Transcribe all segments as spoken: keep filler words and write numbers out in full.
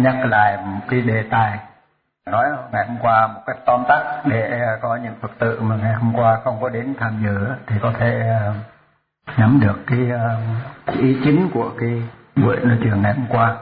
nhắc lại một cái đề tài. Nói ngày hôm qua một cách tóm tắt để có những Phật tử mà ngày hôm qua không có đến tham dự thì có thể nắm được cái, cái ý chính của cái buổi nói chuyện ngày hôm qua.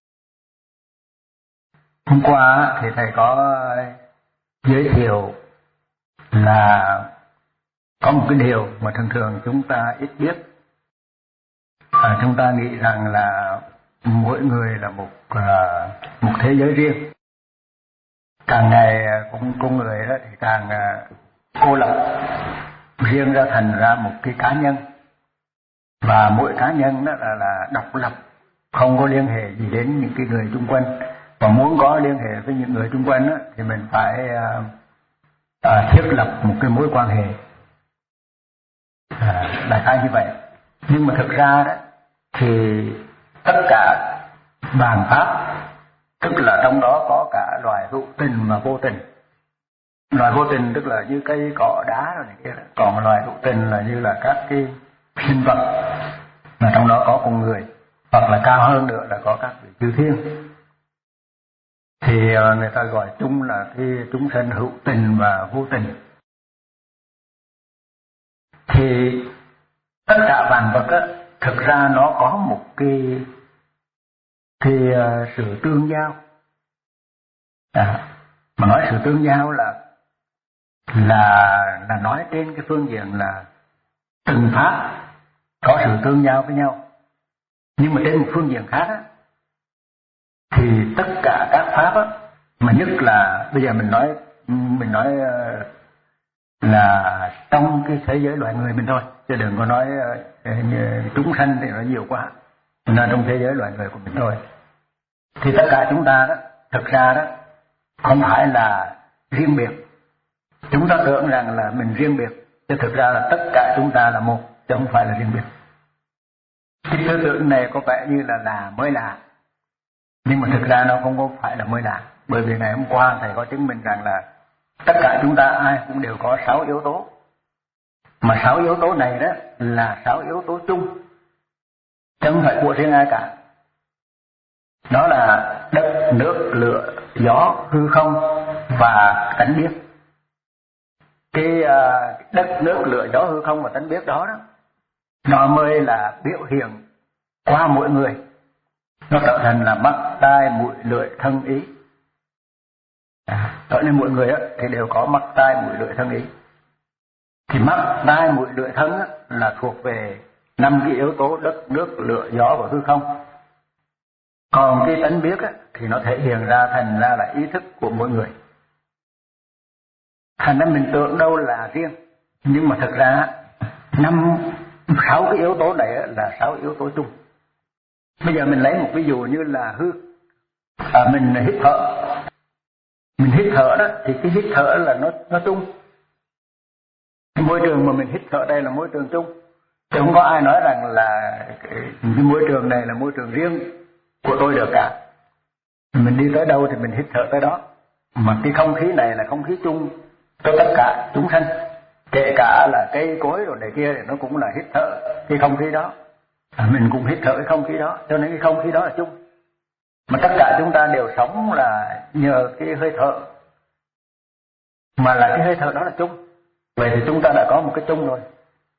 Hôm qua thì thầy có giới thiệu là có một cái điều mà thường thường chúng ta ít biết. À, chúng ta nghĩ rằng là mỗi người là một uh, một thế giới riêng. Càng ngày cũng con người đó thì càng uh, cô lập, riêng ra thành ra một cái cá nhân. Và mỗi cá nhân đó là, là độc lập, không có liên hệ gì đến những cái người xung quanh. Và muốn có liên hệ với những người xung quanh đó, thì mình phải uh, uh, thiết lập một cái mối quan hệ. À, đại khái như vậy. Nhưng mà thực ra đó thì tất cả bàn pháp, tức là trong đó có cả loài hữu tình và vô tình. Loài vô tình tức là như cây cỏ đá rồi này kia đó. Còn loài hữu tình là như là các cái sinh vật, mà trong đó có con người, hoặc là cao hơn nữa là có các vị chư thiên. Thì người ta gọi chung là cái chúng sanh hữu tình và vô tình. Thì tất cả vạn vật á, thực ra nó có một cái cái uh, sự tương giao. À, mà nói sự tương giao là là là nói trên cái phương diện là từng pháp có sự tương giao với nhau. Nhưng mà trên một phương diện khác á, thì tất cả các pháp á, mà nhất là bây giờ mình nói mình nói uh, là trong cái thế giới loài người mình thôi, chứ đừng có nói uh, chúng sanh thì nó nhiều quá, là trong thế giới loài người của mình thôi. Thì tất cả chúng ta đó, thực ra đó không phải là riêng biệt. Chúng ta tưởng rằng là mình riêng biệt, chứ thực ra là tất cả chúng ta là một, chứ không phải là riêng biệt. Cái tư tưởng này có vẻ như là là mới lạ, nhưng mà thực ra nó không có phải là mới lạ. Bởi vì ngày hôm qua thầy có chứng minh rằng là tất cả chúng ta ai cũng đều có sáu yếu tố. Mà sáu yếu tố này đó là sáu yếu tố chung, chứ không phải của riêng ai cả. Đó là đất, nước, lửa, gió, hư không và tánh biết. Cái uh, đất, nước, lửa, gió, hư không và tánh biết đó, đó nó mới là biểu hiện qua mỗi người. Nó tạo thành là mắt, tai, mũi, lưỡi, thân, ý. À, cho nên mỗi người á, thì đều có mắt, tai, mũi, lưỡi, thân, ý. Thì mắt, tai, mũi, lưỡi, thân á, là thuộc về năm cái yếu tố đất, nước, lửa, gió và hư không. Còn cái tánh biết á, thì nó thể hiện ra thành ra là ý thức của mỗi người. Thành ra mình tưởng đâu là riêng, nhưng mà thực ra năm sáu cái yếu tố này là sáu yếu tố chung. Bây giờ mình lấy một ví dụ như là hư, à, mình hít thở, mình hít thở đó thì cái hít thở là nó nó chung. Cái môi trường mà mình hít thở đây là môi trường chung, chứ không có ai nói rằng là cái, cái môi trường này là môi trường riêng của tôi được cả. Mình đi tới đâu thì mình hít thở tới đó. Mà cái không khí này là không khí chung cho tất cả chúng sanh, kể cả là cây cối rồi này kia thì nó cũng là hít thở cái không khí đó. À, mình cũng hít thở cái không khí đó, cho nên cái không khí đó là chung. Mà tất cả chúng ta đều sống là nhờ cái hơi thở, mà là cái hơi thở đó là chung. Vậy thì chúng ta đã có một cái chung rồi.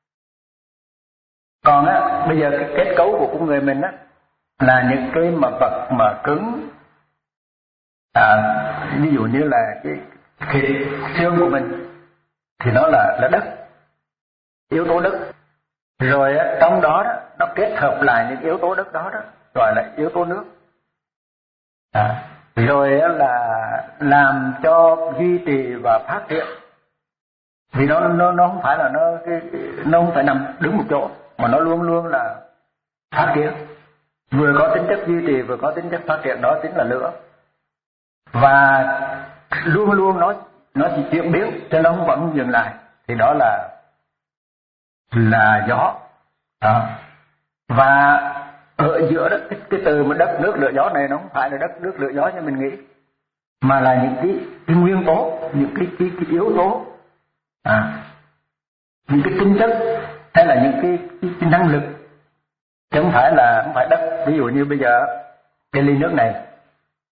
Còn á, bây giờ cái kết cấu của con người mình á là những cái mà vật mà cứng, à, ví dụ như là cái thịt xương của mình thì nó là là đất, yếu tố đất. Rồi á, trong đó, đó nó kết hợp lại những yếu tố đất đó đó gọi là yếu tố nước. À, rồi á, là làm cho duy trì và phát triển. Vì nó nó nó không phải là nó cái, nó không phải nằm đứng một chỗ, mà nó luôn luôn là phát triển. Vừa có tính chất duy trì vừa có tính chất phát triển, đó chính là lửa. Và luôn luôn nó nó chỉ chuyển biến, cho nó không vẫn dừng lại, thì đó là là gió. À. Và ở giữa đó, cái, cái từ mà đất nước lửa gió này nó không phải là đất nước lửa gió như mình nghĩ, mà là những cái, cái nguyên tố, những cái, cái, cái yếu tố, à, những cái tính chất hay là những cái, cái, cái năng lực, chứ không phải là không phải đất. Ví dụ như bây giờ cái ly nước này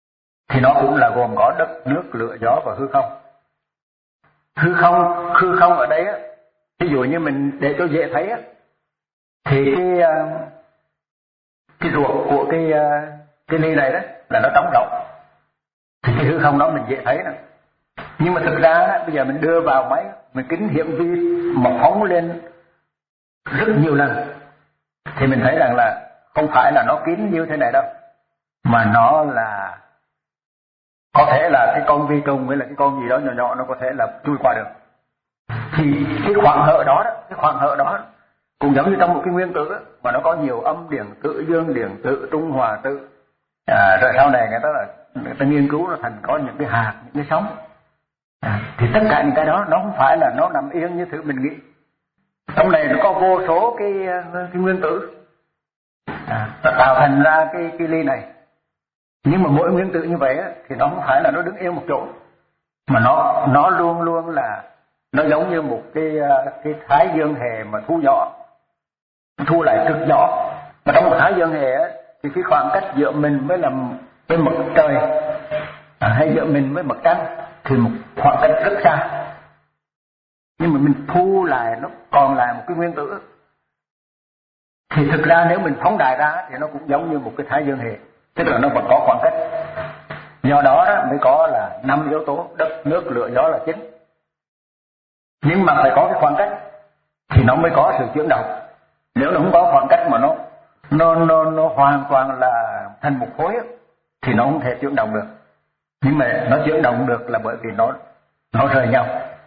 thì nó cũng là gồm có đất, nước, lửa, gió và hư không. Hư không, hư không ở đây á, ví dụ như mình để cho dễ thấy á, thì cái cái ruột của cái cái ly này đó là nó trống rỗng, thì cái hư không đó mình dễ thấy đó. Nhưng mà thực ra đó, bây giờ mình đưa vào máy, mình kính hiển vi mà phóng lên rất nhiều lần, thì mình thấy rằng là không phải là nó kín như thế này đâu, mà nó là có thể là cái con vi trùng hay là cái con gì đó nhỏ nhỏ nó có thể là chui qua được. Thì cái khoảng hở đó, đó cái khoảng hở đó cũng giống như trong một cái nguyên tử đó, mà nó có nhiều âm điện tử, dương điện tử, trung hòa tử. À, rồi sau này người ta là người ta nghiên cứu nó thành có những cái hạt, những cái sóng. À, thì tất cả những cái đó nó không phải là nó nằm yên như thứ mình nghĩ. Trong này nó có vô số cái cái nguyên tử, à, nó tạo thành ra cái cái ly này. Nhưng mà mỗi nguyên tử như vậy á, thì nó không phải là nó đứng yên một chỗ, mà nó nó luôn luôn là nó giống như một cái cái thái dương hệ mà thu nhỏ, thu lại cực nhỏ. Mà trong một thái dương hệ á, thì cái khoảng cách giữa mình với là với mặt trời, à, hay giữa mình với mặt trăng thì một khoảng cách rất xa. Nhưng mà mình thu lại nó còn lại một cái nguyên tử, thì thực ra nếu mình phóng đại ra thì nó cũng giống như một cái thái dương hệ, tức là nó vẫn có khoảng cách. Do đó, đó mới có là năm yếu tố đất, nước, lửa, gió là chính. Nhưng mà phải có cái khoảng cách thì nó mới có sự chuyển động. Nếu nó không có khoảng cách mà nó nó nó nó hoàn toàn là thành một khối thì nó không thể chuyển động được. Nhưng mà nó chuyển động được là bởi vì nó nó rời nhau.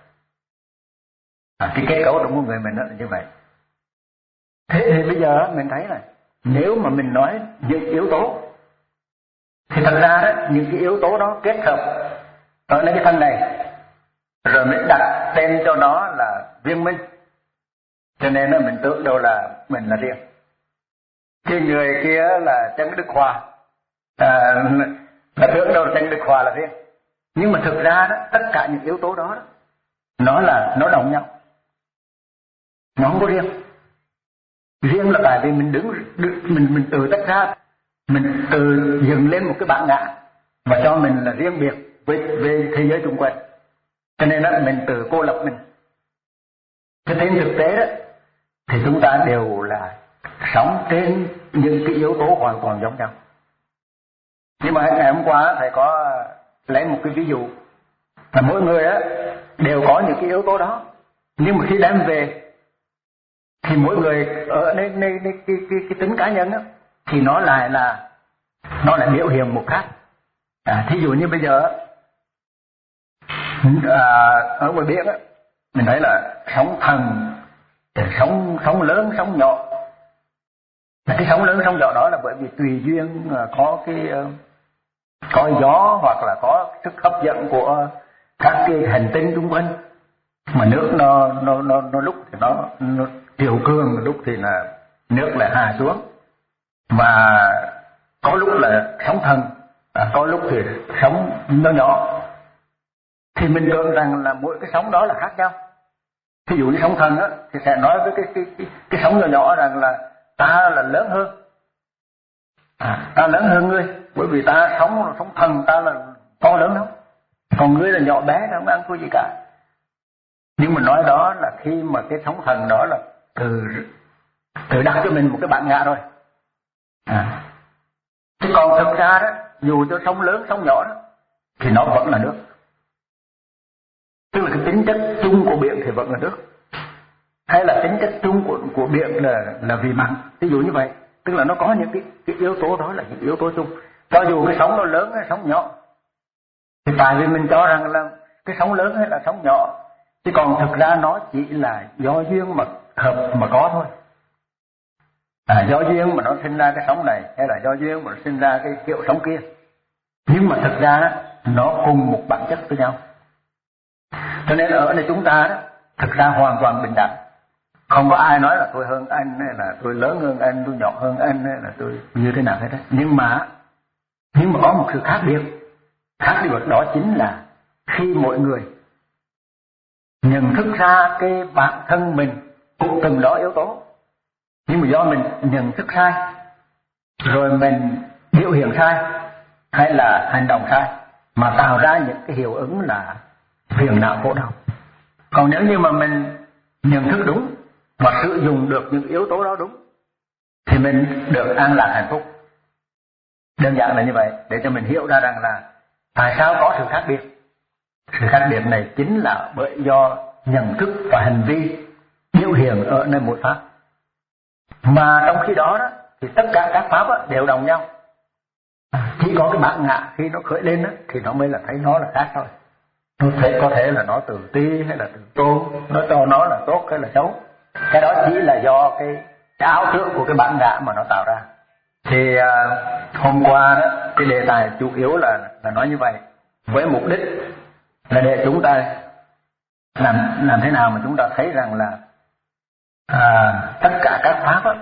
À, cái kết cấu trong con người mình đó là như vậy. Thế thì bây giờ mình thấy là nếu mà mình nói những yếu tố thì thật ra đó, những cái yếu tố đó kết hợp ở nơi cái thân này, rồi mình đặt tên cho nó là viên minh, cho nên là mình tưởng đâu là mình là riêng. Cái người kia là Trần Đức Hòa, à, là tưởng đâu là Trần Đức Hòa là riêng. Nhưng mà thực ra đó, tất cả những yếu tố đó, đó nó là nó đồng nhau, nó không có riêng. Riêng là tại vì mình đứng, đứng mình mình tự tách ra, mình tự dựng lên một cái bản ngã và cho mình là riêng biệt với về thế giới xung quanh, cho nên là mình tự cô lập mình. Cho nên thực tế đó thì chúng ta đều là sống trên những cái yếu tố hoàn toàn giống nhau. Nhưng mà ngày hôm qua thầy có lấy một cái ví dụ là mỗi người á đều có những cái yếu tố đó, nhưng mà khi đem về thì mỗi người ở nơi, nơi, nơi cái, cái, cái tính cá nhân á, thì nó lại là nó lại biểu hiện một khác. À, thí dụ như bây giờ à, ở ngoài biển á, mình thấy là sóng thần, sóng sóng lớn, sóng nhỏ. Cái sóng lớn, sóng nhỏ đó là bởi vì tùy duyên có cái có gió hoặc là có sức hấp dẫn của các cái hành tinh xung quanh, mà nước nó nó nó, nó lúc thì nó, nó triều cường, lúc thì là nước lại hạ xuống, và có lúc là sóng thần, à, có lúc thì sóng nó nhỏ. Thì mình tưởng rằng là mỗi cái sóng đó là khác nhau. Ví dụ như sóng thần á, thì sẽ nói với cái cái cái, cái sóng nhỏ nhỏ rằng là ta là lớn hơn, à, ta lớn hơn ngươi, bởi vì ta sống sóng thần, ta là to lớn lắm, còn ngươi là nhỏ bé, không ăn thua gì cả. Nhưng mà nói đó là khi mà cái sóng thần đó là từ từ đặt cho mình một cái bản ngã rồi. À, chứ còn thực ra đó, dù cho sóng lớn sóng nhỏ đó, thì nó vẫn là nước. Tức là cái tính chất chung của biển thì vẫn là nước, hay là tính chất chung của của biển là là vì mặn, ví dụ như vậy. Tức là nó có những cái cái yếu tố đó là những yếu tố chung, cho dù cái sóng nó lớn hay sóng nhỏ. Thì tại vì mình cho rằng là cái sóng lớn hay là sóng nhỏ, chứ còn thực ra nó chỉ là do duyên mà hợp mà có thôi. À, do duyên mà nó sinh ra cái sóng này, hay là do duyên mà nó sinh ra cái kiểu sóng kia. Nhưng mà thực ra nó cùng một bản chất với nhau. Cho nên ở đây chúng ta đó, thực ra hoàn toàn bình đẳng. Không có ai nói là tôi hơn anh, hay là tôi lớn hơn anh, tôi nhỏ hơn anh, hay là tôi như thế nào hết đó. Nhưng mà nhưng mà có một sự khác biệt. Khác biệt đó chính là khi mỗi người nhận thức ra cái bản thân mình cũng từng đó yếu tố, nhưng mà do mình nhận thức sai, rồi mình biểu hiện sai, hay là hành động sai mà tạo ra những cái hiệu ứng là phiền não khổ đau. Còn nếu như mà mình nhận thức đúng và sử dụng được những yếu tố đó đúng thì mình được an lạc hạnh phúc. Đơn giản là như vậy, để cho mình hiểu ra rằng là tại sao có sự khác biệt. Sự khác biệt này chính là bởi do nhận thức và hành vi biểu hiện ở nơi mỗi pháp. Mà trong khi đó, đó thì tất cả các pháp đó, đều đồng nhau. Chỉ có cái bản ngã khi nó khởi lên đó, thì nó mới là thấy nó là khác thôi. Nó thể có thể là nó tự ti hay là tự tôn, nó cho nó là tốt hay là xấu. Cái đó chỉ là do cái, cái ảo tưởng của cái bản ngã mà nó tạo ra. Thì à, hôm qua đó cái đề tài chủ yếu là là nói như vậy, với mục đích là để chúng ta làm làm thế nào mà chúng ta thấy rằng là à, tất cả các pháp đó,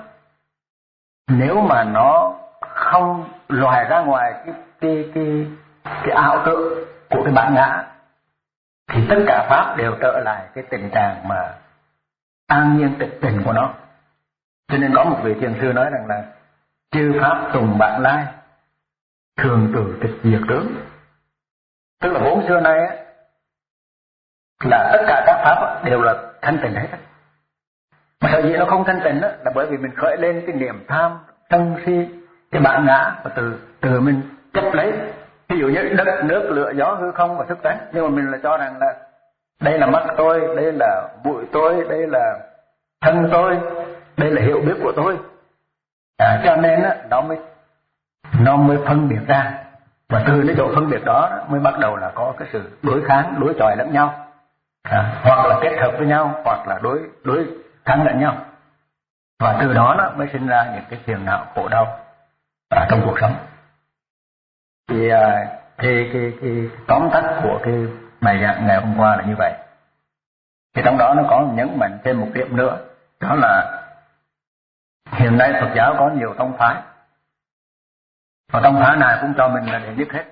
nếu mà nó không lòi ra ngoài cái cái cái cái ảo tưởng của cái bản ngã thì tất cả pháp đều trở lại cái tình trạng mà an nhiên tịch tình của nó. Cho nên có một vị thiền sư nói rằng là chư pháp tùng bản lai, thường tử tịch diệt tướng. Tức là vốn xưa nay á, là tất cả các pháp đều là thanh tịnh hết. Mà sở dĩ nó không thanh tịnh á, là bởi vì mình khởi lên cái niềm tham, sân si, cái bản ngã và từ từ mình chấp lấy. Ví dụ như đất, nước, lửa, gió, hư không và thức tánh, nhưng mà mình là cho rằng là đây là mắt tôi, đây là mũi tôi, đây là thân tôi, đây là hiểu biết của tôi. À, cho nên á, nó mới nó mới phân biệt ra, và từ cái chỗ phân biệt đó mới bắt đầu là có cái sự đối kháng, đối chọi lẫn nhau, à, hoặc là kết hợp với nhau, hoặc là đối đối kháng lẫn nhau, và từ đó nó mới sinh ra những cái phiền não khổ đau ở trong cuộc sống. Thì à, thì cái, cái tóm tắt của cái bài giảng ngày hôm qua là như vậy. Thì trong đó nó có nhấn mạnh thêm một điểm nữa, đó là hiện nay Phật giáo có nhiều tông phái, và tông phái nào cũng cho mình là đệ nhất hết.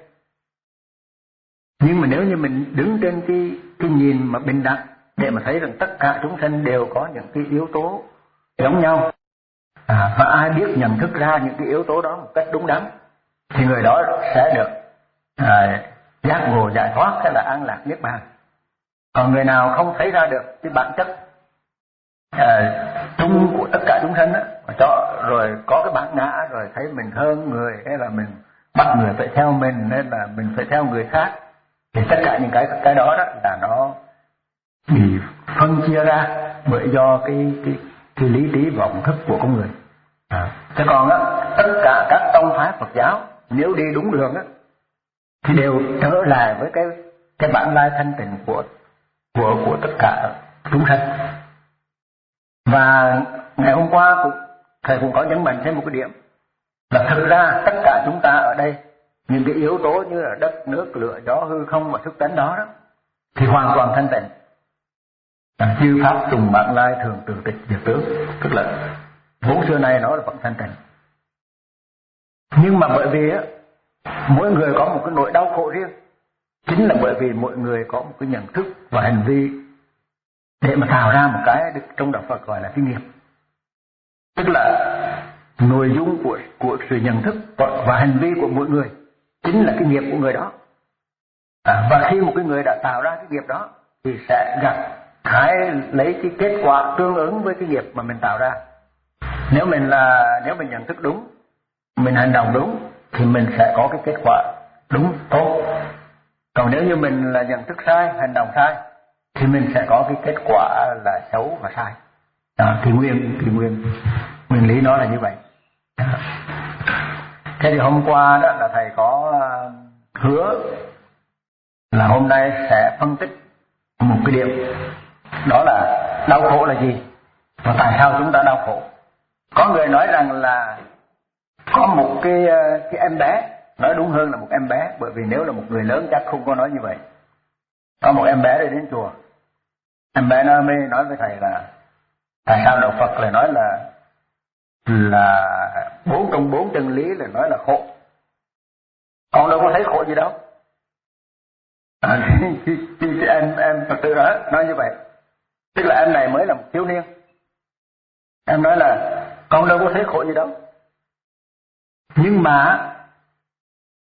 Nhưng mà nếu như mình đứng trên cái cái nhìn mà bình đẳng để mà thấy rằng tất cả chúng sanh đều có những cái yếu tố giống nhau, à, và ai biết nhận thức ra những cái yếu tố đó một cách đúng đắn thì người đó sẽ được à, giác ngộ giải thoát hay là an lạc niết bàn. Còn người nào không thấy ra được cái bản chất à, chung của tất cả chúng sanh á, cho rồi có cái bản ngã, rồi thấy mình hơn người, hay là mình bắt người phải theo mình, nên là mình phải theo người khác, thì tất cả những cái cái đó đó là nó bị phân chia ra bởi do cái cái cái lý trí vọng thức của con người. À, thế còn á, tất cả các tông phái Phật giáo nếu đi đúng đường á thì đều trở lại với cái cái bản lai thanh tịnh của của của tất cả chúng sanh. Và ngày hôm qua cũng, thầy cũng có nhấn mạnh thêm một cái điểm là thực ra tất cả chúng ta ở đây, những cái yếu tố như là đất, nước, lửa, gió, hư không và thức tánh đó, đó thì hoàn toàn thanh tịnh. Chư pháp tùng bản lai, thường từ tịch diệt tướng, tức là vốn xưa nay nó là vẫn thanh tịnh. Nhưng mà bởi vì á, mỗi người có một cái nỗi đau khổ riêng, chính là bởi vì mỗi người có một cái nhận thức và hành vi để mà tạo ra một cái trong đạo Phật gọi là cái nghiệp. Tức là nội dung của của sự nhận thức và, và hành vi của mỗi người chính là cái nghiệp của người đó. À, và khi một cái người đã tạo ra cái nghiệp đó thì sẽ gặp hãy lấy cái kết quả tương ứng với cái nghiệp mà mình tạo ra. Nếu mình là nếu mình nhận thức đúng, mình hành động đúng thì mình sẽ có cái kết quả đúng tốt. Còn nếu như mình là nhận thức sai, hành động sai thì mình sẽ có cái kết quả là xấu và sai. Đó, thì nguyên thì nguyên nguyên lý nó là như vậy. Thế thì hôm qua đó là thầy có hứa là hôm nay sẽ phân tích một cái điểm, đó là đau khổ là gì và tại sao chúng ta đau khổ. Có người nói rằng là có một cái cái em bé, nói đúng hơn là một em bé, bởi vì nếu là một người lớn chắc không có nói như vậy. Có một em bé đi đến chùa, em bé nó mới nói với thầy là tại sao đạo Phật lại nói là là bốn trong bốn chân lý là nói là khổ, con đâu có thấy khổ gì đâu. À, thì, thì, thì em em Phật tử đó nói như vậy, tức là em này mới là một thiếu niên, em nói là con đâu có thấy khổ gì đâu. Nhưng mà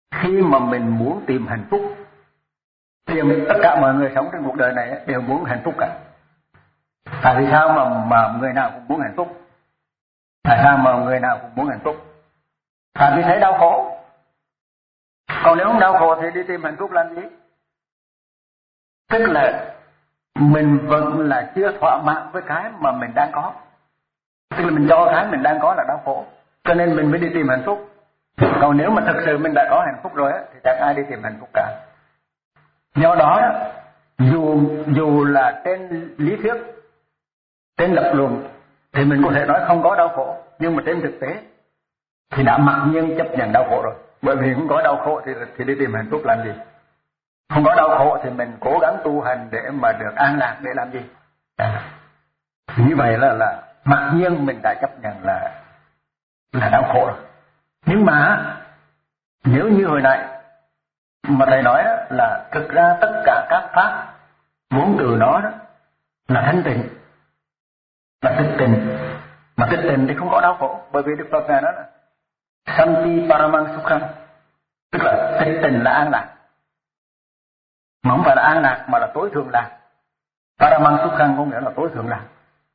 khi mà mình muốn tìm hạnh phúc, tìm tất cả mọi người sống trên cuộc đời này đều muốn hạnh phúc cả. Tại vì sao mà mà người nào cũng muốn hạnh phúc? Tại sao mà người nào cũng muốn hạnh phúc? Tại vì thấy đau khổ. Còn nếu không đau khổ thì đi tìm hạnh phúc làm gì? Tức là mình vẫn là chưa thỏa mãn với cái mà mình đang có. Tức là mình cho cái mình đang có là đau khổ, cho nên mình mới đi tìm hạnh phúc. Còn nếu mà thực sự mình đã có hạnh phúc rồi á, thì chẳng ai đi tìm hạnh phúc cả. Do đó, đó dù dù là trên lý thuyết, trên lập luận thì mình có thể nói không có đau khổ, nhưng mà trên thực tế thì đã mặc nhiên chấp nhận đau khổ rồi. Bởi vì không có đau khổ thì thì đi tìm hạnh phúc làm gì? Không có đau khổ thì mình cố gắng tu hành để mà được an lạc để làm gì? À, như vậy là là mặc nhiên mình đã chấp nhận là là đau khổ rồi. Nhưng mà nếu như hồi nãy mà thầy nói là thực ra tất cả các pháp vốn từ nó đó là thanh tịnh, là tích tịnh, mà tích tịnh thì không có đau khổ. Bởi vì Đức Phật ngài nói là Santi Paramang Sukham, tức là tích tịnh là an lạc, mà không phải là an lạc mà là tối thượng lạc. Paramang Sukham có nghĩa là tối thượng lạc.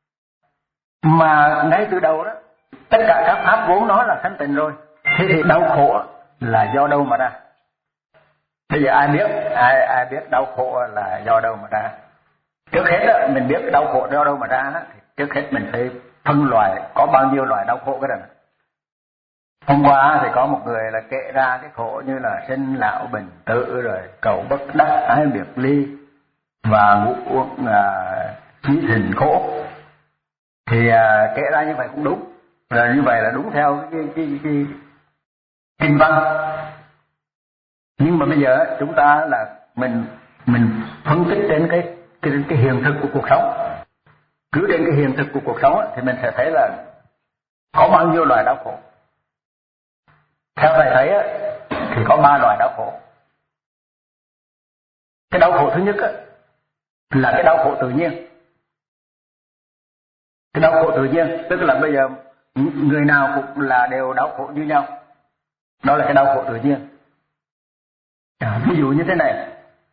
Mà ngay từ đầu đó tất cả các pháp vốn nó là thanh tịnh rồi, thế thì đau khổ là do đâu mà ra? Bây giờ ai biết ai ai biết đau khổ là do đâu mà ra? Trước hết đó, mình biết đau khổ do đâu mà ra đó, thì trước hết mình phải phân loại có bao nhiêu loại đau khổ cái đó. Hôm qua thì có một người là kể ra cái khổ như là sinh lão bệnh tử, rồi cầu bất đắc, ái biệt ly và ngũ uẩn chí thìn khổ. Thì à, kể ra như vậy cũng đúng, rồi như vậy là đúng theo cái cái cái kinh văn. Nhưng mà bây giờ chúng ta là mình mình phân tích trên cái cái cái hiện thực của cuộc sống. Cứ trên cái hiện thực của cuộc sống thì mình sẽ thấy là có bao nhiêu loại đau khổ. Theo thầy thấy thì có ba loại đau khổ. Cái đau khổ thứ nhất là cái đau khổ tự nhiên. Cái đau khổ tự nhiên tức là bây giờ người nào cũng là đều đau khổ như nhau. Đó là cái đau khổ tự nhiên. À, ví dụ như thế này,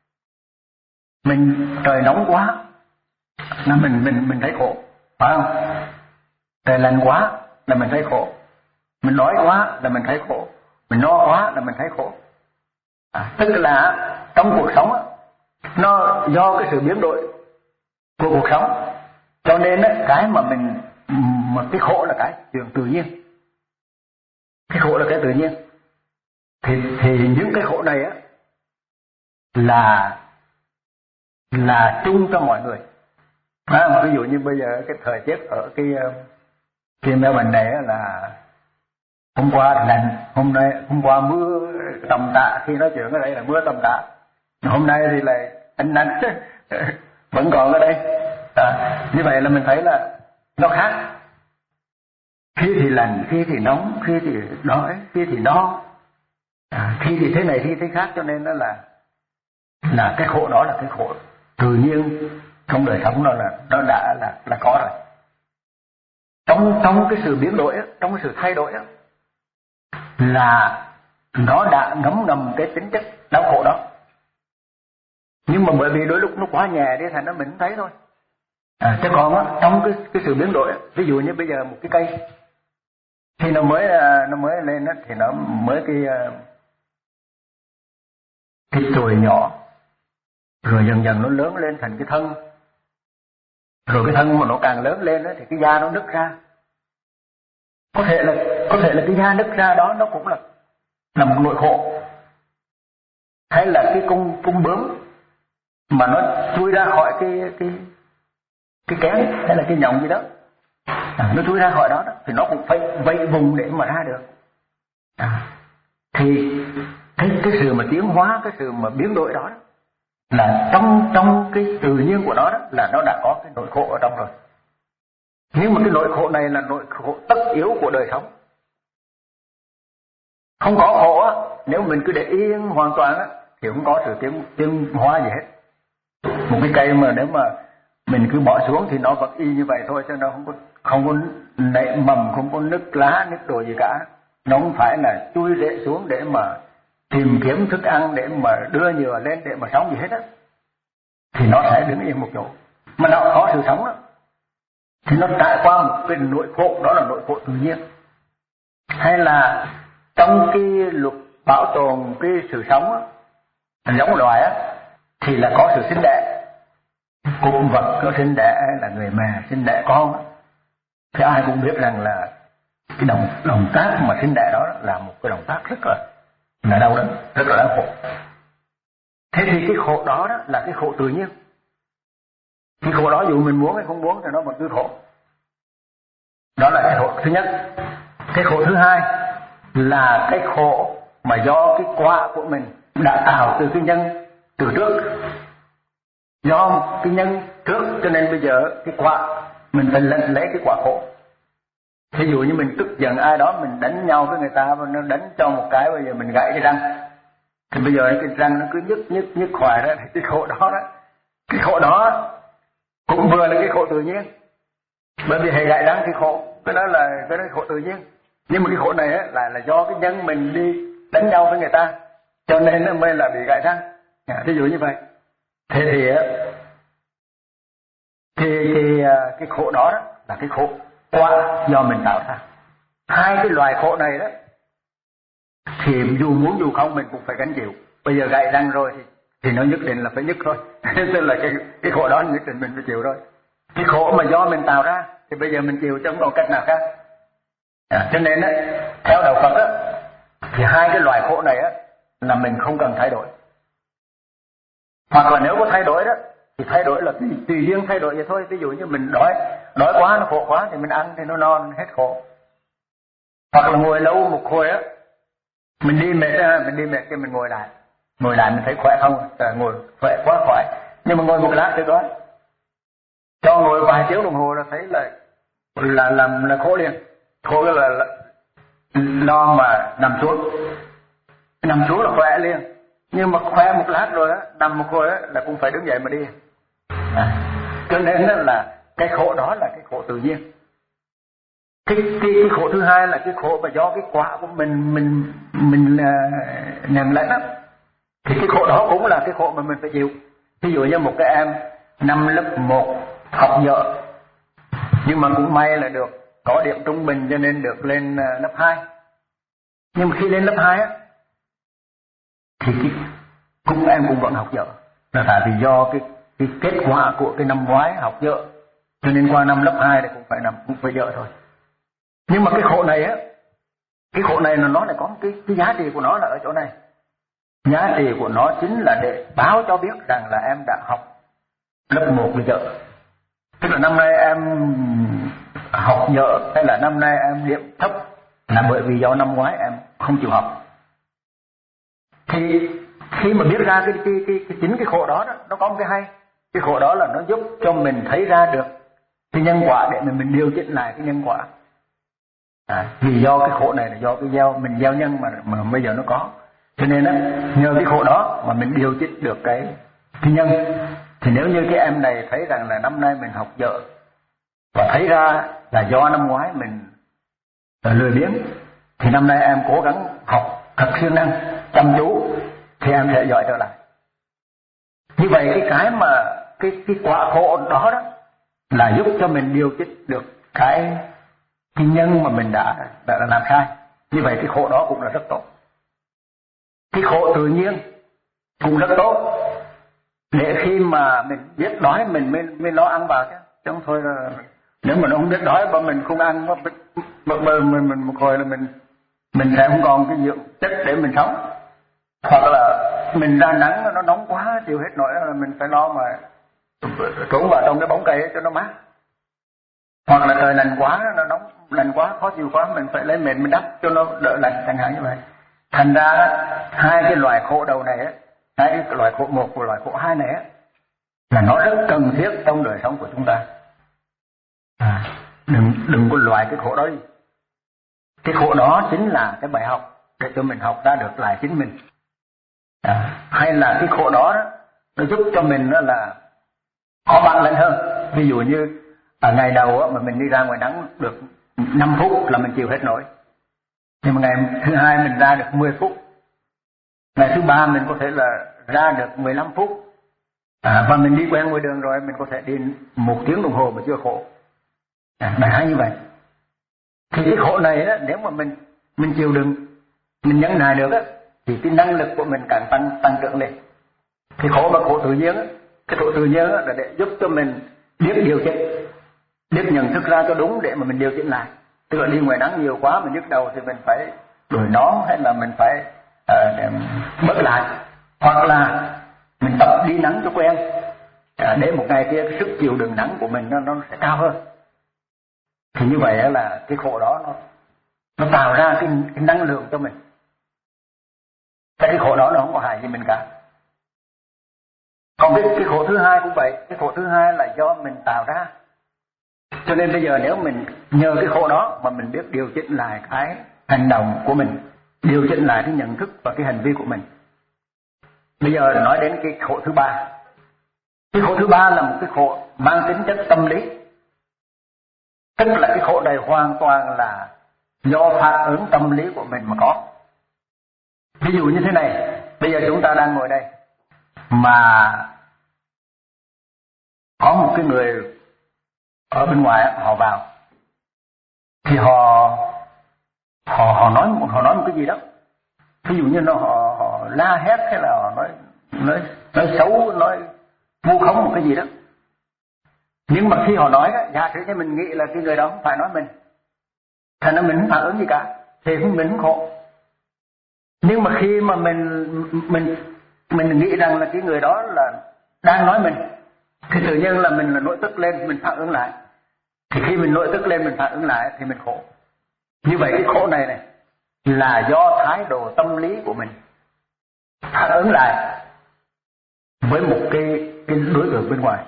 mình trời nóng quá là mình mình mình thấy khổ, phải không? Trời lạnh quá là mình thấy khổ, mình đói quá là mình thấy khổ, mình no quá là mình thấy khổ. À, tức là trong cuộc sống nó do cái sự biến đổi của cuộc sống, cho nên cái mà mình mà cái khổ là cái chuyện tự nhiên. Cái khổ là cái tự nhiên. Thì thì những cái khổ này á là là chung cho mọi người. À, ví dụ như bây giờ cái thời tiết ở cái cái Melbourne này là hôm qua lạnh, hôm nay hôm qua mưa tầm tã, khi nói chuyện ở đây là mưa tầm tã, hôm nay thì lại ánh nắng vẫn còn ở đây. À, như vậy là mình thấy là nó khác. Khi thì lạnh, khi thì nóng, khi thì đói, khi thì no, à, khi thì thế này, khi thế khác, cho nên nó là là cái khổ đó là cái khổ tự nhiên trong đời sống, nó là nó đã là là có rồi. Trong trong cái sự biến đổi, trong cái sự thay đổi là nó đã ngấm ngầm cái tính chất đau khổ đó. Nhưng mà bởi vì đôi lúc nó quá nhẹ đi thành nó mình không thấy thôi. À, chứ còn á, trong cái cái sự biến đổi, ví dụ như bây giờ một cái cây khi nó mới nó mới lên á, thì nó mới cái cái chồi nhỏ, rồi dần dần nó lớn lên thành cái thân, rồi cái thân mà nó càng lớn lên á, thì cái da nó nứt ra. Có thể là có thể là cái da nứt ra đó nó cũng là là một nỗi khổ, hay là cái con con bướm mà nó chui ra khỏi cái cái cái kén hay là cái nhộng gì đó, à, nó chui ra khỏi đó, đó thì nó cũng phải vây vùng để mà ra được. À, thì cái cái sự mà tiến hóa, cái sự mà biến đổi đó, đó là trong trong cái tự nhiên của nó đó là nó đã có cái nỗi khổ ở trong rồi. Nhưng mà cái nỗi khổ này là nỗi khổ tất yếu của đời sống. Không có khổ á, nếu mình cứ để yên hoàn toàn á, thì không có sự tiến tiến hóa gì hết. Một cái cây mà nếu mà mình cứ bỏ xuống thì nó vẫn y như vậy thôi, chứ nó không có không có nảy mầm, không có nứt lá, nứt đồ gì cả. Nó không phải là chui rễ xuống để mà tìm kiếm thức ăn để mà đưa nhựa lên để mà sống gì hết á, thì nó sẽ đứng yên một chỗ. Mà nó có sự sống đó, thì nó trải qua một cái nỗi khổ, đó là nỗi khổ tự nhiên. Hay là trong cái luật bảo tồn cái sự sống á, giống loài á, thì là có sự sinh đẻ. Cung vật có sinh đẻ, là người mẹ sinh đẻ con á. Thì ai cũng biết rằng là cái động động tác mà sinh đẻ đó là một cái động tác rất là là đau đớn, rất là đau khổ. Thế thì cái khổ đó, đó là cái khổ tự nhiên. Cái khổ đó dù mình muốn hay không muốn thì nó vẫn cứ khổ. Đó là cái khổ thứ nhất. Cái khổ thứ hai là cái khổ mà do cái quả của mình đã tạo từ cái nhân từ trước. Do cái nhân trước cho nên bây giờ cái quả mình phải lãnh lấy cái quả khổ. Ví dụ như mình tức giận ai đó, mình đánh nhau với người ta và nó đánh cho một cái, bây giờ mình gãy cái răng, thì bây giờ cái răng nó cứ nhức nhức nhức hoài đó, thì cái khổ đó đó, cái khổ đó cũng vừa là cái khổ tự nhiên. Bởi vì hệ gãy răng thì khổ, cái đó là cái đó là khổ tự nhiên. Nhưng mà cái khổ này á là là do cái nhân mình đi đánh nhau với người ta, cho nên nó mới là bị gãy răng. À, ví dụ như vậy. Thế thì á, thì cái cái khổ đó, đó là cái khổ quả do mình tạo ra. Hai cái loài khổ này đó thì dù muốn dù không mình cũng phải gánh chịu. Bây giờ gãy răng rồi thì thì nó nhất định là phải nhức thôi. Tức là cái cái khổ đó nhất định mình phải chịu thôi. Cái khổ mà do mình tạo ra thì bây giờ mình chịu chứ không còn cách nào khác. À, cho nên á, theo đạo Phật á, thì hai cái loài khổ này á là mình không cần thay đổi. Hoặc là nếu có thay đổi đó thì thay đổi là tùy, tùy duyên thay đổi vậy thôi. Ví dụ như mình đói đói quá, nó khổ quá thì mình ăn thì nó no, nó hết khổ. Hoặc là ngồi lâu một hồi á, mình đi mệt ra, mình đi mệt thì mình ngồi lại, ngồi lại mình thấy khỏe không? À, ngồi khỏe quá khỏe. Nhưng mà ngồi một lát thì đói, cho ngồi vài tiếng đồng hồ là thấy là là làm là, là khổ liền. Khổ là, là lo mà nằm xuống, nằm xuống là khỏe liền. Nhưng mà khỏe một lát rồi á, nằm một hồi á là cũng phải đứng dậy mà đi. À, cho nên là cái khổ đó là cái khổ tự nhiên. Cái, cái, cái khổ thứ hai là cái khổ mà do cái quả của mình mình mình uh, nhận lấy đó. Thì cái khổ đó cũng là cái khổ mà mình phải chịu. Ví dụ như một cái em năm lớp một học dở, nhưng mà cũng may là được có điểm trung bình cho nên được lên uh, lớp hai. Nhưng mà khi lên lớp hai á thì cái, cũng em cũng vẫn học dở, là tại vì do cái cái kết quả của cái năm ngoái học dở, cho nên qua năm lớp hai thì cũng phải nằm cũng phải dở thôi. Nhưng mà cái khổ này á, cái khổ này là nó lại có một cái cái giá trị của nó là ở chỗ này. Giá trị của nó chính là để báo cho biết rằng là em đã học lớp một bây giờ. Tức là năm nay em học dở hay là năm nay em điểm thấp là bởi vì do năm ngoái em không chịu học. Thì khi mà biết ra cái, cái, cái, cái chính cái khổ đó, đó nó có một cái hay. Cái khổ đó là nó giúp cho mình thấy ra được cái nhân quả để mình, mình điều chỉnh lại cái nhân quả. À, vì do cái khổ này là do cái gieo mình gieo nhân mà mà bây giờ nó có, cho nên á nhờ cái khổ đó mà mình điều chỉnh được cái cái nhân. Thì nếu như cái em này thấy rằng là năm nay mình học dở và thấy ra là do năm ngoái mình lười biếng, thì năm nay em cố gắng học thật siêng năng chăm chú thì em sẽ giỏi trở lại. Như vậy cái cái mà cái cái quả khổ đó đó là giúp cho mình điều chỉnh được cái cái nhân mà mình đã, đã đã làm sai. Như vậy cái khổ đó cũng là rất tốt. Cái khổ tự nhiên cũng rất tốt, để khi mà mình biết đói mình mới mới lo ăn vào chứ. Chứ không thôi là nếu mà nó không biết đói mà mình không ăn, mà mình mình mình một hồi là mình mình sẽ không còn cái dưỡng chất để mình sống. Hoặc là mình ra nắng nó nóng quá chịu hết nổi là mình phải lo mà trốn vào trong cái bóng cây cho nó mát. Hoặc là trời lạnh quá, nó nóng lạnh quá khó chịu quá, mình phải lấy mền mình đắp cho nó đỡ lạnh chẳng hạn như vậy. Thành ra hai cái loại khổ đầu này á, hai cái loại khổ một và loại khổ hai này á, là nó rất cần thiết trong đời sống của chúng ta. À, đừng đừng có loại cái khổ đó đi. Cái khổ đó chính là cái bài học để cho mình học ra được lại chính mình. À, hay là cái khổ đó, đó nó giúp cho mình đó là có bản lĩnh hơn. Ví dụ như ở ngày đầu mà mình đi ra ngoài nắng được năm phút là mình chịu hết nổi, nhưng mà ngày thứ hai mình ra được mười phút Ngày thứ ba mình có thể là ra được mười lăm phút, à, và mình đi quen ngoài đường rồi mình có thể đi một tiếng đồng hồ mà chưa khổ. À, đại khái như vậy. Thì cái khổ này á, nếu mà mình mình chịu đựng, mình nhẫn nại được á, thì cái năng lực của mình càng tăng tăng trưởng lên. Cái khổ mà khổ tự nhiên á, cái khổ tự nhiên á là để giúp cho mình biết điều chỉnh, biết nhận thức ra cho đúng để mà mình điều chỉnh lại. Tức là đi ngoài nắng nhiều quá mình nhức đầu thì mình phải đổi nón, hay là mình phải uh, bớt lại, hoặc là mình tập đi nắng cho quen, uh, để một ngày kia cái sức chịu đựng nắng của mình nó nó sẽ cao hơn. Thì như vậy là cái khổ đó nó nó tạo ra cái, cái năng lượng cho mình. Cái khổ đó nó không có hại gì mình cả. Còn cái, cái khổ thứ hai cũng vậy. Cái khổ thứ hai là do mình tạo ra. Cho nên bây giờ nếu mình nhờ cái khổ đó mà mình biết điều chỉnh lại cái hành động của mình, điều chỉnh lại cái nhận thức và cái hành vi của mình. Bây giờ nói đến cái khổ thứ ba. Cái khổ thứ ba là một cái khổ mang tính chất tâm lý. Tức là cái khổ này hoàn toàn là do phản ứng tâm lý của mình mà có. Ví dụ như thế này, bây giờ chúng ta đang ngồi đây mà có một cái người ở bên ngoài họ vào, thì họ họ họ nói họ nói một cái gì đó, ví dụ như nó họ, họ la hét, hay là họ nói nói nói xấu, nói vu khống một cái gì đó. Nhưng mà khi họ nói đó, giả sử như mình nghĩ là cái người đó không phải nói mình, thành ra mình không phản ứng gì cả, thì mình không khổ. Nhưng mà khi mà mình mình mình nghĩ rằng là cái người đó là đang nói mình, thì tự nhiên là mình là nổi tức lên, mình phản ứng lại. Thì khi mình nổi tức lên, mình phản ứng lại thì mình khổ. Như vậy cái khổ này này là do thái độ tâm lý của mình phản ứng lại với một cái, cái đối tượng bên ngoài.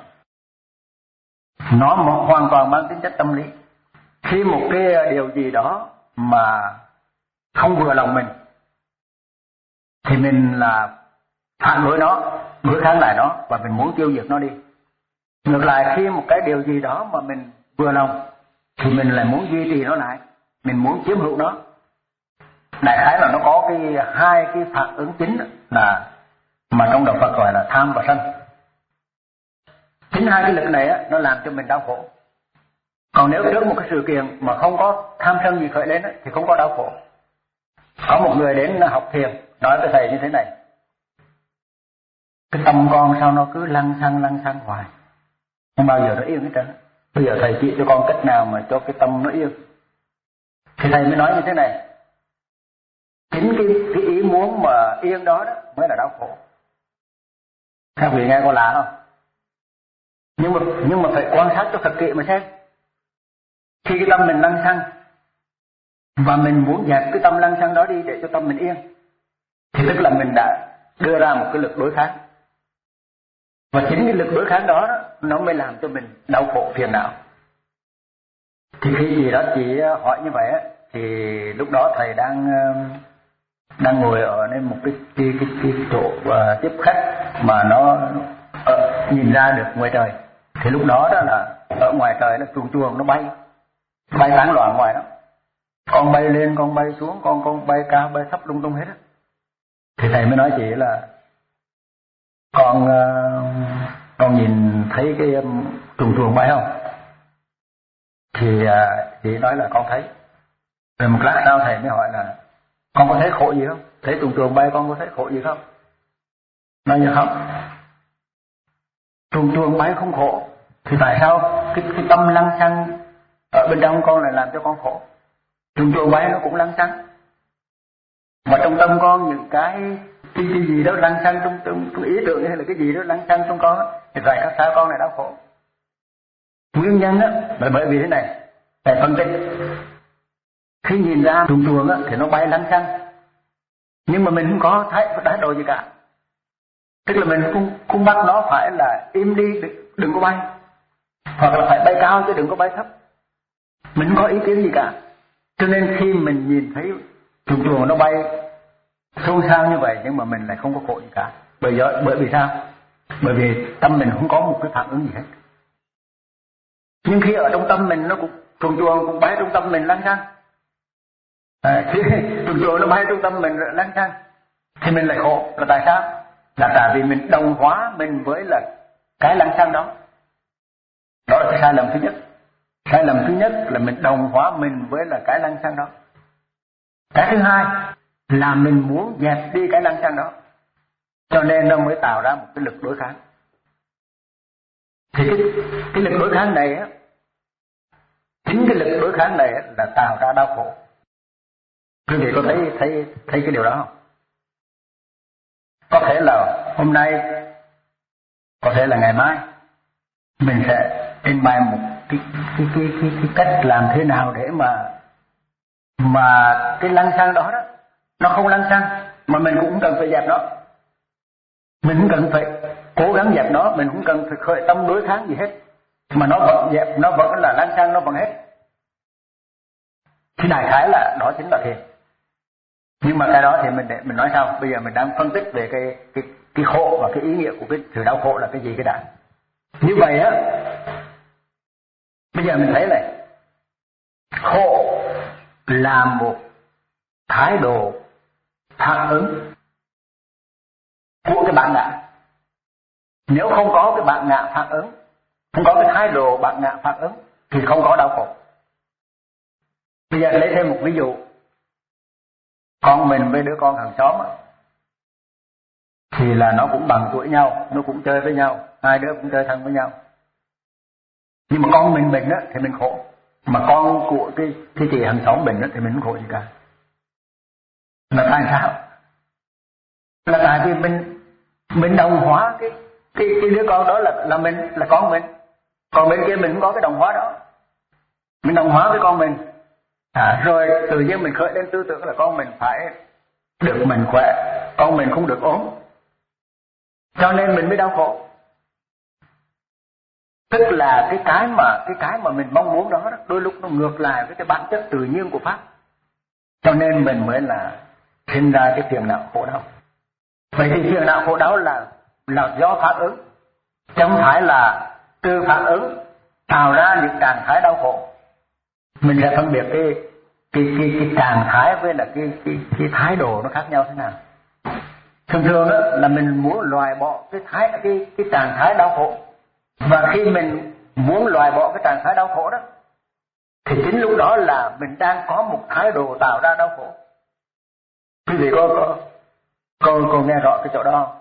Nó hoàn toàn mang tính chất tâm lý. Khi một cái điều gì đó mà không vừa lòng mình thì mình là phản đối nó, đối kháng lại nó, và mình muốn tiêu diệt nó đi. Ngược lại, khi một cái điều gì đó mà mình vừa lòng thì mình lại muốn duy trì nó lại, mình muốn chiếm hữu nó. Đại khái là nó có cái hai cái phản ứng chính là mà trong đạo Phật gọi là tham và sân. Chính hai cái lực này á, nó làm cho mình đau khổ. Còn nếu trước một cái sự kiện mà không có tham sân gì khởi lên á, thì không có đau khổ. Có một người đến học thiền nói với thầy như thế này: cái tâm con sao nó cứ lăng xăng lăng xăng hoài, không bao giờ nó yên hết trơn. Bây giờ thầy chỉ cho con cách nào mà cho cái tâm nó yên. Thì thầy mới nói như thế này: chính cái, cái ý muốn mà yên đó, đó mới là đau khổ. Các vị nghe có lạ không? Nhưng mà nhưng mà phải quan sát cho thật kỹ mà xem. Khi cái tâm mình lăng xăng và mình muốn dẹp cái tâm lăng xăng đó đi để cho tâm mình yên, thì tức là mình đã đưa ra một cái lực đối kháng. Và chính cái lực đối kháng đó, đó nó mới làm cho mình đau khổ phiền não. Thì khi gì đó chị hỏi như vậy á, thì lúc đó thầy đang đang ngồi ở nơi một cái cái cái, cái chỗ uh, tiếp khách mà nó uh, nhìn ra được ngoài trời. Thì lúc đó đó là ở ngoài trời nó chuồn chuồn nó bay bay tán loạn ngoài đó, con bay lên con bay xuống, con con bay cao bay thấp lung tung hết á. Thì thầy mới nói chị là con uh, con nhìn thấy cái um, chuồn chuồn bay không? Thì uh, chị nói là con thấy. Rồi một lát sau thầy mới hỏi là con có thấy khổ gì không? Thấy chuồn chuồn bay con có thấy khổ gì không? Nói như không. Chuồn chuồn bay không khổ, thì tại sao cái, cái tâm lăng xăng ở bên trong con lại làm cho con khổ? Chuồn chuồn bay nó cũng lăng xăng, mà trong tâm con những cái cái, cái gì đó lăng xăng trong, trong, trong ý tưởng hay là cái gì đó lăng xăng trong con á, thì tại sao con lại đau khổ? Nguyên nhân á là bởi vì thế này, thầy phân tích. Khi nhìn ra chuồn chuồn á thì nó bay lăng xăng, nhưng mà mình không có thấy thái độ gì cả. Tức là mình cũng cũng bắt nó phải là im đi, đừng, đừng có bay, hoặc là phải bay cao chứ đừng có bay thấp. Mình không có ý kiến gì cả. Cho nên khi mình nhìn thấy chuồn chuồn nó bay xôn xao như vậy, nhưng mà mình lại không có khổ gì cả. Bởi vì bởi vì sao? Bởi vì tâm mình không có một cái phản ứng gì hết. Nhưng khi ở trong tâm mình nó cũng chuồn chuồn cũng bay trong tâm mình lăng xăng. À, khi chuồn chuồn nó bay trong tâm mình lăng xăng, thì mình lại khổ. Là tại sao? Là tại vì mình đồng hóa mình với là cái lăng xăng đó. Đó là cái sai lầm thứ nhất. Sai lầm thứ nhất là mình đồng hóa mình với là cái lăng xăng đó. Cái thứ hai là mình muốn dẹp đi cái lăng xăng đó, cho nên nó mới tạo ra một cái lực đối kháng. Thì cái, cái lực đối kháng này á, chính cái lực đối kháng này là tạo ra đau khổ. Quý vị có thấy thấy thấy cái điều đó không? Có thể là hôm nay, có thể là ngày mai, mình sẽ trình bày một cái cái cái cái, cái cách làm thế nào để mà mà cái lăng xăng đó đó nó không lăng xăng, mà mình cũng cần phải dẹp nó. Mình cũng cần phải cố gắng dẹp nó, mình cũng cần phải khởi tâm đối kháng gì hết, mà nó vẫn dẹp, nó vẫn là lăng xăng, nó vẫn hết. Thì đại khái là đó chính là thiền. Nhưng mà cái đó thì mình để mình nói sau. Bây giờ mình đang phân tích về cái cái cái khổ và cái ý nghĩa của cái sự đau khổ là cái gì cái đã. Như vậy á, bây giờ mình thấy này, khổ là một thái độ phản ứng của cái bản ngã. Nếu không có cái bản ngã phản ứng, không có cái thái độ bản ngã phản ứng thì không có đau khổ. Bây giờ lấy thêm một ví dụ. Con mình với đứa con hàng xóm á, thì là nó cũng bằng tuổi nhau, nó cũng chơi với nhau, hai đứa cũng chơi thân với nhau. Nhưng mà con mình bệnh á thì mình khổ, mà con của cái cái chị hàng xóm bệnh á thì mình không khổ gì cả. Là tại sao? Là tại vì mình mình đồng hóa cái cái cái đứa con đó là là mình, là con mình. Còn bên kia mình không có cái đồng hóa đó. Mình đồng hóa với con mình. À, rồi tự nhiên mình khởi lên tư tưởng là con mình phải được mình khỏe, con mình không được ốm, cho nên mình mới đau khổ. Tức là cái cái mà cái cái mà mình mong muốn đó, đó đôi lúc nó ngược lại với cái bản chất tự nhiên của pháp, cho nên mình mới là sinh ra cái phiền não khổ đau. Vậy thì phiền não khổ đau là là do phản ứng, chứ không phải là từ phản ứng tạo ra những trạng thái đau khổ. Mình sẽ phân biệt cái cái cái cái trạng thái với là cái cái cái thái độ nó khác nhau thế nào. Thường thường đó là mình muốn loại bỏ cái thái cái cái trạng thái đau khổ, và khi mình muốn loại bỏ cái trạng thái đau khổ đó thì chính lúc đó là mình đang có một thái độ tạo ra đau khổ. Quý vị có có có, có nghe rõ cái chỗ đó không?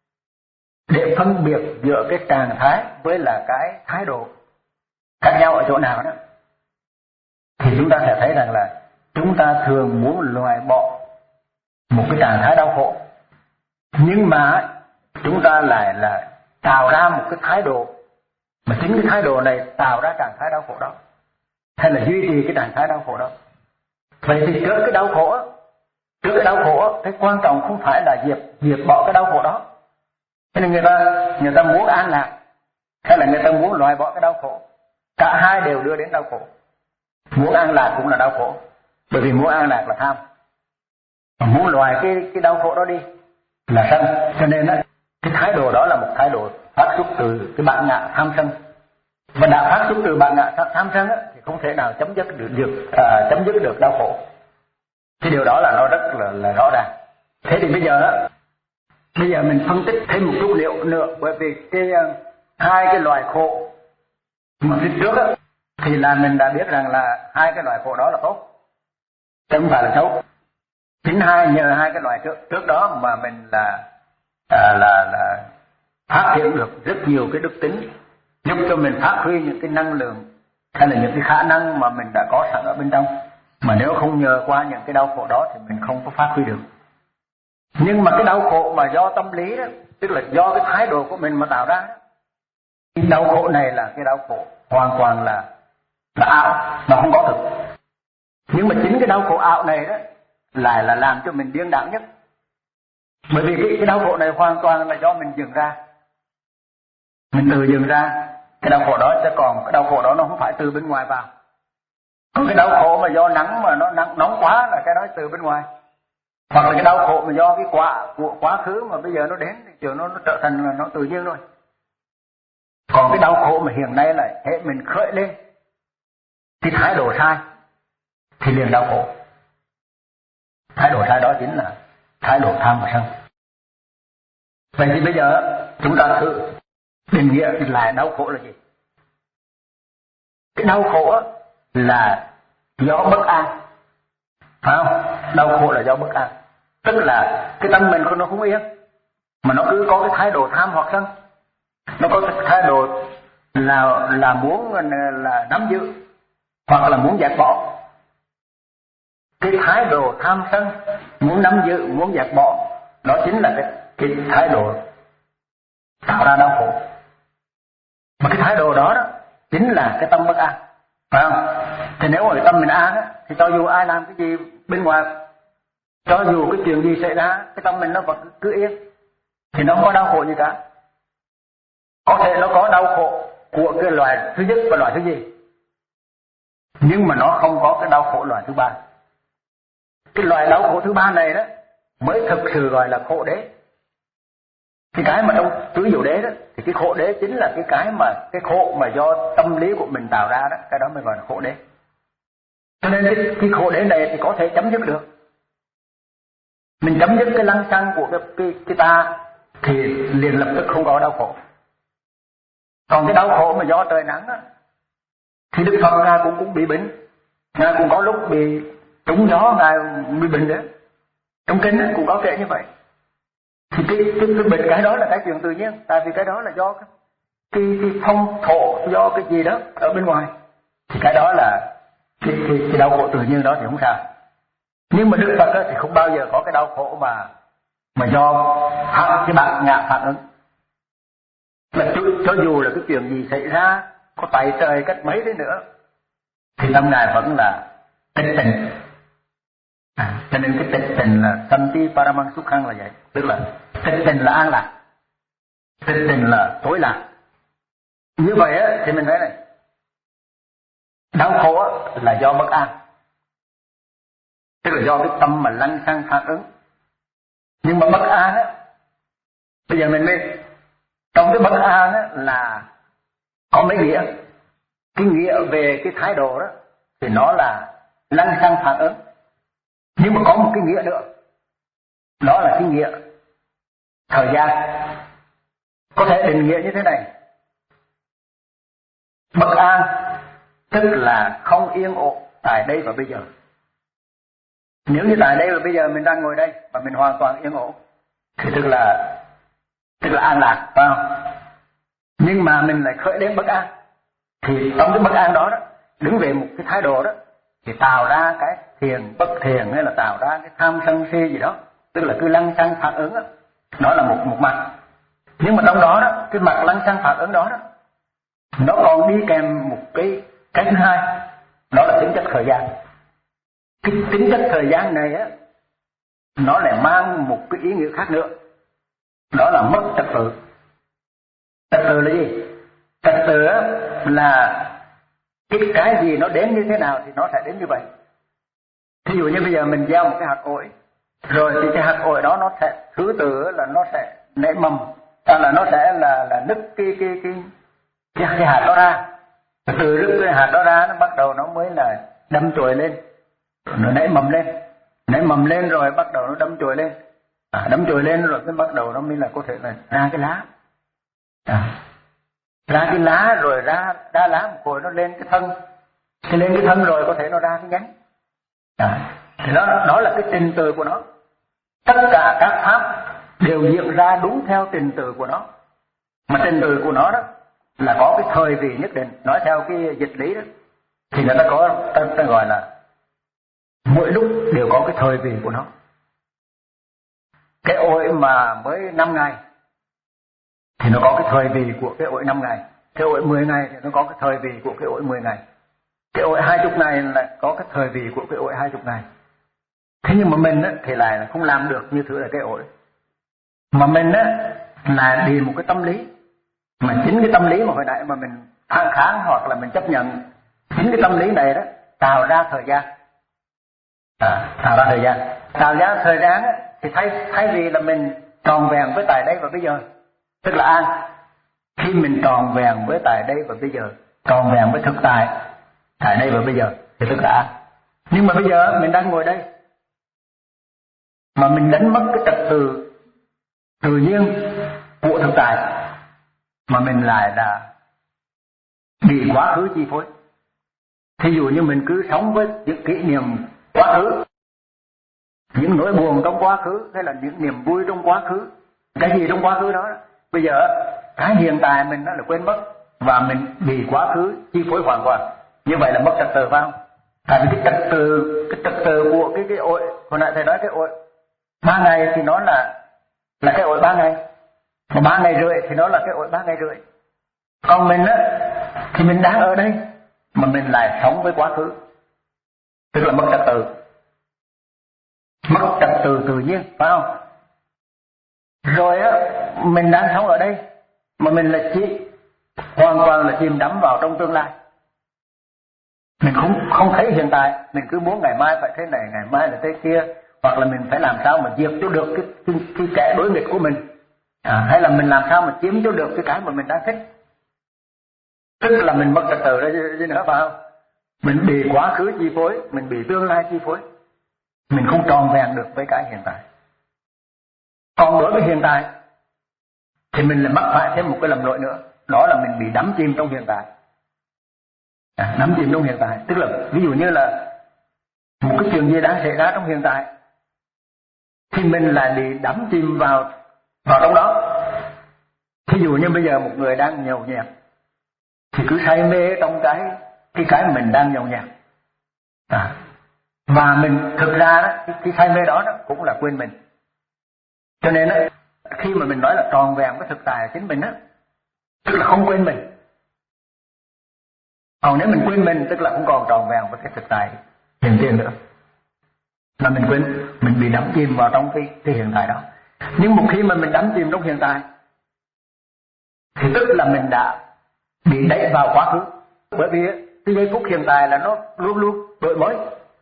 Để phân biệt giữa cái trạng thái với là cái thái độ khác nhau ở chỗ nào đó, thì chúng ta sẽ thấy rằng là chúng ta thường muốn loại bỏ một cái trạng thái đau khổ, nhưng mà chúng ta lại là tạo ra một cái thái độ, mà chính cái thái độ này tạo ra trạng thái đau khổ đó, hay là duy trì cái trạng thái đau khổ đó. Vậy thì trước cái đau khổ, trước cái đau khổ, cái quan trọng không phải là diệt diệt bỏ cái đau khổ đó. Cho nên người ta người ta muốn an lạc, hay là người ta muốn loại bỏ cái đau khổ, cả hai đều đưa đến đau khổ. Muốn an lạc cũng là đau khổ, bởi vì muốn an lạc là tham, mà muốn loại cái cái đau khổ đó đi là sân. Cho nên á, cái thái độ đó là một thái độ phát xuất từ cái bản ngã tham sân, và đã phát xuất từ bản ngã tham sân á, thì không thể nào chấm dứt được, được à, chấm dứt được đau khổ. Cái điều đó là nó rất là, là rõ ràng. Thế thì bây giờ á, bây giờ mình phân tích thêm một chút liệu nữa, bởi vì cái hai cái loại khổ mà phía trước á, thì là mình đã biết rằng là hai cái loại khổ đó là tốt, chứ không phải là xấu. Chính hai nhờ hai cái loại trước trước đó mà mình là à, là là phát hiện được rất nhiều cái đức tính, giúp cho mình phát huy những cái năng lượng hay là những cái khả năng mà mình đã có sẵn ở bên trong, mà nếu không nhờ qua những cái đau khổ đó thì mình không có phát huy được. Nhưng mà cái đau khổ mà do tâm lý đó, tức là do cái thái độ của mình mà tạo ra, cái đau khổ này là cái đau khổ hoàn toàn là là ảo, nó không có thực. Nhưng mà chính cái đau khổ ảo này đó lại là làm cho mình điên đảo nhất, bởi vì cái, cái đau khổ này hoàn toàn là do mình dựng ra, mình tự dựng ra cái đau khổ đó, chứ còn cái đau khổ đó nó không phải từ bên ngoài vào. Còn cái đau khổ mà do nắng mà nó nắng nóng quá là cái đó từ bên ngoài, hoặc là cái đau khổ mà do cái quả của quá khứ mà bây giờ nó đến thì chiều nó nó trở thành là nó tự nhiên thôi. Còn cái đau khổ mà hiện nay là hệ mình khởi lên cái thái độ sai thì liền đau khổ. Thái độ sai đó chính là thái độ tham và sân. Vậy thì bây giờ chúng ta thử định nghĩa lại đau khổ là gì? Cái đau khổ là do bất an, phải không? Đau khổ là do bất an, tức là cái tâm mình nó không yên, mà nó cứ có cái thái độ tham hoặc sân, nó có cái thái độ là là muốn là nắm giữ hoặc là muốn dẹp bỏ. Cái thái độ tham sân, muốn nắm giữ, muốn dẹp bỏ, đó chính là cái, cái thái độ tạo ra đau khổ. Mà cái thái độ đó, đó chính là cái tâm bất an, phải không? Thì nếu mà cái tâm mình an á, thì cho dù ai làm cái gì bên ngoài, cho dù cái chuyện gì xảy ra, cái tâm mình nó vẫn cứ yên, thì nó không có đau khổ gì cả. Có thể nó có đau khổ của cái loài thứ nhất và loài thứ gì, nhưng mà nó không có cái đau khổ loài thứ ba. Cái loài đau khổ thứ ba này đó mới thực sự gọi là khổ đế. Cái cái mà trong tứ diệu đế đó, thì cái khổ đế chính là cái cái mà cái khổ mà do tâm lý của mình tạo ra đó, cái đó mới gọi là khổ đế. Cho nên cái, cái khổ đế này thì có thể chấm dứt được. Mình chấm dứt cái lăng xăng của cái, cái, cái ta thì liền lập tức không có đau khổ. Còn cái đau khổ mà do trời nắng á, thì Đức Phật Ngài cũng cũng bị bệnh, Ngài cũng có lúc bị trúng gió, Ngài bị bệnh nữa. Trong kinh cũng có kể như vậy. Thì cái, cái, cái bệnh cái đó là cái chuyện tự nhiên, tại vì cái đó là do cái, cái, cái phong thổ, do cái gì đó ở bên ngoài. Thì cái đó là cái, cái, cái đau khổ tự nhiên đó thì không sao. Nhưng mà Đức Phật thì không bao giờ có cái đau khổ mà mà do phản, cái bản ngã phản ứng. Là cho, cho dù là cái chuyện gì xảy ra, có tại trời cách mấy đấy nữa, thì tâm Ngài vẫn là tịch tình. À, cho nên cái tịch tình là Santi Paramang Sukhang là vậy. Tức là tịch tình là an lạc, tịch tình là tối lạc. Như vậy á, thì mình thấy này, đau khổ á, là do bất an, tức là do cái tâm mà lăng xăng phản ứng. Nhưng mà bất an á, bây giờ mình biết trong cái bất an á, là có mấy nghĩa. Cái nghĩa về cái thái độ đó thì nó là lăng xăng phản ứng. Nhưng mà có một cái nghĩa nữa, đó là cái nghĩa thời gian. Có thể định nghĩa như thế này: bất an tức là không yên ổn tại đây và bây giờ. Nếu như tại đây và bây giờ mình đang ngồi đây và mình hoàn toàn yên ổn thì tức là tức là an lạc, phải không? Nhưng mà mình lại khởi đến bất an, thì trong cái bất an đó, đó đứng về một cái thái độ đó thì tạo ra cái thiền bất thiền, hay là tạo ra cái tham sân si gì đó, tức là cứ lăng xăng phản ứng đó. Đó là một một mặt. Nhưng mà trong đó đó, cái mặt lăng xăng phản ứng đó đó, nó còn đi kèm một cái cái thứ hai, đó là tính chất thời gian. Cái tính chất thời gian này á, nó lại mang một cái ý nghĩa khác nữa, đó là mất trật tự. Trật tự là gì? Trật tự là cái cái gì nó đến như thế nào thì nó sẽ đến như vậy. Thí dụ như bây giờ mình gieo một cái hạt ổi, rồi thì cái hạt ổi đó nó sẽ thứ tự là nó sẽ nảy mầm, hoặc là nó sẽ là là nứt cái cái cái cái, cái hạt đó ra. Từ nứt cái hạt đó ra, nó bắt đầu nó mới là đâm chồi lên, nó nảy mầm lên, nảy mầm lên rồi bắt đầu nó đâm chồi lên, à, đâm chồi lên rồi cái bắt đầu nó mới là có thể là ra cái lá, à, ra cái lá rồi ra ra lá một hồi nó lên cái thân, thì lên cái thân rồi có thể nó ra cái nhánh, à, thì đó đó là cái trình tự của nó. Tất cả các pháp đều diễn ra đúng theo trình tự của nó, mà trình tự của nó đó là có cái thời kỳ nhất định. Nói theo cái dịch lý đó thì người ta có ta, ta gọi là mỗi lúc đều có cái thời kỳ của nó. Cái ổi mà mới năm ngày thì nó có cái thời kỳ của cái ổi năm ngày, cái ổi mười ngày thì nó có cái thời kỳ của cái ổi mười ngày, cái ổi hai chục ngày lại có cái thời kỳ của cái ổi hai chục ngày. Thế nhưng mà mình á, thì lại là không làm được như thứ là cái ổi, mà mình á, là đi một cái tâm lý, mà chính cái tâm lý mà hồi nãy mà mình phản kháng hoặc là mình chấp nhận, chính cái tâm lý này đó tạo ra thời gian, à, tạo ra thời gian, tạo ra thời gian á, thì thay thay vì là mình tròn vẹn với tại đây và bây giờ, tức là an. Khi mình tròn vẹn với tại đây và bây giờ, tròn vẹn với thực tại tại đây và bây giờ thì tức là an. Nhưng mà bây giờ mình đang ngồi đây, mà mình đánh mất cái trật tự tự nhiên của thực tại, mà mình lại là bị quá khứ chi phối. Thí dụ như mình cứ sống với những kỷ niệm quá khứ, những nỗi buồn trong quá khứ, hay là những niềm vui trong quá khứ, cái gì trong quá khứ đó, bây giờ cái hiện tại mình nó là quên mất, và mình bị quá khứ chi phối hoàn toàn. Như vậy là mất trật tự phải không? Tại vì cái trật tự, cái trật tự của cái cái ổi, hồi nãy thầy nói cái ổi ba ngày thì nó là là cái ổi ba ngày, mà ba ngày rưỡi thì nó là cái ổi ba ngày rưỡi. Còn mình á thì mình đang ở đây mà mình lại sống với quá khứ, tức là mất trật tự, mất trật tự tự nhiên phải không? Rồi á mình đang sống ở đây mà mình là chỉ hoàn toàn là chìm đắm vào trong tương lai. Mình không không thấy hiện tại, mình cứ muốn ngày mai phải thế này, ngày mai là thế kia, hoặc là mình phải làm sao mà diệt cho được cái cái, cái kẻ đối nghịch của mình, à, hay là mình làm sao mà chiếm cho được cái cái mà mình đang thích. Tức là mình mất trật tự đó chứ nữa phải không? Mình bị quá khứ chi phối, mình bị tương lai chi phối, mình không tròn vẹn được với cái hiện tại. Còn đối với hiện tại thì mình lại mắc phải thêm một cái lầm lỗi nữa, đó là mình bị đắm chìm trong hiện tại. À, đắm chìm trong hiện tại, tức là ví dụ như là một cái chuyện gì đang xảy ra trong hiện tại thì mình lại bị đắm chìm vào vào trong đó. Ví dụ như bây giờ một người đang nhậu nhẹt thì cứ say mê trong cái cái cái mình đang nhậu nhẹt, à, và mình thực ra đó, cái, cái say mê đó, đó cũng là quên mình. Cho nên đó, khi mà mình nói là tròn vẹn với thực tại chính mình á, tức là không quên mình. Còn nếu mình quên mình tức là không còn tròn vẹn với cái thực tại hiện tiền nữa, là mình quên, mình bị đắm chìm vào trong cái, cái hiện tại đó. Nhưng một khi mà mình đắm chìm trong hiện tại thì tức là mình đã bị đẩy vào quá khứ. Bởi vì cái giây phút hiện tại là nó luôn luôn đổi mới.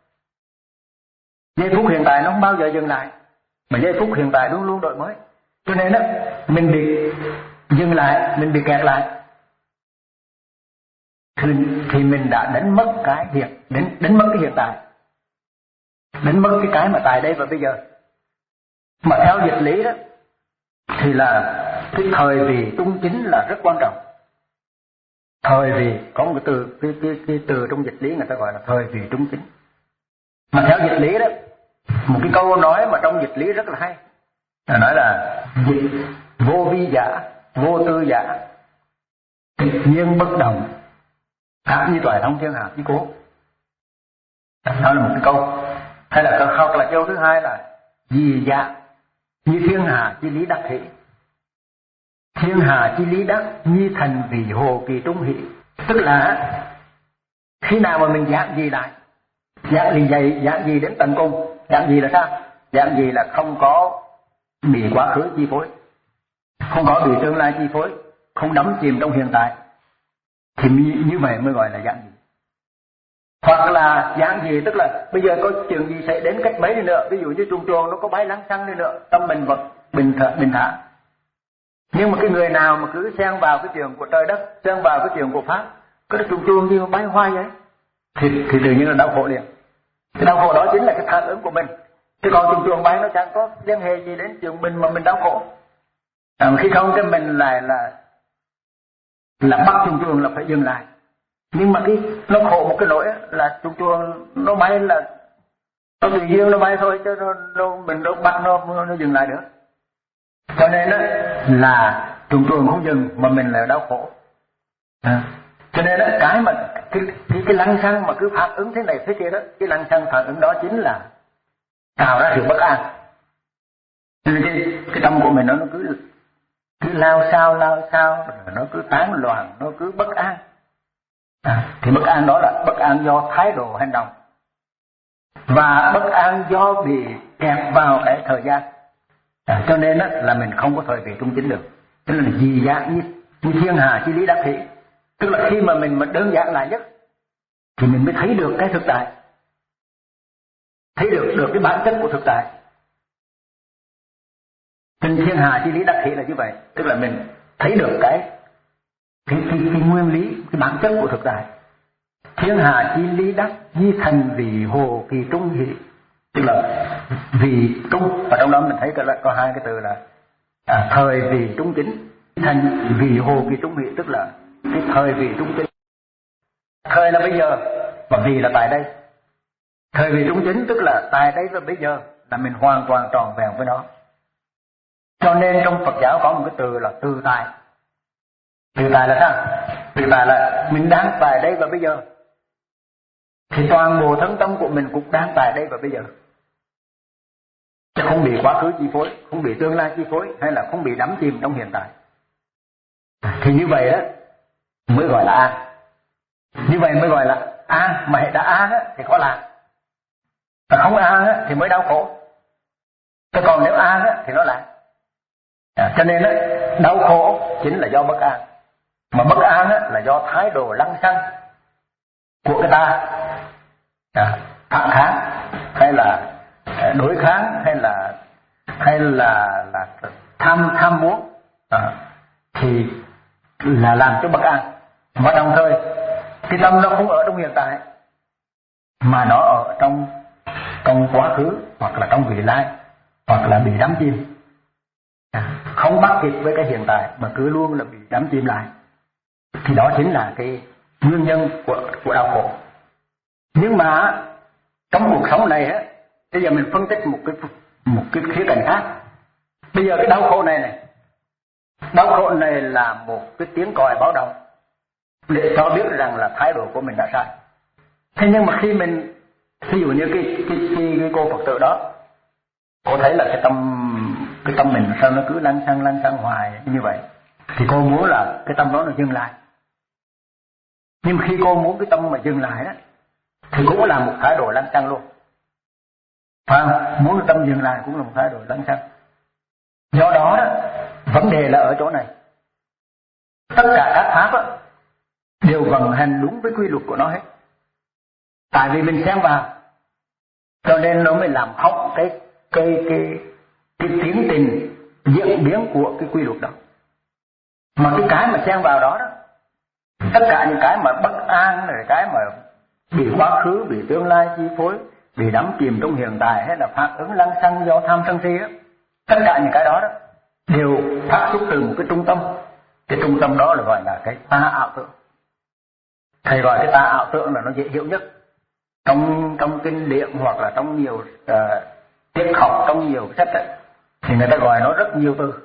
Giây phút hiện tại nó không bao giờ dừng lại, mà giây phút hiện tại luôn luôn đổi mới. Cho nên đó, mình bị dừng lại, mình bị kẹt lại, thì, thì mình đã đánh mất cái hiện, đánh, đánh mất cái hiện tại, đánh mất cái cái mà tại đây và bây giờ. Mà theo dịch lý đó thì là cái thời vị trung chính là rất quan trọng. Thời vị có một cái từ, cái, cái, cái từ trong dịch lý người ta gọi là thời vị trung chính. Mà theo dịch lý đó, một cái câu nói mà trong dịch lý rất là hay, là nói là dịch vô vi giả, vô tư giả, tự nhiên bất động, khác như toại thông thiên hạ chí cố. Đó là một cái câu. Hay là câu hoặc là câu thứ hai là dị giả như thiên hạ chi lý đắc hỷ, thiên hạ chi lý đắc như thành vì hồ kỳ trung hỷ. Tức là khi nào mà mình giảng gì lại, giảng gì dạy, giảng gì đến tận cùng. Giảng gì là sao? Giảng gì là không có bị quá khứ chi phối, không có bị tương lai chi phối, không đắm chìm trong hiện tại, thì như vậy mới gọi là giảng gì. Hoặc là giảng gì tức là bây giờ có chuyện gì xảy đến cách mấy đi nữa, ví dụ như chuồng chuồng nó có bay lăng xăng đi nữa, tâm mình vật bình thản, bình thản. Nhưng mà cái người nào mà cứ xen vào cái chuyện của trời đất, xen vào cái chuyện của pháp, cái chuồng chuồng gì mà bay hoài vậy, thì, thì tự nhiên là đau khổ liền. Cái đau khổ đó chính là cái phản ứng của mình. Chứ còn chuồng chuồng bay nó chẳng có liên hệ gì đến chuyện mình mà mình đau khổ. À, khi không cái mình lại là là bắt chuồng chuồng là phải dừng lại. Nhưng mà cái nó khổ một cái nỗi là chuồng chuồng nó bay là nó tự nhiên nó bay thôi, chứ nó, nó mình đâu bắt nó nó dừng lại nữa. Cho nên đó là chuồng chuồng không dừng mà mình lại đau khổ. À, cho nên đó cái mà cái cái, cái lăng xăng mà cứ phản ứng thế này thế kia đó, cái lăng xăng phản ứng đó chính là tạo ra sự bất an. Nên cái cái tâm của mình nó nó cứ cứ lao sao lao sao, nó cứ tán loạn, nó cứ bất an. À, thì bất an đó là bất an do thái độ hành động, và bất an do bị kẹt vào cái thời gian. À, cho nên đó, là mình không có thời vị trung chính được. Tức là gì dạng như, như thiên hà chi lý đắc hỷ. Tức là khi mà mình mà đơn giản lại nhất thì mình mới thấy được cái thực tại, thấy được được cái bản chất của thực tại. Trên thiên hà chi lý đắc hỷ là như vậy, tức là mình thấy được cái cái, cái, cái nguyên lý, cái bản chất của thực tại. Thiên hà chi lý đắc di thành vì hồ kỳ trung hỷ, tức là vì trung. Ở trong đó mình thấy có, có hai cái từ là à, thời vì trung chính, thành vì hồ kỳ trung hỷ, tức là cái thời vì trung chính. Thời là bây giờ và vì là tại đây. Thời vì trung chính tức là tại đây và bây giờ là mình hoàn toàn tròn vẹn với nó. Cho nên trong Phật giáo có một cái từ là tự tại. Tự tại là sao? Tự tại là mình đang tại đây và bây giờ, thì toàn bộ thân tâm của mình cũng đang tại đây và bây giờ, chứ không bị quá khứ chi phối, không bị tương lai chi phối, hay là không bị đắm chìm trong hiện tại. Thì như vậy đó mới gọi là an. Như vậy mới gọi là an. Mà hệ đã an á, thì có lạc, mà không an á, thì mới đau khổ. Chứ còn nếu an á, thì nó lạc. À, cho nên á, đau khổ chính là do bất an, mà bất an á, là do thái độ lăng xăng của cái ta, à, phản kháng hay là đối kháng hay là hay là là tham tham muốn, à, thì là làm cho bất an. Mà đồng thời cái tâm nó không ở trong hiện tại, mà nó ở trong trong quá khứ hoặc là trong vị lai, hoặc là bị đắm chìm, à, không bắt kịp với cái hiện tại mà cứ luôn là bị đắm chìm lại. Thì đó chính là cái nguyên nhân của của đau khổ. Nhưng mà trong cuộc sống này á, bây giờ mình phân tích một cái một cái khía cạnh khác. Bây giờ cái đau khổ này này, đau khổ này là một cái tiếng còi báo động để cho biết rằng là thái độ của mình đã sai. Thế nhưng mà khi mình, ví dụ như cái cái cái, cái cô Phật tử đó, cô thấy là cái tâm cái tâm mình sao nó cứ lăn xăng lăn xăng hoài như vậy, thì cô muốn là cái tâm đó nó dừng lại. Nhưng khi cô muốn cái tâm mà dừng lại đó, thì cũng là một thái độ lăn xăng luôn. Phải không? Muốn cái tâm dừng lại cũng là một thái độ lăn xăng. Do đó đó, vấn đề là ở chỗ này. Tất cả các pháp đó, đều vận hành đúng với quy luật của nó hết. Tại vì mình xen vào, cho nên nó mới làm hỏng cái cái cái cái tiến trình diễn biến của cái quy luật đó. Mà cái cái mà xen vào đó đó, tất cả những cái mà bất an, rồi cái mà bị quá khứ, bị tương lai chi phối, bị đắm chìm trong hiện tại, hay là phản ứng lăng xăng do tham sân si đó, tất cả những cái đó đó đều phát xuất từ một cái trung tâm. Cái trung tâm đó là gọi là cái ta ảo tưởng. Thầy gọi cái ta ảo tưởng là nó dễ hiểu nhất. Trong trong kinh điển hoặc là trong nhiều uh, triết học, trong nhiều sách ấy, thì người ta gọi nó rất nhiều từ.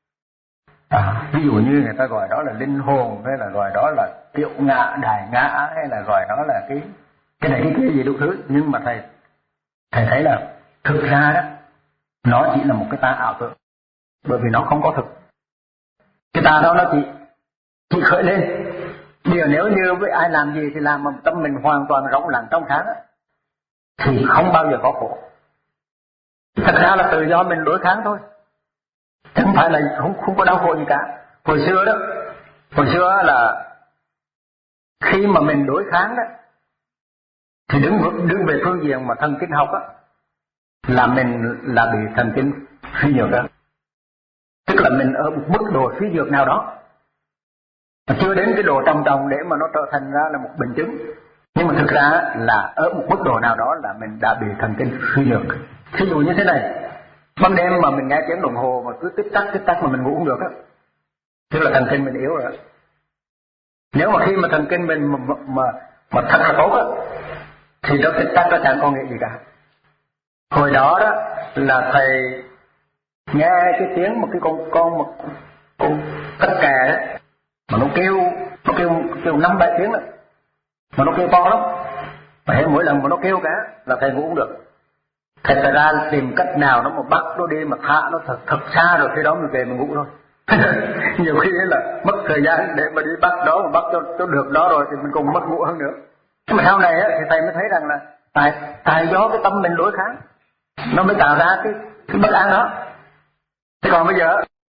À, ví dụ như người ta gọi đó là linh hồn, hay là gọi đó là tiểu ngã, đại ngã, hay là gọi đó là cái cái này cái kia gì đủ thứ. Nhưng mà thầy thầy thấy là thực ra đó, nó chỉ là một cái ta ảo tưởng, bởi vì nó không có thực. Cái ta đó nó chỉ chỉ khởi lên. Điều nếu như với ai làm gì thì làm mà tâm mình hoàn toàn rỗng lặng trong sáng đó, thì không bao giờ có khổ. Thật ra là tự do mình đối kháng thôi, không phải là không không có đau khổ gì cả. Hồi xưa đó, hồi xưa là khi mà mình đối kháng đó, thì đứng đứng về phương diện mà thần kinh học á, là mình là bị thần kinh suy nhược đó. Tức là mình ở một mức độ suy nhược nào đó, mà chưa đến cái độ trầm trọng để mà nó trở thành ra là một bệnh chứng. Nhưng mà thực ra là ở một mức độ nào đó là mình đã bị thần kinh suy nhược. Ví dụ như thế này, ban đêm mà mình nghe tiếng đồng hồ mà cứ tích tắc tích tắc mà mình ngủ không được á, tức là thần kinh mình yếu rồi. Nếu mà khi mà thần kinh mình mà mà, mà thật là tốt á, thì nó tích tắc nó chẳng có nghĩa gì cả. Hồi đó đó là thầy nghe cái tiếng một cái con con một con tất kè đó, mà nó kêu nó kêu kêu năm bảy tiếng đó, mà nó kêu to lắm. Mà hết mỗi lần mà nó kêu cả là thầy ngủ không được. Thầy phải ra tìm cách nào nó mà bắt nó đi mà thả nó thật thật xa, rồi khi đó mình về mình ngủ thôi. Nhiều khi là mất thời gian để mà đi bắt đó, mà bắt cho, cho được đó rồi thì mình còn mất ngủ hơn nữa. Nhưng mà sau này á, thì thầy mới thấy rằng là tại tại do cái tâm mình đối kháng nó mới tạo ra cái, cái bất an đó. Thế còn bây giờ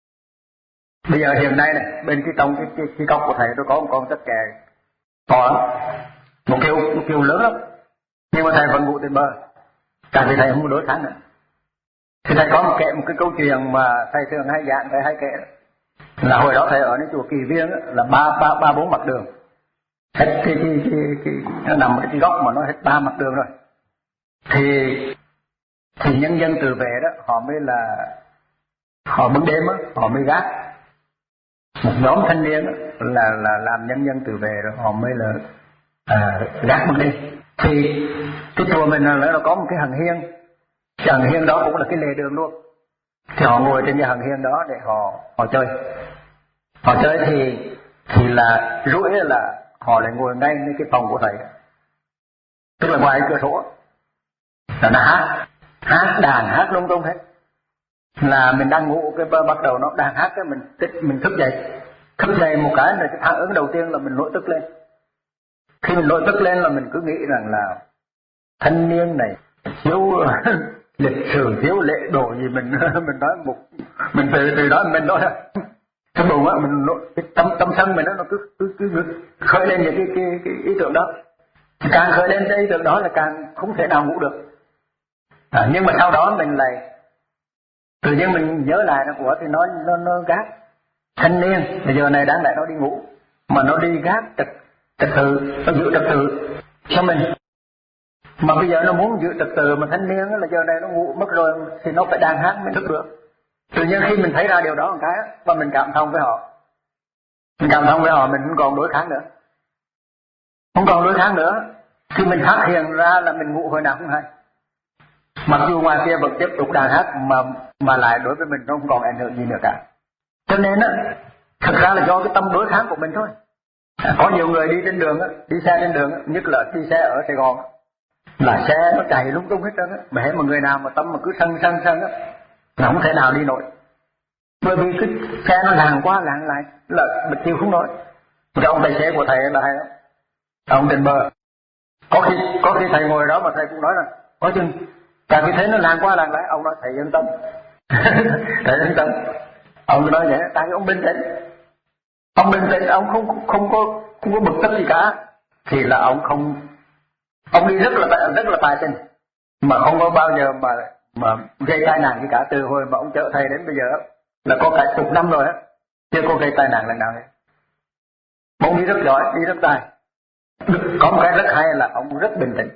bây giờ hiện nay này, bên cái trong cái cái, cái cốc của thầy tôi có một con tất kè to lắm, một kêu một kêu lớn lắm, nhưng mà thầy vẫn ngủ trên bờ, tại vì thầy không có đối kháng nữa. Thì thầy có một kể một cái câu chuyện mà thầy thường hay giảng, thầy hay kể là hồi đó thầy ởในchùa Kỳ Viên á, là ba ba ba bốn mặt đường, hết cái cái cái, cái nó nằm ở cái góc mà nó hết ba mặt đường rồi. Thì thì nhân dân tự vệ đó họ mới là họ bưng đêm á, họ mới gác. Một nhóm thanh niên đó, là là làm nhân dân tự vệ rồi họ mới là à, gác bưng đêm. Thì cái chùa mình là nó có một cái hằng hiên, cái hằng hiên đó cũng là cái lề đường luôn. Thì họ ngồi trên cái hằng hiên đó để họ họ chơi. Họ chơi thì thì là rủi là họ lại ngồi ngayในcái phòng của thầy, tức là ngoài cửa sổ là nó hát hát đàn hát lung tung hết. Là mình đang ngủ cái bắt đầu nó đang hát cái mình tích mình thức dậy thức dậy một cái là cái phản ứng đầu tiên là mình nổi tức lên. Khi mình nổi tức lên là mình cứ nghĩ rằng là thanh niên này thiếu lịch sử thiếu lễ độ gì mình mình nói một mình từ từ đó mình nói cái bụng á mình cái tâm tâm sân mình nó nó cứ cứ cứ khởi lên những cái cái, cái ý tưởng đó. Càng khởi lên cái ý tưởng đó là càng không thể nào ngủ được. À, nhưng mà sau đó mình lại tự nhiên mình nhớ lại nó của thì nó nó nó gác thanh niên bây giờ này đáng lẽ nó đi ngủ mà nó đi gác trật trật tự, nó giữ trật tự cho mình. Mà bây giờ nó muốn giữ trật tự mà thanh niên là giờ này nó ngủ mất rồi thì nó phải đàn hát mới thức được. Tự nhiên khi mình thấy ra điều đó một cái và mình cảm thông với họ, mình cảm thông với họ mình không còn đối kháng nữa, không còn đối kháng nữa. Khi mình phát hiện ra là mình ngủ hồi nào không hay, mặc dù ngoài kia vẫn tiếp tục đàn hát mà mà lại đối với mình nó không còn ảnh hưởng gì nữa cả. Cho nên á, thật ra là do cái tâm đối kháng của mình thôi. Có nhiều người đi trên đường á, đi xe trên đường á, nhất là đi xe ở Sài Gòn á, là xe nó chạy lung tung hết trơn á, mà hễ mà người nào mà tâm mà cứ sân sân sân á, là không thể nào đi nổi. Bởi vì cái xe nó làng qua làng lại là mình chịu không nổi. Cái ông tài xế của thầy là hay lắm, ông trên bờ, có khi có khi thầy ngồi đó mà thầy cũng nói là có chừng tại vì thế nó làng qua làng lại. Ông nói thầy yên tâm thầy yên tâm. Ông nói vậy tại ông bình tĩnh, ông bình tĩnh, ông không không có không có bực tức gì cả. Thì là ông không, ông đi rất là rất là tài tình mà không có bao giờ mà mà gây tai nạn gì cả. Từ hồi mà ông chở thầy đến bây giờ là có cả chục năm rồi á, chưa có gây tai nạn lần nào hết. Ông đi rất giỏi, đi rất tài. Có một cái rất hay là ông rất bình tĩnh,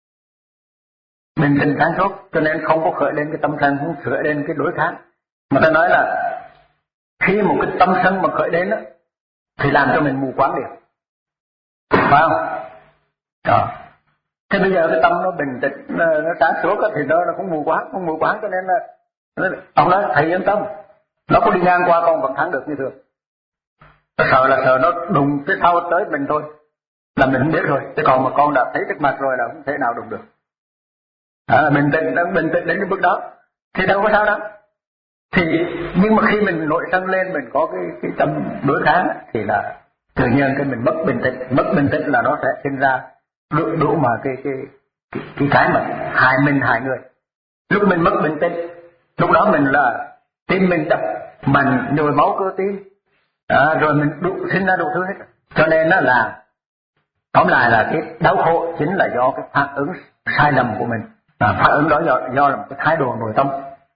bình tĩnh sáng suốt, cho nên không có khởi lên cái tâm sân, không khởi lên cái đối kháng. Mà ta nói là khi một cái tâm sân mà khởi đến á thì làm cho mình mù quáng liền, phải không? Đó. Thế bây giờ cái tâm nó bình tĩnh, nó, nó sáng suốt thì nó, nó cũng mù quáng, không mù quáng cho nên là nó, ông nói thầy yên tâm, nó có đi ngang qua con vẫn thắng được như thường. Nó sợ là sợ nó đụng cái sau tới mình thôi là mình không biết rồi, chứ còn mà con đã thấy trước mặt rồi là không thể nào đụng được. À, bình tĩnh, đang bình tĩnh đến cái bước đó thì đâu có sao đâu. Thì nhưng mà khi mình nổi sân lên, mình có cái cái tâm đối kháng thì là tự nhiên cái mình mất bình tĩnh, mất bình tĩnh là nó sẽ sinh ra đủ, đủ mà cái cái cái cái, cái mà hại mình hại người. Lúc mình mất bình tĩnh, lúc đó mình là tim mình đập mạnh, nhồi máu cơ tim, à, rồi mình đủ, sinh ra đủ thứ hết. Cho nên nó là tóm lại là cái đau khổ chính là do cái phản ứng sai lầm của mình. À, phản ứng đó do, do là một cái thái độ nội tâm.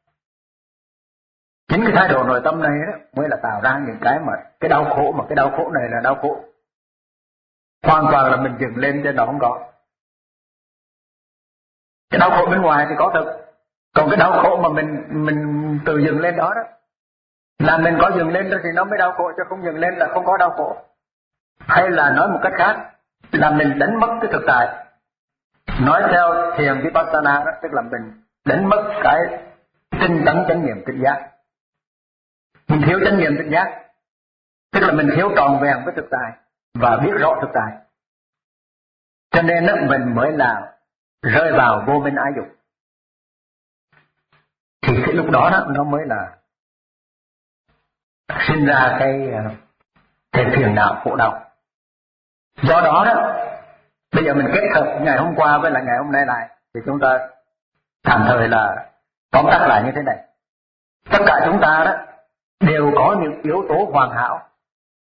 Chính cái thái độ nội tâm này đó mới là tạo ra những cái mà cái đau khổ, mà cái đau khổ này là đau khổ hoàn toàn là mình dựng lên cho nó không có. Cái đau khổ bên ngoài thì có thật, còn cái đau khổ mà mình mình tự dựng lên đó đó là mình có dựng lên đó thì nó mới đau khổ, chứ không dựng lên là không có đau khổ. Hay là nói một cách khác là mình đánh mất cái thực tại. Nói theo thiền Vipassana đó, tức là mình đánh mất cái tinh tấn chánh niệm tỉnh giác. Mình thiếu chánh niệm tỉnh giác, tức là mình thiếu tròn vẹn với thực tại và biết rõ thực tại. Cho nên đó, mình mới là rơi vào vô minh ái dục. Thì cái lúc đó, đó nó mới là sinh ra cái cái phiền não khổ đau. Do đó đó, bây giờ mình kết hợp ngày hôm qua với lại ngày hôm nay lại thì chúng ta tạm thời là tóm tắt lại như thế này. Tất cả chúng ta đó đều có những yếu tố hoàn hảo,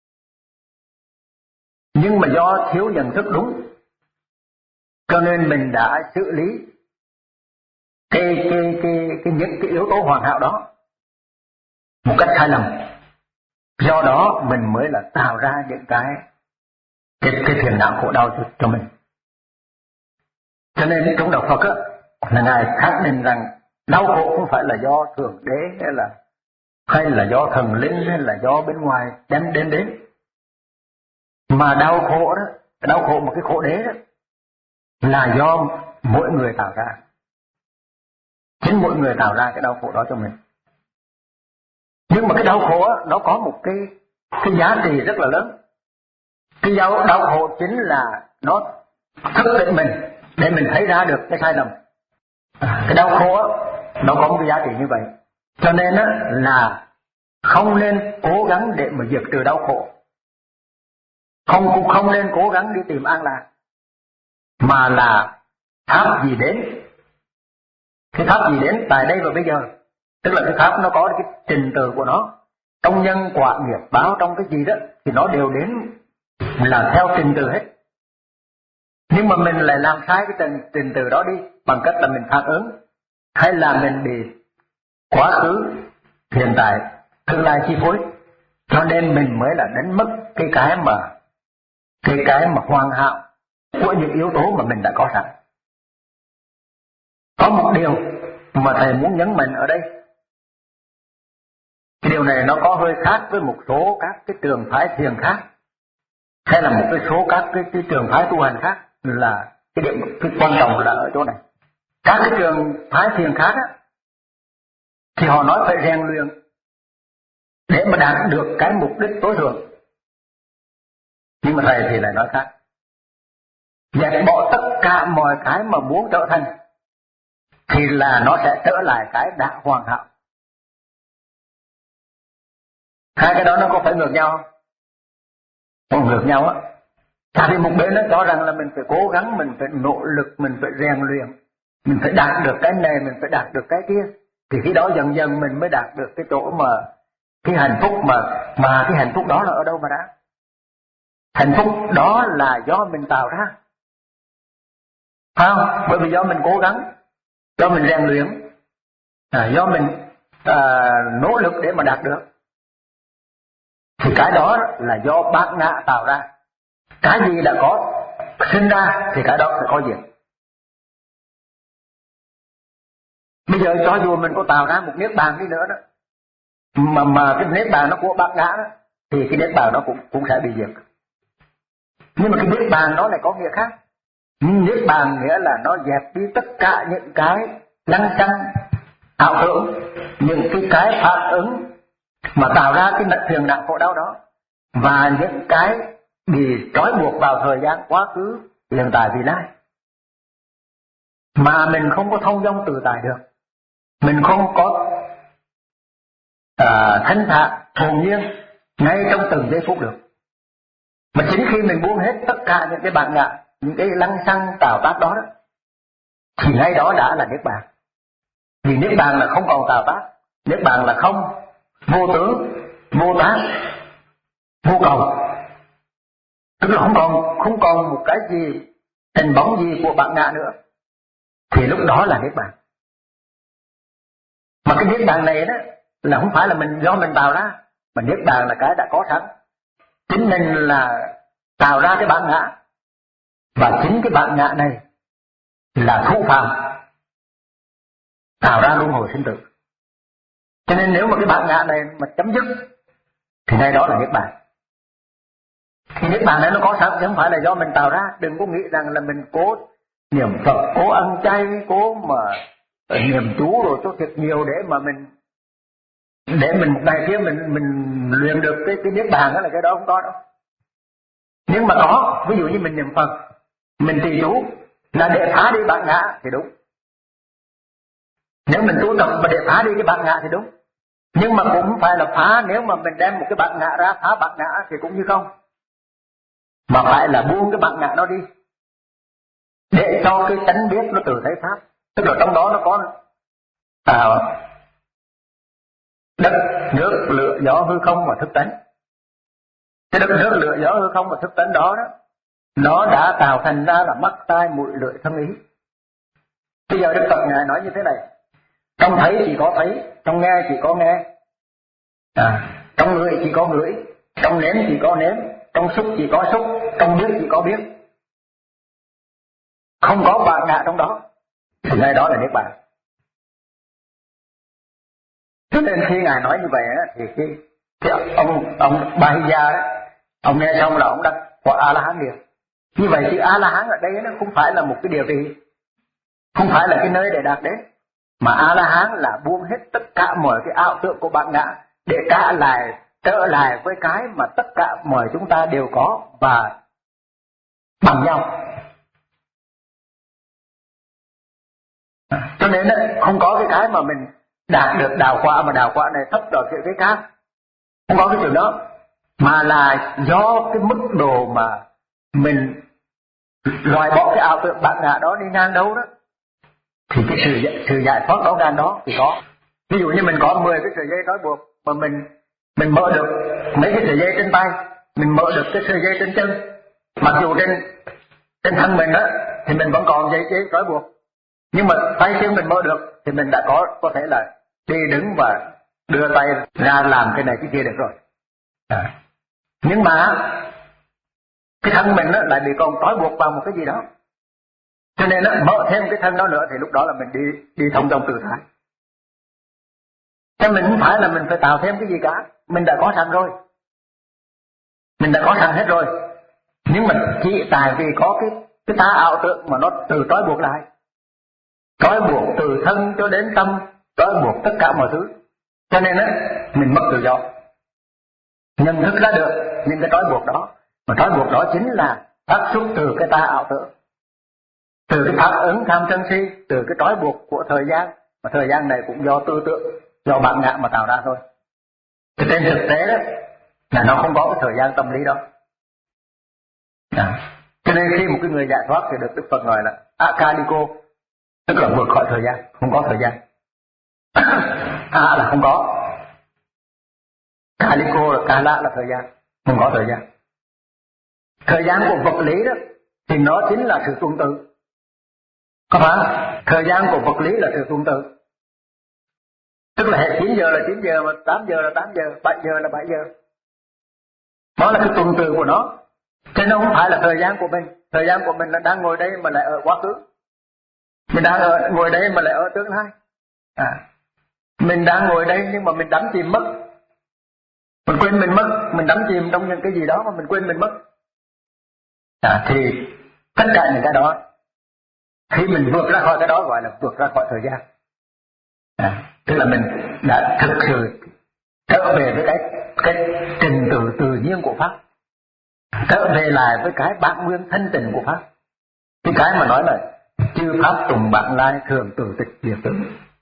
nhưng mà do thiếu nhận thức đúng cho nên mình đã xử lý cái cái cái cái những cái yếu tố hoàn hảo đó một cách sai lầm. Do đó mình mới là tạo ra những cái cái, cái phiền não khổ đau cho, cho mình. Cho nên trong đạo Phật á, là Ngài khẳng định rằng Đau khổ không phải là do thượng đế hay là hay là do thần linh hay là do bên ngoài đem đến đến, mà đau khổ đó, đau khổ một cái khổ đế đó là do mỗi người tạo ra. Chính mỗi người tạo ra cái đau khổ đó cho mình. Nhưng mà cái đau khổ đó, nó có một cái cái giá trị rất là lớn. Cái đau, đau khổ chính là nó thức tỉnh mình để mình thấy ra được cái sai lầm. Cái đau khổ đó, nó có một cái giá trị như vậy. Cho nên đó, là không nên cố gắng để mà diệt trừ đau khổ. Không cũng không nên cố gắng đi tìm an lạc, mà là tháp gì đến. Cái tháp gì đến tại đây và bây giờ, tức là cái tháp nó có cái trình tự của nó, trong nhân quả nghiệp báo, trong cái gì đó thì nó đều đến là theo trình tự hết. Nhưng mà mình lại làm sai cái trình, trình tự đó đi bằng cách là mình phản ứng, hay là mình bị quá khứ, hiện tại, tương lai chi phối. Cho nên mình mới là đánh mất cái cái mà cái cái mà hoàn hảo của những yếu tố mà mình đã có sẵn. Có một điều mà thầy muốn nhấn mạnh ở đây, cái điều này nó có hơi khác với một số các cái trường phái thiền khác, hay là một cái số các cái, cái trường phái tu hành khác, là cái điểm cái quan trọng là ở chỗ này. Các cái trường phái thiền khác á, thì họ nói phải rèn luyện để mà đạt được cái mục đích tối thượng. Nhưng mà thầy thì lại nói khác, dẹp bỏ tất cả mọi cái mà muốn trở thành thì là nó sẽ trở lại cái đã hoàn hảo. Hai cái đó nó có phải ngược nhau không? Không ngược nhau á. Tại vì một bên nó cho rằng là mình phải cố gắng, mình phải nỗ lực, mình phải rèn luyện, mình phải đạt được cái này, mình phải đạt được cái kia, thì khi đó dần dần mình mới đạt được cái chỗ mà cái hạnh phúc mà mà cái hạnh phúc đó là ở đâu mà đã? Hạnh phúc đó là do mình tạo ra, phải không? Bởi vì do mình cố gắng, do mình rèn luyện, à, do mình à, nỗ lực để mà đạt được, thì cái đó là do bát ngã tạo ra. Cái gì đã có sinh ra thì cái đó phải có diệt. Bây giờ cho dù mình có tạo ra một niết bàn đi nữa đó, mà mà cái niết bàn nó của bát ngã đó, thì cái niết bàn nó cũng cũng sẽ bị diệt. Nhưng mà cái niết bàn nó lại có nghĩa khác. Niết bàn nghĩa là nó dẹp đi tất cả những cái lăng xăng ảo tưởng, những cái cái phản ứng mà tạo ra cái nợ phiền não khổ đau đó, và những cái bị trói buộc vào thời gian quá khứ, hiện tại, vị lai, mà mình không có thông dong tự tại được, mình không có à, thanh thản hồn nhiên ngay trong từng giây phút được. Mà chính khi mình buông hết tất cả những cái bản ngã, những cái lăng xăng tạo tác đó, đó thì ngay đó đã là niết bàn. Vì niết bàn là không còn tạo tác, niết bàn là không, vô tướng, vô tác, vô cầu, tức là không còn không còn một cái gì hình bóng gì của bản ngã nữa, thì lúc đó là niết bàn. Mà cái niết bàn này đó là không phải là mình do mình tạo ra, mà niết bàn là cái đã có sẵn. Chính mình là tạo ra cái bản ngã, và chính cái bản ngã này là thụ phàm tạo ra luân hồi sinh tử. Cho nên nếu mà cái bản ngã này mà chấm dứt thì ngay đó là niết bàn. Thì niết bàn này nó có sẵn chứ không phải là do mình tạo ra. Đừng có nghĩ rằng là mình cố niệm Phật, cố ăn chay, cố mà niệm chú rồi cho thiệt nhiều để mà mình để mình một ngày kia mình mình luyện được cái cái niết bàn, đó là cái đó không có đâu. Nhưng mà có, ví dụ như mình niệm Phật, mình trì chú là để phá đi bản ngã thì đúng. Nếu mình tu tập mà để phá đi cái bản ngã thì đúng. Nhưng mà cũng không phải là phá, nếu mà mình đem một cái bản ngã ra phá bản ngã thì cũng như không. Mà phải là buông cái bản ngã nó đi, để cho cái tánh biết nó tự thấy pháp. Tức là trong đó nó có à, đất, nước, lửa, gió, hư không và thức tánh. Cái đất, nước, lửa, gió, hư không và thức tánh đó, đó nó đã tạo thành ra là mắt, tai, mũi, lưỡi, thân, ý. Bây giờ Đức Phật Ngài nói như thế này: trong thấy chỉ có thấy, trong nghe chỉ có nghe, à, trong ngửi chỉ có ngửi, trong nếm chỉ có nếm, trong xúc chỉ có xúc, trong biết chỉ có biết. Không có bản ngã trong đó thì ngay đó là niết bàn. Cho nên khi Ngài nói như vậy á, thì cái, cái ông ông Bahija đó, ông nghe xong là ông đắc quả A La Hán liền. Như vậy thì A La Hán ở đây nó không phải là một cái địa vị, không phải là cái nơi để đạt đến, mà A La Hán là buông hết tất cả mọi cái ảo tưởng của bản ngã để trả lại trở lại với cái mà tất cả mọi chúng ta đều có và bằng nhau. Cho nên không có cái cái mà mình đạt được đào quả mà đào quả này thấp đòi cái cái khác, không có cái chuyện đó, mà là do cái mức độ mà mình loại bỏ cái ảo tưởng bản ngã đó đi ngang đâu đó, thì cái sự sự giải thoát đó ngang đó thì có. Ví dụ như mình có mười cái sợi dây trói buộc mà mình mình mở được mấy cái sợi dây trên tay, mình mở được cái sợi dây trên chân, mặc dù trên trên thân mình đó thì mình vẫn còn dây dây trói buộc, nhưng mà tay chân mình mở được thì mình đã có có thể là đi đứng và đưa tay ra làm cái này cái kia được rồi. À. Nhưng mà cái thân mình đó lại bị còn trói buộc vào một cái gì đó, cho nên nó mở thêm cái thân đó nữa thì lúc đó là mình đi đi thông trong tự tại. Cho mình không phải là mình phải tạo thêm cái gì cả, mình đã có sẵn rồi, mình đã có sẵn hết rồi, nhưng mà chỉ tại vì có cái cái tà ảo tưởng mà nó từ trói buộc lại, trói buộc từ thân cho đến tâm, trói buộc tất cả mọi thứ, cho nên á mình mất tự do. Nhận thức ra được những cái trói buộc đó, mà trói buộc đó chính là phát xuất từ cái tà ảo tưởng, từ cái phản ứng tham sân si, từ cái trói buộc của thời gian, mà thời gian này cũng do tư tưởng, do bản ngã mà tạo ra thôi. Thì trên thực tế đó là nó không có cái thời gian tâm lý đó. À. Cho nên khi một cái người giải thoát thì được Đức Phật gọi là Akaliko, tức là vượt khỏi thời gian, không có thời gian. A là không có, Kaliko là Kala là thời gian, không có thời gian. Thời gian của vật lý đó thì nó chính là sự tuần tự, có phải? Thời gian của vật lý là sự tuần tự, tức là hệ chín giờ là chín giờ, mà tám giờ là tám giờ, bảy giờ là bảy giờ. Đó là cái tuần tự của nó. Chứ nó không phải là thời gian của mình. Thời gian của mình là đang ngồi đây mà lại ở quá khứ, mình đang ở, ngồi đây mà lại ở tương lai. À, mình đang ngồi đây nhưng mà mình đắm chìm mất, mình quên mình mất, mình đắm chìm trong những cái gì đó mà mình quên mình mất. À, thì tất cả những cái đó, khi mình vượt ra khỏi cái đó gọi là vượt ra khỏi thời gian. À, tức là mình đã thực sự trở về với cái cái trình tự tự nhiên của pháp, trở về lại với cái bản nguyên thanh tịnh của pháp, cái cái mà nói là chư pháp tùng bản lai thường tự tịch diệt tử,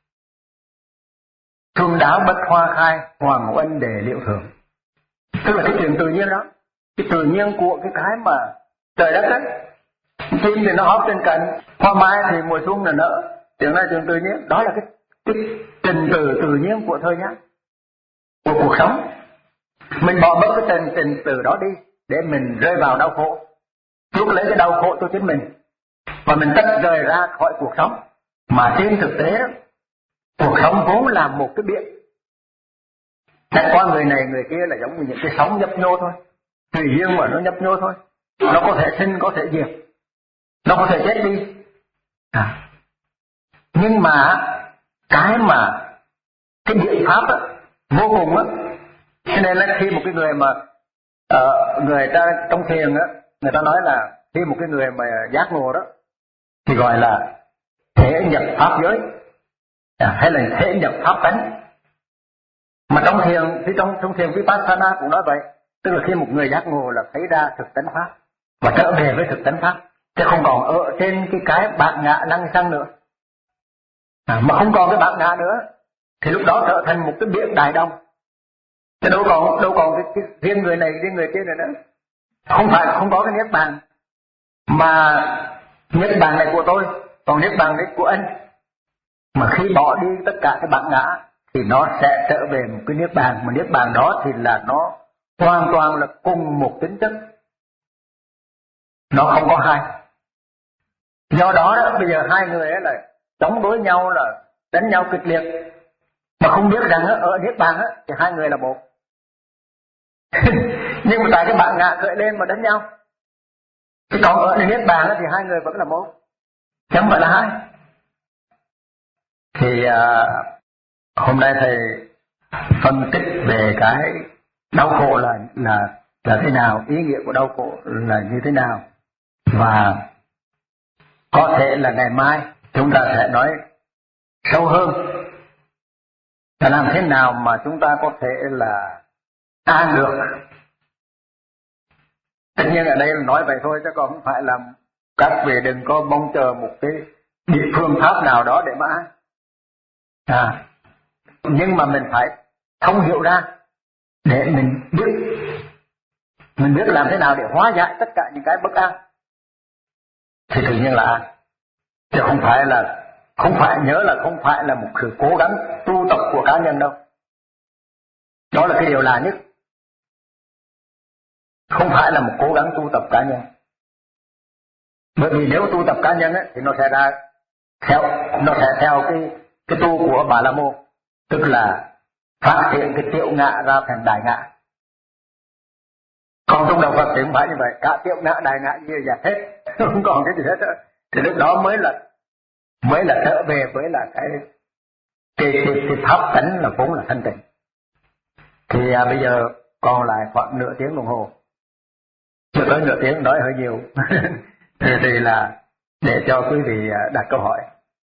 trung đáo bất hoa khai hoàng oanh đề liệu thường. Tức là cái chuyện tự nhiên đó, cái tự nhiên của cái cái mà trời đất đấy. Chim thì nó hót trên cành, hoa mai thì mùa xuân là nở, chuyện này chuyện tự nhiên. Đó là cái, cái trình tự tự nhiên của thời gian, của cuộc sống. Mình bỏ bớt cái trình trình tự đó đi để mình rơi vào đau khổ, chuốc lấy cái đau khổ cho chính mình, và mình tách rời ra khỏi cuộc sống. Mà trên thực tế đó, cuộc sống vốn là một cái biển, trải qua người này người kia là giống như những cái sóng nhấp nhô thôi, tùy duyên mà nó nhấp nhô thôi. Nó có thể sinh, có thể diệt, nó có thể chết đi. À. Nhưng mà cái mà cái biện pháp đó, vô cùng á, cho nên là khi một cái người mà uh, người ta trong thiền á, người ta nói là khi một cái người mà giác ngộ đó thì gọi là thể nhập pháp giới, à, hay là thể nhập pháp tánh. Mà trong thiền thì trong trong thiền Vipassana cũng nói vậy, tức là khi một người giác ngộ là thấy ra thực tánh pháp và trở về với thực tánh pháp, chứ không còn ở trên cái cái bản ngã năng xăng nữa. À, mà không còn cái bản ngã nữa thì lúc đó trở thành một cái biển đại đông, chứ đâu còn đâu còn cái, cái riêng người này riêng người kia nữa. Không phải không có cái niết bàn, mà niết bàn này của tôi, còn niết bàn này của anh. Mà khi bỏ đi tất cả cái bản ngã thì nó sẽ trở về một cái niết bàn, mà niết bàn đó thì là nó hoàn toàn là cùng một tính chất, nó không có hai. Do đó, đó bây giờ hai người ấy là chống đối nhau, là đánh nhau kịch liệt, mà không biết rằng ở niết bàn thì hai người là một. Nhưng mà tại cái bản ngã khởi lên mà đánh nhau, chứ còn ở niết bàn thì hai người vẫn là một, chẳng phải là hai. Thì uh, hôm nay thầy phân tích về cái đau khổ là là là thế nào, ý nghĩa của đau khổ là như thế nào, và có thể là ngày mai chúng ta sẽ nói sâu hơn là làm thế nào mà chúng ta có thể là an được. Tất nhiên ở đây là nói vậy thôi chứ còn không phải là các vị đừng có mong chờ một cái địa phương pháp nào đó để mà an. À, nhưng mà mình phải thông hiểu ra để mình biết mình biết làm thế nào để hóa giải tất cả những cái bất an thì tự nhiên là an. Chứ không phải là không phải nhớ là không phải là một sự cố gắng tu tập của cá nhân đâu. Đó là cái điều là nhất. Không phải là một cố gắng tu tập cá nhân. Bởi vì nếu tu tập cá nhân ấy, thì nó sẽ ra theo nó sẽ theo cái cái tu của Bà La Môn, tức là phát triển cái tiểu ngã ra thành đại ngã. Còn trong đạo Phật thì không phải như vậy, cả tiểu ngã đại ngã như vậy hết, không còn cái gì hết. Thì lúc đó mới là mới là trở về với là cái cái cái, cái pháp tánh là vốn là thanh tịnh. Thì à, bây giờ còn lại khoảng nửa tiếng đồng hồ, chưa tới nửa tiếng nói hơi nhiều. thì, thì là để cho quý vị đặt câu hỏi.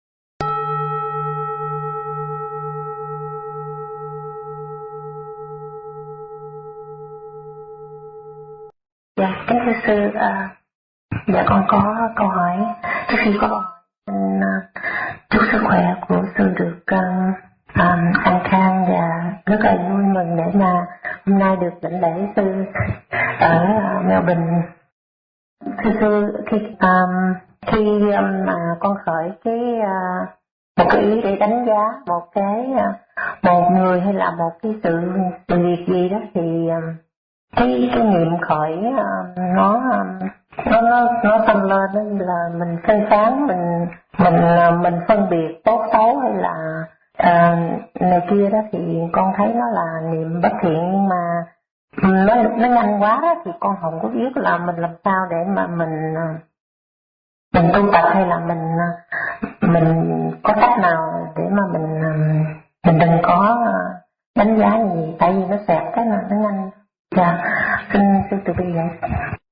Dạ, kính thưa sư, à, dạ con có câu hỏi. Trước khi có câu hỏi, xin uh, chúc sức khỏe của sư được um, um, an khang và rất là vui mừng để mà hôm nay được lãnh lễ sư ở uh, Melbourne. Thưa sư, khi um, khi um, mà con khởi cái uh, một cái ý để đánh giá một cái uh, một người hay là một cái sự sự việc gì đó thì um, cái cái niệm khởi uh, nó um, nó nó nó tăng lên đó là mình phân sáng, mình mình uh, mình phân biệt tốt xấu hay là uh, này kia đó, thì con thấy nó là niệm bất thiện, nhưng mà nó nó nhanh quá đó thì con không có biết là mình làm sao để mà mình uh, mình tu tập, hay là mình uh, mình có cách nào để mà mình uh, mình đừng có uh, đánh giá gì, tại vì nó xẹt cái là nó nhanh. Dạ, xin sư từ bi vậy.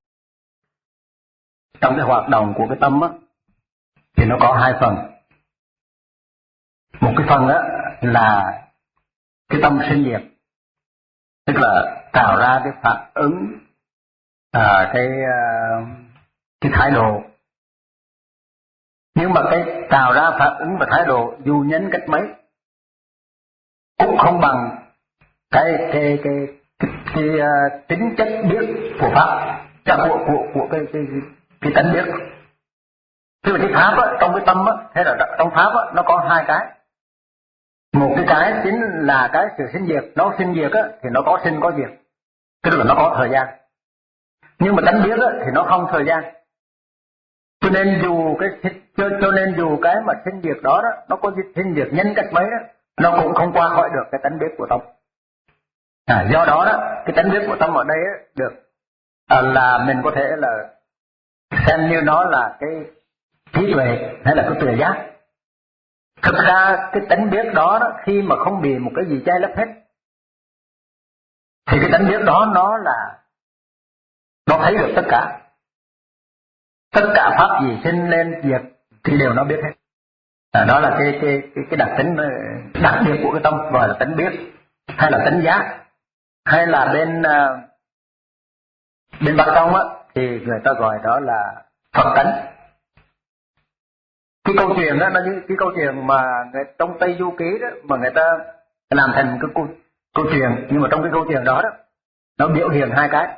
Trong cái hoạt động của cái tâm á thì nó có hai phần. Một cái phần á là cái tâm sinh diệt, tức là tạo ra cái phản ứng, à, cái cái thái độ. Nhưng mà cái tạo ra phản ứng và thái độ dù nhấn cách mấy cũng không bằng cái cái cái cái, cái, cái uh, tính chất biết của pháp, của của của cái cái cái tánh biết. Tức là cái pháp á, trong cái tâm á, hay là trong pháp á, nó có hai cái. Một cái cái chính là cái sự sinh diệt, nó sinh diệt á thì nó có sinh có diệt, tức là nó có thời gian. Nhưng mà tánh biết á thì nó không thời gian. Cho nên dù cái cho, cho nên dù cái mà sinh diệt đó đó, nó có sinh diệt nhân cách mấy đó, nó cũng không qua khỏi được cái tánh biết của tâm. À, do đó đó, cái tánh biết của tâm ở đây á, được à, là mình có thể là xem như nó là cái trí tuệ hay là cái tuệ giác. Thực ra cái tánh biết đó, đó khi mà không bị một cái gì che lấp hết thì cái tánh biết đó nó là nó thấy được tất cả. Tất cả pháp gì sinh lên diệt thì đều nó biết hết. À, đó là cái cái cái cái đặc tính đặc biệt của cái tâm, gọi là tánh biết hay là tánh giác. Hay là bên uh, bên Bắc Tông á thì người ta gọi đó là Phật tánh. Cái câu chuyện đó nó như cái câu chuyện mà người, trong Tây Du Ký đó mà người ta làm thành cái câu, câu chuyện, nhưng mà trong cái câu chuyện đó đó nó biểu hiện hai cái.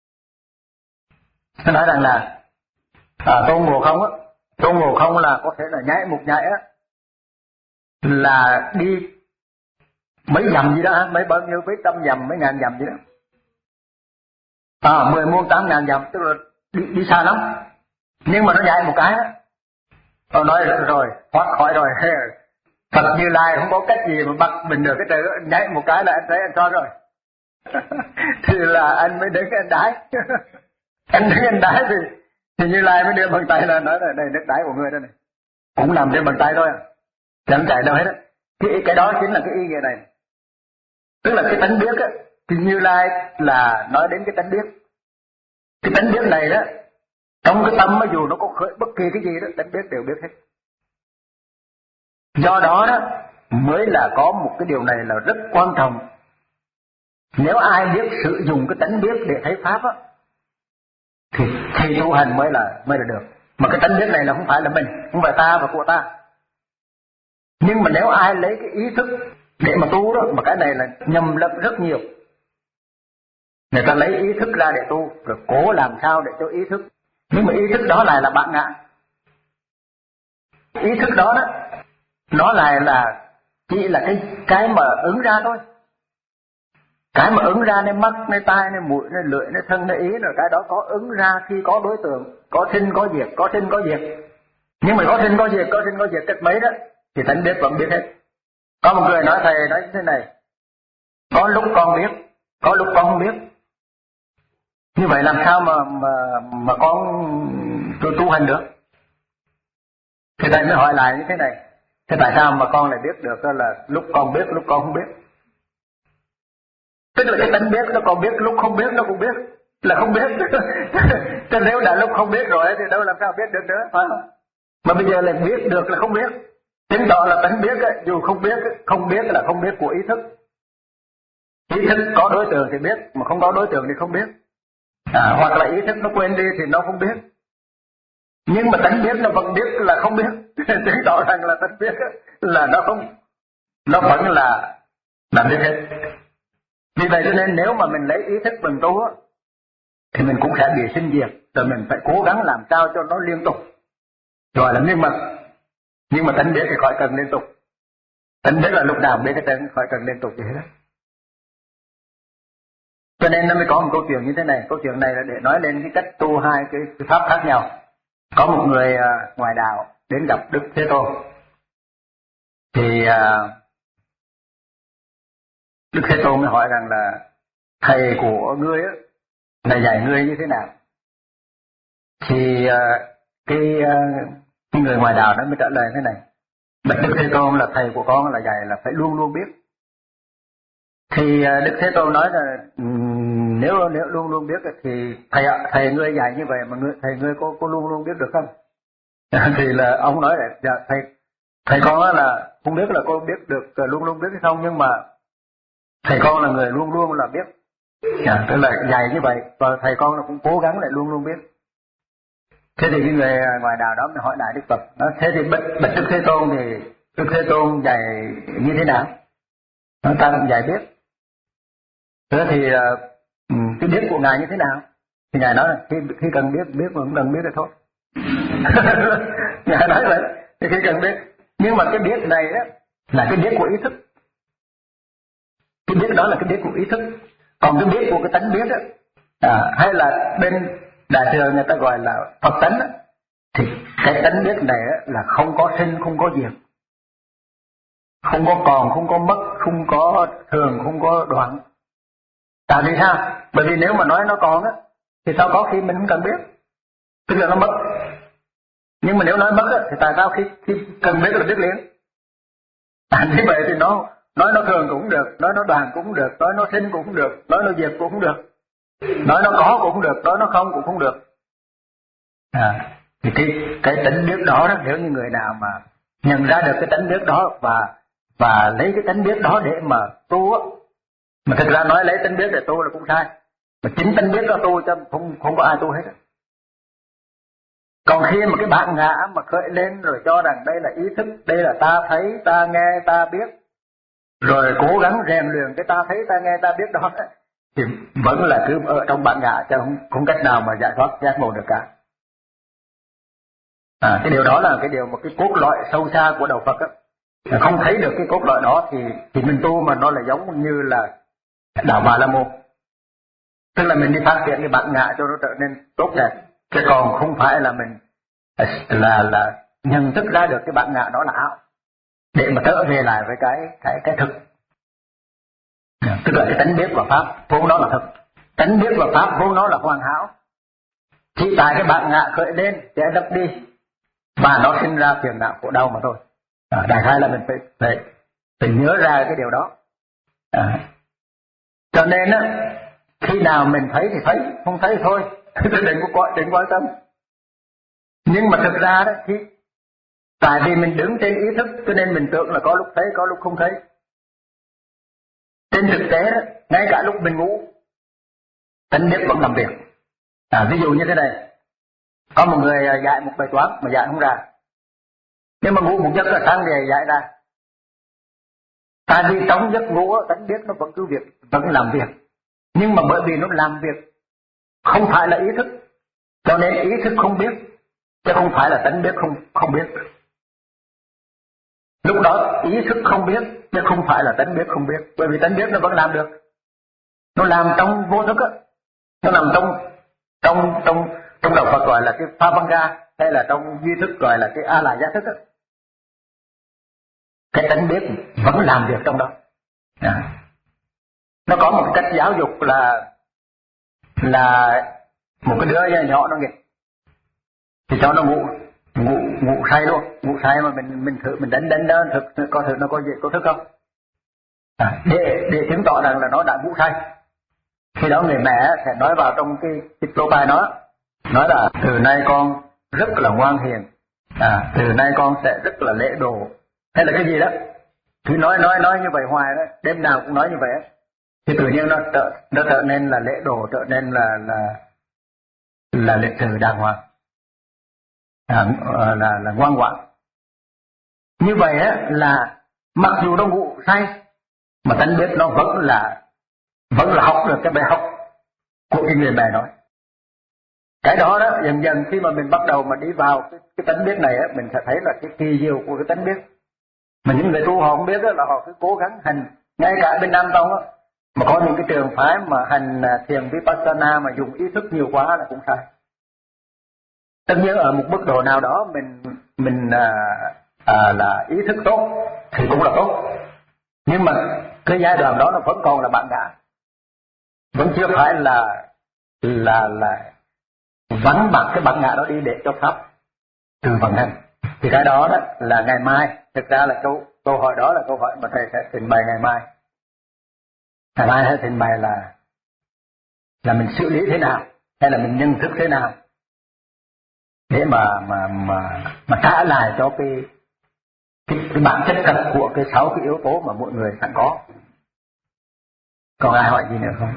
Nó nói rằng là à, Tôn Ngộ Không á, Tôn Ngộ Không là có thể là nhảy một nhảy á là đi mấy dặm gì đó, mấy bao nhiêu, mấy trăm dặm, mấy ngàn dặm gì đó, à mười muôn tám ngàn dặm, tức là đi, đi xa lắm. Nhưng mà nó nhảy một cái á, tôi nói rồi thoát khỏi rồi. Phật Như Lai không có cách gì mà bắt mình được cái trời đó, nhảy một cái là anh thấy anh cho rồi. Thì là anh mới đứng anh đái. Anh đứng anh đái thì thì Như Lai mới đưa bàn tay là nói là đây nước đái của người đây này, cũng nằm trên bàn tay thôi, chẳng chạy đâu hết á. Cái cái đó chính là cái ý nghĩa này. Tức là cái tánh biết á, thì Như Lai là nói đến cái tánh biết. Cái tánh biết này đó, trong cái tâm mà dù nó có khởi bất kỳ cái gì đó, tánh biết đều biết hết. Do đó đó mới là có một cái điều này là rất quan trọng. Nếu ai biết sử dụng cái tánh biết để thấy pháp á, thì thì tu hành mới là mới là được. Mà cái tánh biết này là không phải là mình, không phải ta và của ta. Nhưng mà nếu ai lấy cái ý thức để mà tu đó, mà cái này là nhầm lẫn rất nhiều. Người ta lấy ý thức ra để tu, rồi cố làm sao để cho ý thức. Nhưng mà ý thức đó lại là bạn ngã. Ý thức đó đó, nó lại là chỉ là cái cái mà ứng ra thôi. Cái mà ứng ra nên mắt, nên tai, nên mũi, nên lưỡi, nên thân, nên ý, rồi cái đó có ứng ra khi có đối tượng, có sinh có diệt, có sinh có diệt. Nhưng mà có sinh có diệt, có sinh có diệt cách mấy đó, thì tánh biết vẫn biết hết. Có một người nói thầy nói như thế này: có lúc con biết, có lúc con không biết. Như vậy làm sao mà mà mà con tu, tu hành được? Thì thầy mới hỏi lại như thế này: thế tại sao mà con lại biết được là lúc con biết, lúc con không biết? Tức là cái tánh biết nó còn biết, lúc không biết nó cũng biết, là không biết. Chứ nếu đã lúc không biết rồi thì đâu làm sao biết được nữa, phải không? Mà bây giờ lại biết được là không biết, chứng tỏ là tánh biết ấy, dù không biết, không biết là không biết của ý thức. Ý thức có đối tượng thì biết, mà không có đối tượng thì không biết. À, hoặc là ý thức nó quên đi thì nó không biết. Nhưng mà tánh biết nó vẫn biết là không biết. Chứng tỏ rằng là tánh biết là nó không, nó vẫn là là biết hết. Vì vậy cho nên nếu mà mình lấy ý thức mình tu á, thì mình cũng sẽ bị sinh diệt. Rồi mình phải cố gắng làm sao cho nó liên tục, gọi là miên mật. Nhưng mà tánh biết thì khỏi cần liên tục. Tánh biết là lúc nào biết cái tánh, khỏi cần liên tục gì hết. Cho nên nó mới có một câu chuyện như thế này. Câu chuyện này là để nói lên cái cách tu hai cái, cái pháp khác nhau. Có một người uh, ngoài đạo đến gặp Đức Thế Tôn. Thì uh, Đức Thế Tôn mới hỏi rằng là thầy của ngươi á, là dạy ngươi như thế nào? Thì uh, cái, uh, cái người ngoài đạo đó mới trả lời thế này: Bạch Đức Thế Tôn, là thầy của con là dạy là phải luôn luôn biết. Thì uh, Đức Thế Tôn nói là um, nếu nếu luôn luôn biết thì thầy thầy ngươi dạy như vậy mà ngươi, thầy ngươi có có luôn luôn biết được không? Thì là ông nói là dạ, thầy thầy con là không biết là con biết được uh, luôn luôn biết hay không, nhưng mà thầy con là người luôn luôn là biết. À, tức là dạy như vậy, và thầy con là cũng cố gắng lại luôn luôn biết. Thế thì cái người ngoài đạo đó mới hỏi lại Đức Phật: đó, thế thì bạch, bạch Đức Thế Tôn thì Đức Thế Tôn dạy như thế nào? Nó ta cũng dạy biết. Thế thì uh, cái biết của ngài như thế nào? Thì ngài nói là khi, khi cần biết biết mà không cần biết thì thôi. Ngài nói vậy, thì khi cần biết. Nhưng mà cái biết này đó là cái biết của ý thức. Cái biết đó là cái biết của ý thức. Còn cái biết của cái tánh biết đó, à, hay là bên Đại thừa người ta gọi là Phật tánh đó, thì cái tánh biết này đó là không có sinh, không có diệt, không có còn, không có mất, không có thường, không có đoạn. Tại vì sao? Bởi vì nếu mà nói nó còn á, thì sao có khi mình không cần biết, tức là nó mất. Nhưng mà nếu nói mất á, thì tại sao khi, khi cần biết là biết liền? À, như vậy thì nó nói nó thường cũng được, nói nó đoàn cũng được, nói nó sinh cũng được, nói nó diệt cũng được, nói nó có cũng được, nói nó không cũng không được. À, thì cái cái tánh biết đó, đó, nếu như người nào mà nhận ra được cái tánh biết đó và và lấy cái tánh biết đó để mà tu á, mà thực ra nói lấy tánh biết để tu là cũng sai. Mà chính tánh biết đó tu cho không không có ai tu hết. Còn khi mà cái bản ngã mà khởi lên rồi cho rằng đây là ý thức, đây là ta thấy, ta nghe, ta biết, rồi cố gắng rèn luyện cái ta thấy, ta nghe, ta biết đó, thì vẫn là cứ ở trong bản ngã, chứ không, không cách nào mà giải thoát giác ngộ được cả. À, cái điều đó là cái điều một cái cốt lõi sâu xa của đạo Phật á. Không thấy được cái cốt lõi đó thì thì mình tu mà nó là giống như là đạo Bà La Môn. Tức là mình đi phát triển cái bản ngã cho nó trở nên tốt đẹp, chứ còn không phải là mình là là nhận thức ra được cái bản ngã đó là ảo để mà trở về lại với cái cái cái thực. Tức là cái tánh biết và pháp vốn nó là thực, tánh biết và pháp vốn nó là hoàn hảo. Chỉ tại cái bản ngã khởi lên để đập đi và nó sinh ra phiền não khổ đau mà thôi. À, đại khái là mình phải phải phải nhớ ra cái điều đó. À, Cho nên á, khi nào mình thấy thì thấy, không thấy thì thôi, đừng có quan, đừng quan tâm. Nhưng mà thực ra đó, khi tại vì mình đứng trên ý thức cho nên mình tưởng là có lúc thấy, có lúc không thấy. Trên thực tế đó, ngay cả lúc mình ngủ, tánh biết vẫn làm việc. À, ví dụ như thế này, có một người dạy một bài toán mà dạy không ra, nhưng mà ngủ một giấc là sáng về dạy ra. Tại vì trong giấc ngủ tánh biết nó vẫn cứ việc, vẫn làm việc. Nhưng mà bởi vì nó làm việc không phải là ý thức, cho nên ý thức không biết, chứ không phải là tánh biết không không biết. Lúc đó ý thức không biết, chứ không phải là tánh biết không biết, bởi vì tánh biết nó vẫn làm được. Nó làm trong vô thức á, nó nằm trong trong trong trong đầu Phật gọi là cái Phavanga, hay là trong duy thức gọi là cái A La Gia thức á. Cái tánh biết vẫn làm việc trong đó. À. Nó có một cách giáo dục là là một cái đứa nhỏ nó nghịch thì cho nó ngủ ngủ ngủ say luôn, ngủ say mà mình mình thử mình đánh đánh nó thực có thử nó có gì có thức không? À, để để chứng tỏ rằng là nó đã ngủ say. Khi đó người mẹ sẽ nói vào trong cái cái lỗ tai nó, nói là từ nay con rất là ngoan hiền, à, từ nay con sẽ rất là lễ độ, hay là cái gì đó. Cứ nói nói nói như vậy hoài đó, đêm nào cũng nói như vậy đó. Thì tự nhiên nó trở nó trở nên là lễ độ, trở nên là là là lịch sự đàng hoàng, à, là là ngoan ngoãn. Như vậy á là mặc dù nó ngủ say mà tánh biết nó vẫn là vẫn là học được cái bài học của cái người mẹ nói. Cái đó đó dần dần khi mà mình bắt đầu mà đi vào cái, cái tánh biết này á, mình sẽ thấy là cái kỳ diệu của cái tánh biết. Mà những người tu họ không biết đó, là họ cứ cố gắng hành. Ngay cả bên Nam Tông á, mà có những cái trường phái mà hành thiền Vipassana mà dùng ý thức nhiều quá là cũng sai. Tất nhiên ở một mức độ nào đó mình mình à, à, là ý thức tốt thì cũng là tốt. Nhưng mà cái giai đoạn đó nó vẫn còn là bản ngã, vẫn chưa phải là là là vắng bặt cái bản ngã đó đi để cho pháp từ vận hành. Thì cái đó đó là ngày mai, thực ra là câu câu hỏi đó là câu hỏi mà thầy sẽ trình bày ngày mai. Ngày mai thầy trình bày là là mình xử lý thế nào, hay là mình nhận thức thế nào để mà mà mà mà trả lại cho cái cái, cái bản chất thật của cái sáu cái yếu tố mà mỗi người sẵn có. Còn ai hỏi gì nữa không?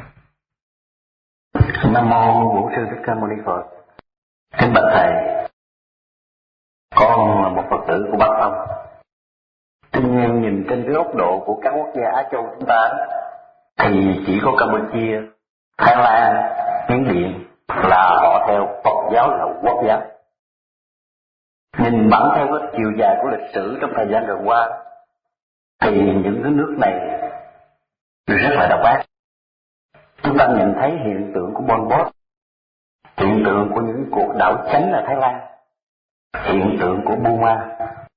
Nam mô Bổn Sư Thích Ca Mâu Ni Phật. Kính bạch thầy, con là một Phật tử của Bắc Tông. Tuy nhiên nhìn trên cái góc độ của các quốc gia Á Châu chúng ta thì chỉ có Campuchia, Thái Lan, Miến Điện là họ theo Phật giáo là quốc giáo. Nhìn bản theo cái chiều dài của lịch sử trong thời gian gần qua thì những cái nước này rất là độc ác. Chúng ta nhận thấy hiện tượng của Pol Pot, hiện tượng của những cuộc đảo chánh ở Thái Lan, hiện tượng của Burma.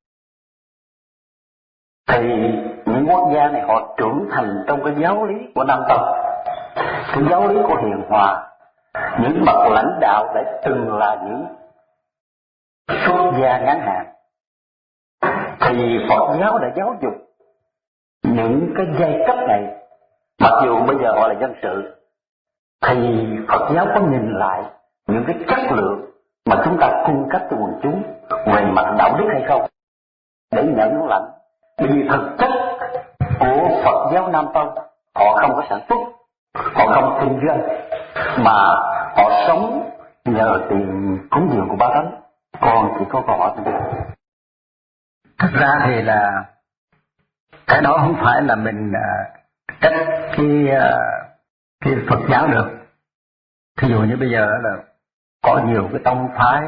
Thì những quốc gia này họ trưởng thành trong cái giáo lý của Nam Tông, cái giáo lý của hiền hòa. Những bậc lãnh đạo đã từng là những xuất gia ngắn hạn, thì Phật giáo đã giáo dục những cái giai cấp này. Mặc dù bây giờ họ là dân sự, thì Phật giáo có nhìn lại những cái chất lượng mà chúng ta cung cấp cho quần chúng về mặt đạo đức hay không, để nhận lãnh. Bởi vì thực chất của Phật giáo Nam Tông, họ không có sản xuất, họ không kinh doanh, mà họ sống nhờ tiền cúng dường của Ba Thánh. Con chỉ có câu hỏi thôi. Thật ra thì là cái đó không phải là mình trách cái cái Phật giáo được. Thí dụ như bây giờ là có nhiều cái tông phái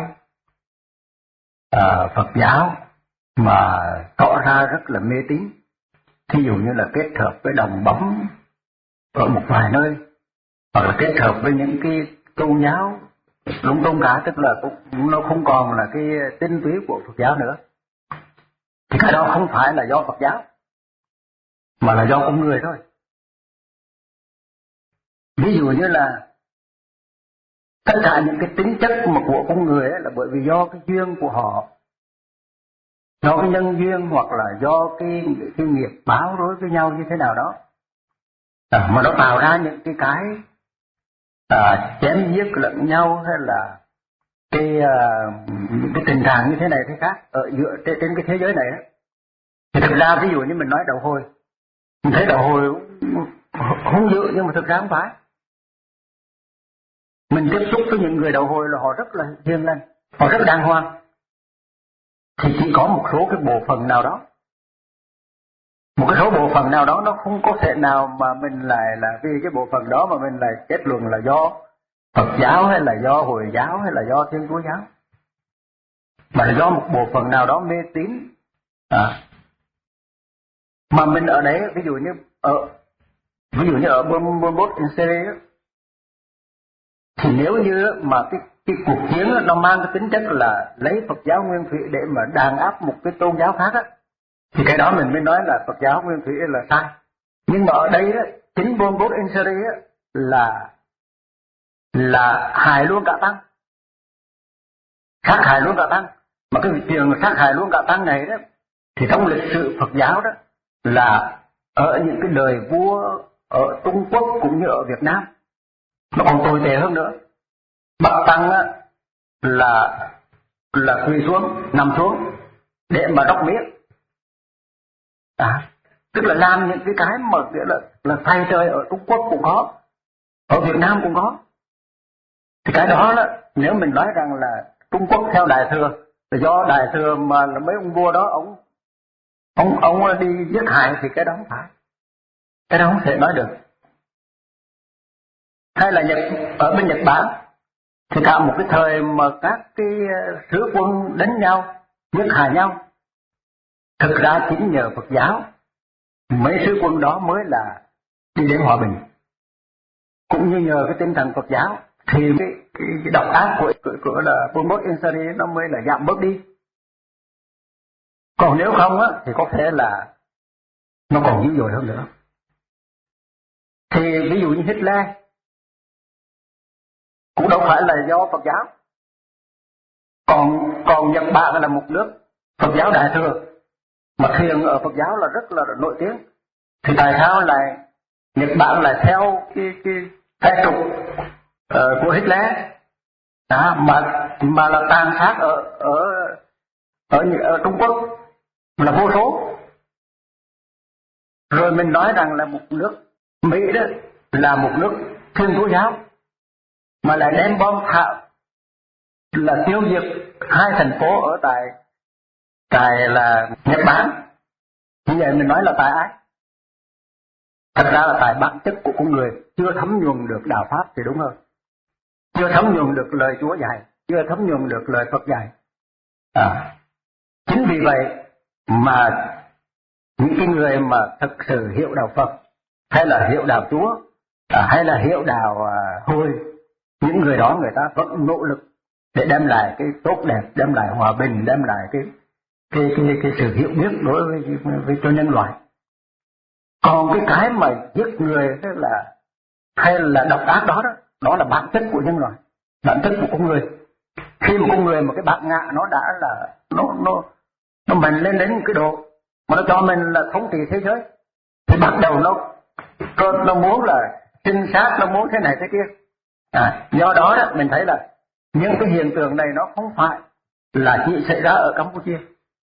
uh, Phật giáo mà tỏ ra rất là mê tín. Thí dụ như là kết hợp với đồng bóng ở một vài nơi, hoặc là kết hợp với những cái tôn giáo lung tung cả, tức là cũng, nó không còn là cái tinh túy của Phật giáo nữa. Thì cái đó không phải là do Phật giáo, mà là do con người thôi. Ví dụ như là tất cả những cái tính chất mà của con người ấy là bởi vì do cái duyên của họ, do cái nhân duyên, hoặc là do cái, cái nghiệp báo đối với nhau như thế nào đó. à, mà nó tạo ra những cái cái à, chém giết lẫn nhau, hay là cái à, cái tình trạng như thế này thế khác ở giữa trên, trên cái thế giới này đó. Thì thực ra ví dụ như mình nói đầu hồi, mình thấy đầu hồi hung dữ, nhưng mà thực ra không phải. Mình tiếp xúc với những người đầu hồi là họ rất là hiền lành, họ rất đàng hoàng, thì chỉ có một số cái bộ phận nào đó, một cái số bộ phận nào đó nó không có thể nào mà mình lại là vì cái bộ phận đó mà mình lại kết luận là do Phật giáo hay là do Hồi giáo hay là do Thiên Chúa giáo, mà là do một bộ phận nào đó mê tín. À, mà mình ở đấy, ví dụ như ở ví dụ như ở Pol Pot in Syria, thì nếu như mà cái cái cuộc chiến nó mang cái tính chất là lấy Phật giáo nguyên thủy để mà đàn áp một cái tôn giáo khác á, thì cái đó mình mới nói là Phật giáo nguyên thủy là sai. Nhưng mà ở đây đó, chính Pol Pot in Syria là là hại luôn cả tăng, sát hại luôn cả tăng. Mà cái chuyện sát hại luôn cả tăng này đó, thì trong lịch sử Phật giáo đó là ở những cái đời vua ở Trung Quốc cũng như ở Việt Nam nó còn tồi tệ hơn nữa. Bậc tăng á, là là quỳ xuống, nằm xuống để mà đốc miết, à, tức là làm những cái cái mà là là thay trời ở Trung Quốc cũng có, ở Việt Nam cũng có. Thì cái đó đó, nếu mình nói rằng là Trung Quốc theo Đại Thừa là do Đại Thừa mà là mấy ông vua đó ông ông ông đi giết hại, thì cái đó không phải, cái đó không thể nói được. Hay là Nhật, ở bên Nhật Bản thì cả một cái thời mà các cái sứ quân đánh nhau, giết hại nhau, thực ra chính nhờ Phật giáo mấy sứ quân đó mới là đi đến hòa bình, cũng như nhờ cái tinh thần Phật giáo thì cái, cái, cái độc ác của, của, của là Pol Pot in Syria nó mới là giảm bớt đi. Còn nếu không á thì có thể là nó còn dữ dội hơn nữa. Thì ví dụ như Hitler cũng đâu phải là do Phật giáo. Còn còn Nhật Bản là một nước Phật giáo Đại Thừa, mà thiền ở Phật giáo là rất là nổi tiếng. Thì tại sao lại Nhật Bản lại theo cái cái cái trục uh, của Hitler, à, mà mà là tàn sát ở ở ở, ở Trung Quốc là vô số. Rồi mình nói rằng là một nước Mỹ đó là một nước Thiên Chúa giáo, mà lại đem bom thạo là tiêu diệt hai thành phố ở tại tại là Nhật Bản. Như vậy mình nói là tại ai? Thật ra là tại bản chất của con người chưa thấm nhuần được đạo pháp thì đúng hơn, chưa thấm nhuần được lời Chúa dạy, chưa thấm nhuần được lời Phật dạy. À, chính vì vậy mà những cái người mà thực sự hiểu đạo Phật, hay là hiểu đạo Chúa, à, hay là hiểu đạo à, Hồi, những người đó người ta vẫn nỗ lực để đem lại cái tốt đẹp, đem lại hòa bình, đem lại cái cái cái, cái sự hiểu biết đối với, với, với cho nhân loại. Còn cái cái mà giết người hay là hay là độc ác đó đó, đó là bản chất của nhân loại, bản chất của con người. Khi mà con người mà cái bản ngã nó đã là nó nó nó mạnh lên đến cái độ mà nó cho mình là thống trị thế giới, thì bắt đầu nó nó muốn là sinh sát, nó muốn thế này thế kia. À, do đó đó mình thấy là những cái hiện tượng này nó không phải là chỉ xảy ra ở Campuchia,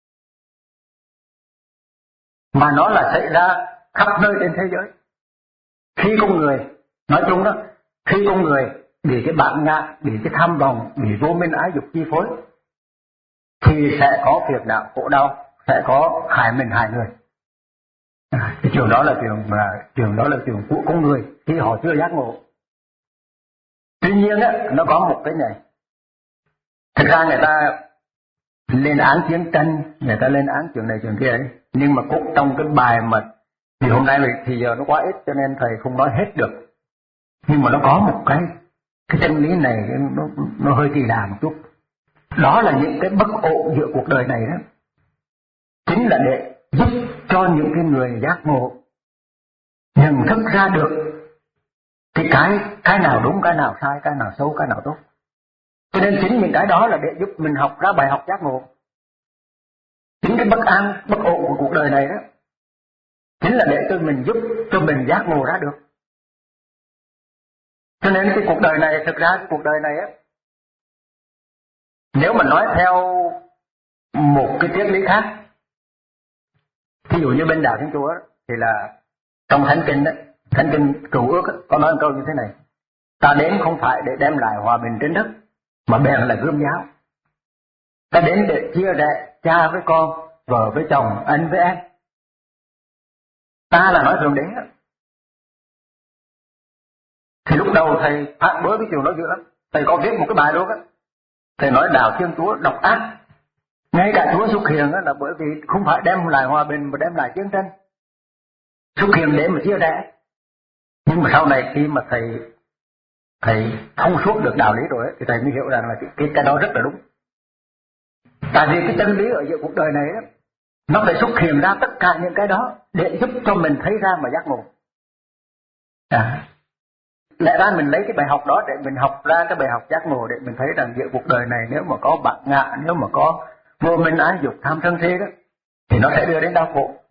mà nó là xảy ra khắp nơi trên thế giới. Khi con người, nói chung đó, khi con người bị cái bản ngã, bị cái tham vọng, bị vô minh ái dục chi phối, thì sẽ có phiền não khổ đau, sẽ có hại mình hại người. À, cái trường đó là trường mà trường đó là trường của con người khi họ chưa giác ngộ. Tuy nhiên á, nó có một cái này. Thực ra người ta lên án chiến tranh, người ta lên án chuyện này chuyện kia ấy, nhưng mà cũng trong cái bài mà thì hôm nay thì giờ nó quá ít cho nên thầy không nói hết được. Nhưng mà nó có một cái cái chân lý này nó nó hơi kỳ lạ một chút. Đó là những cái bất ổn giữa cuộc đời này đó, chính là để giúp cho những cái người giác ngộ nhận thức ra được cái cái cái nào đúng, cái nào sai, cái nào xấu, cái nào tốt. Cho nên chính những cái đó là để giúp mình học ra bài học giác ngộ. Chính cái bất an, bất ổn của cuộc đời này đó chính là để cho mình giúp cho mình giác ngộ ra được. Cho nên cái cuộc đời này, thực ra cái cuộc đời này á, nếu mà nói theo một cái triết lý khác, ví dụ như bên đạo Thiên Chúa thì là trong Thánh Kinh đó, Thánh Kinh Cựu Ước đó, có nói một câu như thế này: ta đến không phải để đem lại hòa bình trên đất, mà bèn là gươm giáo. Ta đến để chia rẽ cha với con, vợ với chồng, anh với em. Ta là nói Thượng Đế đó. Thì lúc đầu thầy phản đối cái chuyện đó dữ lắm. Thầy có viết một cái bài luôn á. Thầy nói đạo Thiên Chúa độc ác. Ngay cả Chúa xuất hiện là bởi vì không phải đem lại hòa bình mà đem lại chiến tranh. Xuất hiện để mà chia rẽ. Nhưng mà sau này khi mà thầy thầy thông suốt được đạo lý rồi ấy, thì thầy mới hiểu rằng là cái, cái, cái đó rất là đúng. Tại vì cái chân lý ở giữa cuộc đời này đó, nó phải xuất hiện ra tất cả những cái đó để giúp cho mình thấy ra mà giác ngộ. À, lẽ ra mình lấy cái bài học đó để mình học ra cái bài học giác ngộ, để mình thấy rằng giữa cuộc đời này nếu mà có bạc ngạ, nếu mà có vô minh ái dục tham sân si đó, thì nó sẽ đưa đến đau khổ.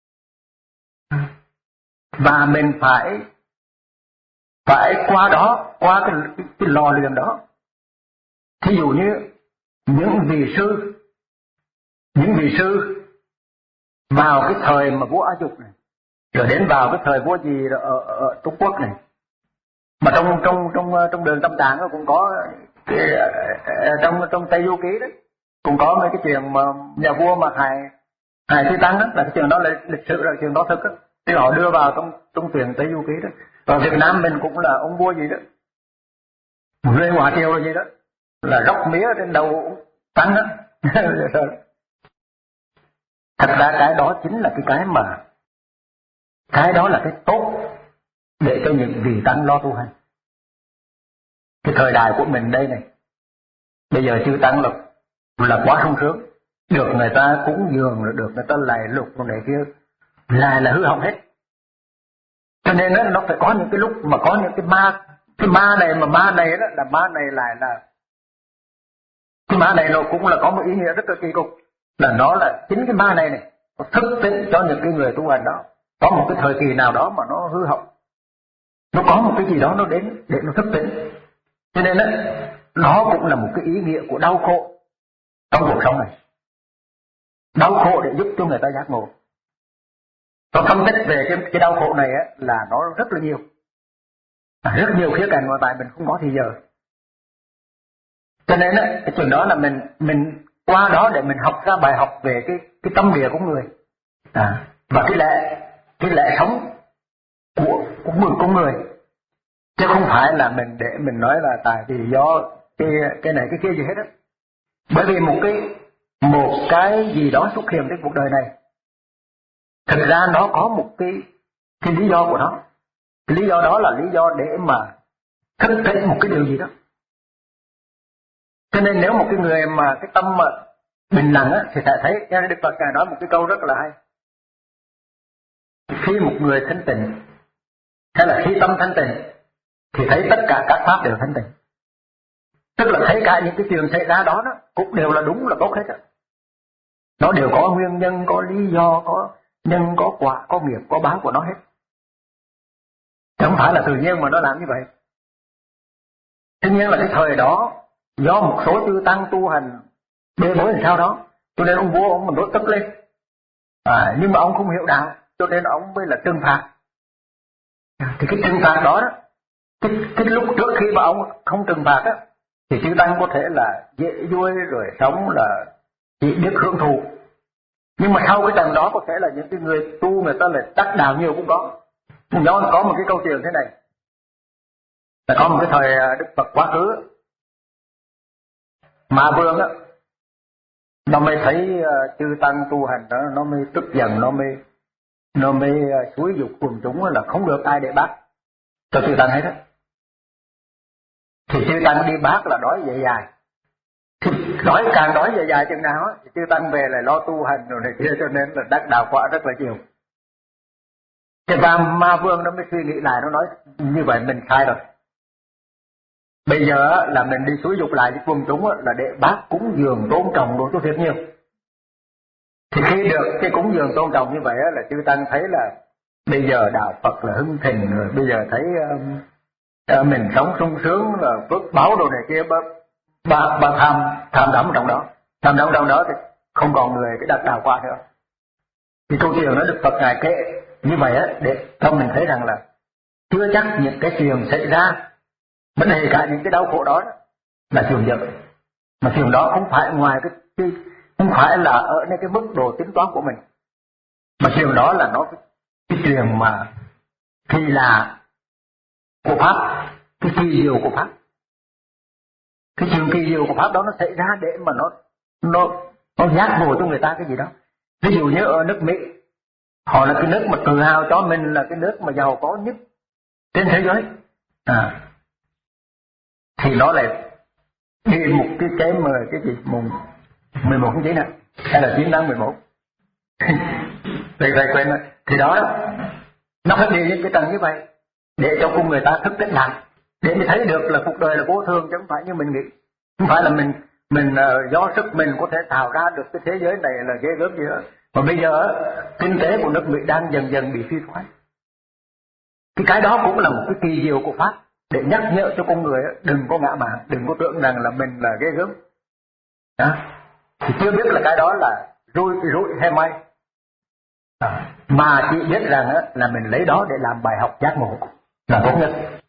Và mình phải phải qua đó, qua cái, cái, cái lò luyện đó. Thí dụ như những vị sư, những vị sư vào cái thời mà vua A Dục này, rồi đến vào cái thời vua gì ở, ở Trung Quốc này, mà trong trong trong trong đường Tâm Tạng cũng có cái, trong trong Tây Du Ký đó cũng có mấy cái chuyện mà nhà vua mà hại hại Thi Tăng đó, là cái chuyện đó là lịch sử, là chuyện đó thực đó. Thì họ đưa vào trong trong truyện Tây Du Ký đó. Ở Việt Nam mình cũng là ông vua gì đó, Lê Hòa Triều là gì đó, là róc mía trên đầu Tăng đó. Thật ra cái đó chính là cái cái mà cái đó là cái tốt để cho những vị tăng lo tu hành. Cái thời đại của mình đây này, bây giờ chư tăng là là quá sung sướng, được người ta cúng dường, rồi được người ta lạy lục rồi này kia, lại là hư hỏng hết. Cho nên đó, nó phải có những cái lúc mà có những cái ma, cái ma này mà ma này đó là ma này lại là cái ma này nó cũng là có một ý nghĩa rất là kỳ cục, là nó là chính cái ma này này nó thức tỉnh cho những cái người tu hành đó. Có một cái thời kỳ nào đó mà nó hư hỏng, nó có một cái gì đó nó đến để nó thức tỉnh. Cho nên đó, nó cũng là một cái ý nghĩa của đau khổ trong cuộc sống này. Đau khổ để giúp cho người ta giác ngộ. Nó phân tích về cái, cái đau khổ này á, là nó rất là nhiều, à, rất nhiều khía cạnh mà tại mình không có thì giờ. Cho nên á, cái chuyện đó là mình mình qua đó để mình học ra bài học về cái cái tâm địa của người, à, và cái lẽ cái lẽ sống của của người con người, chứ không phải là mình để mình nói là tại vì do cái cái này cái kia gì hết á. Bởi vì một cái một cái gì đó xuất hiện trên cuộc đời này, thực ra nó có một cái cái lý do của nó. Cái lý do đó là lý do để mà thức tỉnh một cái điều gì đó. Cho nên nếu một cái người mà cái tâm mà bình lặng á, thì sẽ thấy, nghe Đức Phật Ngài nói một cái câu rất là hay: khi một người thanh tịnh, hay là khi tâm thanh tịnh, thì thấy tất cả các pháp đều thanh tịnh. Tức là thấy cả những cái chuyện xảy ra đó, đó cũng đều là đúng, là tốt hết á. Nó đều có nguyên nhân, có lý do, có nhân, có quả, có nghiệp, có báo của nó hết. Chứ không phải là tự nhiên mà nó làm như vậy. Tuy nhiên là cái thời đó, do một số chư tăng tu hành bê bối làm sao đó, cho nên ông vua ông mình đốt tức lên, à, nhưng mà ông không hiểu đạo, cho nên ông mới là trừng phạt. Thì cái trừng phạt đó, đó cái, cái lúc trước khi mà ông không trừng phạt á, thì chư tăng có thể là dễ vui rồi sống là chỉ biết hưởng thụ. Nhưng mà sau cái tầng đó có thể là những cái người tu người ta lại đắc đạo nhiều cũng có. Nó có một cái câu chuyện thế này, là có một cái thời Đức Phật quá khứ, Ma Vương á, nó mới thấy uh, chư tăng tu hành đó, nó mới tức giận, nó mới nó mới uh, xúi dục quần chúng là không được ai để bác cho chư tăng hết á. Thì chư tăng đi bác là đói dài dài, thì đói càng đói dài dài chừng nào á, thì chư tăng về lại lo tu hành rồi này kia, cho nên là đắc đạo quả rất là nhiều. Thì và Ma Vương nó mới suy nghĩ lại, nó nói như vậy mình sai rồi. Bây giờ là mình đi xúi dục lại với quần chúng là để bác cúng dường tôn trọng đối với thiệt nhiều. Thì khi được cái cúng dường tôn trọng như vậy là chư tăng thấy là bây giờ đạo Phật là hưng thịnh rồi, bây giờ thấy à, mình sống sung sướng là phước báo đồ này kia, ba ba, ba tham tham đắm trong đó, tham đắm trong đó thì không còn người cái đặt đào qua nữa. Thì câu chuyện nó được Phật ngài kể như vậy á, để cho mình thấy rằng là chưa chắc những cái chuyện xảy ra, vấn đề cả những cái đau khổ đó là chuyện dở, mà chuyện đó không phải ngoài cái, cái không phải là ởในcái mức độ tính toán của mình, mà chuyện đó là nó cái, cái chuyện mà kỳ lạ của pháp, cái kỳ diệu của pháp. Cái chuyện kỳ diệu của pháp đó nó xảy ra để mà nó nó nó giác ngộ cho người ta cái gì đó. Ví dụ như ở nước Mỹ, họ là cái nước mà tự hào cho mình là cái nước mà giàu có nhất trên thế giới, à, thì nó lại đi một cái cái mà cái gì mùng mười một tháng chín nè, hay là chín tháng mười một thầy thầy quên rồi. Thì đó nó phải đi những cái tầng như vậy để cho con người ta thức tỉnh lại, để mới thấy được là cuộc đời là vô thường chứ không phải như mình nghĩ, không phải là mình mình uh, do sức mình có thể tạo ra được cái thế giới này là ghê gớm gì đó. Mà bây giờ kinh tế của nước Mỹ đang dần dần bị suy thoái. Cái cái đó cũng là một cái kỳ diệu của pháp để nhắc nhở cho con người đừng có ngã mạn, đừng có tưởng rằng là mình là ghê gớm. Đó. Thì chưa biết là cái đó là rủi rủi hay may, à, mà chỉ biết rằng á, là mình lấy đó để làm bài học giác ngộ là tốt nhất.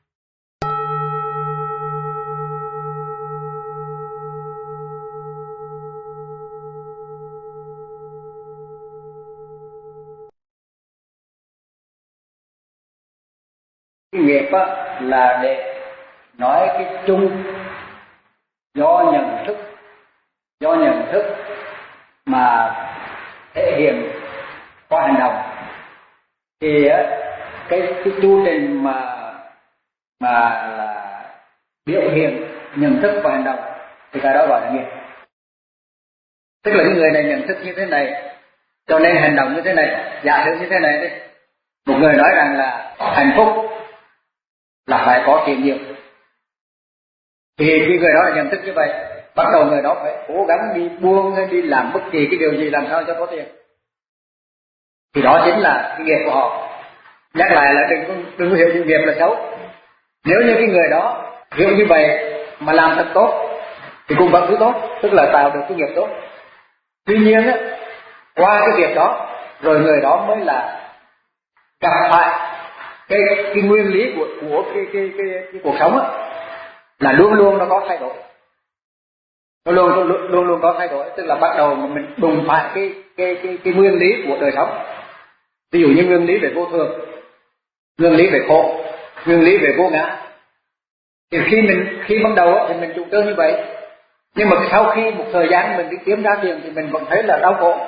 Cái nghiệp á, là để nói cái chung, do nhận thức, do nhận thức mà thể hiện qua hành động. Thì á, cái cái chu trình mà mà là biểu hiện nhận thức và hành động thì cái đó gọi là nghiệp. Tức là cái người này nhận thức như thế này, cho nên hành động như thế này. Giả sử như thế này đi, một người nói rằng là hạnh phúc là phải có tiền nhiều, thì cái người đó là nhận thức như vậy, bắt đầu người đó phải cố gắng đi buông hay đi làm bất kỳ cái điều gì làm sao cho có tiền. Thì đó chính là cái nghiệp của họ. Nhắc lại là đừng có, đừng có hiểu như nghiệp là xấu. Nếu như cái người đó hiểu như vậy mà làm thật tốt thì cũng vẫn thứ tốt, tức là tạo được cái nghiệp tốt. Tuy nhiên á, qua cái việc đó rồi người đó mới là gặp phải cái cái nguyên lý của của cái cái cái, cái, cái cuộc sống á, là luôn luôn nó có thay đổi, nó luôn luôn luôn luôn có thay đổi. Tức là bắt đầu mà mình đụng phải cái cái cái cái nguyên lý của đời sống. Ví dụ như nguyên lý về vô thường, nguyên lý về khổ, nguyên lý về vô ngã. Thì khi mình khi ban đầu á, thì mình chủ trương như vậy, nhưng mà sau khi một thời gian mình đi kiếm ra tiền thì mình vẫn thấy là đau khổ,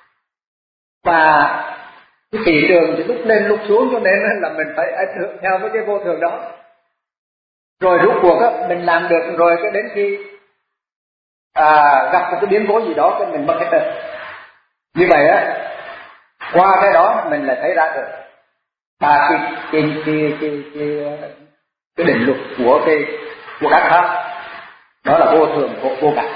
và cái thị trường thì lúc lên lúc xuống, cho nên là mình phải ảnh hưởng theo với cái vô thường đó. Rồi rốt cuộc á, mình làm được rồi, cái đến khi à, gặp một cái biến cố gì đó cái mình mất hết rồi. Như vậy á, qua cái đó mình lại thấy ra được ba cái cái cái cái cái, cái định luật của cái của các pháp, đó là vô thường, vô, vô ngã.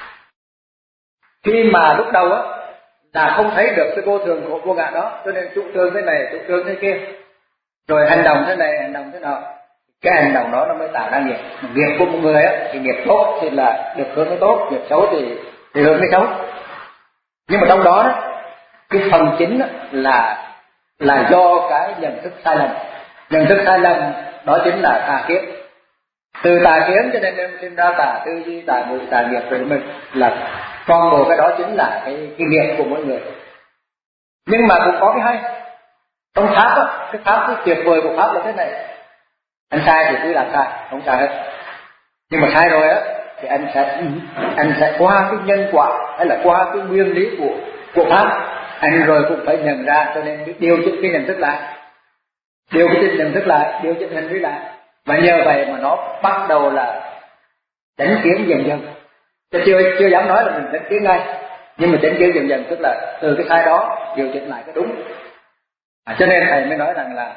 Khi mà lúc đầu á là không thấy được cái vô thường của vô ngã đó, cho nên chủ trương thế này, chủ trương thế kia, rồi hành động thế này, hành động thế nào, cái hành động đó nó mới tạo ra nghiệp. Nghiệp của một người á thì nghiệp tốt thì là được hướng cái tốt, nghiệp xấu thì thì hướng cái xấu. Nhưng mà trong đó cái phần chính là là do cái nhận thức sai lầm. Nhận thức sai lầm đó chính là tà kiến. Từ tà kiến cho nên em sinh ra tà tư duy, tà ngữ, tà nghiệp của mình, là toàn bộ cái đó chính là cái, cái nghiệp của mỗi người. Nhưng mà cũng có cái hay trong pháp á, cái pháp cái tuyệt vời của pháp là thế này: anh sai thì cứ làm sai, không sai hết. Nhưng mà sai rồi á thì anh sẽ anh sẽ qua cái nhân quả hay là qua cái nguyên lý của của pháp, anh rồi cũng phải nhận ra, cho nên điều chỉnh cái nhận thức lại, điều chỉnh nhận thức lại, điều chỉnh hành vi lại, và nhờ vậy mà nó bắt đầu là chánh kiến dần dần. Chứ chưa chưa dám nói là mình chánh kiến ngay, nhưng mà chánh kiến dần dần tức là từ cái sai đó điều chỉnh lại cái đúng. À, cho nên thầy mới nói rằng là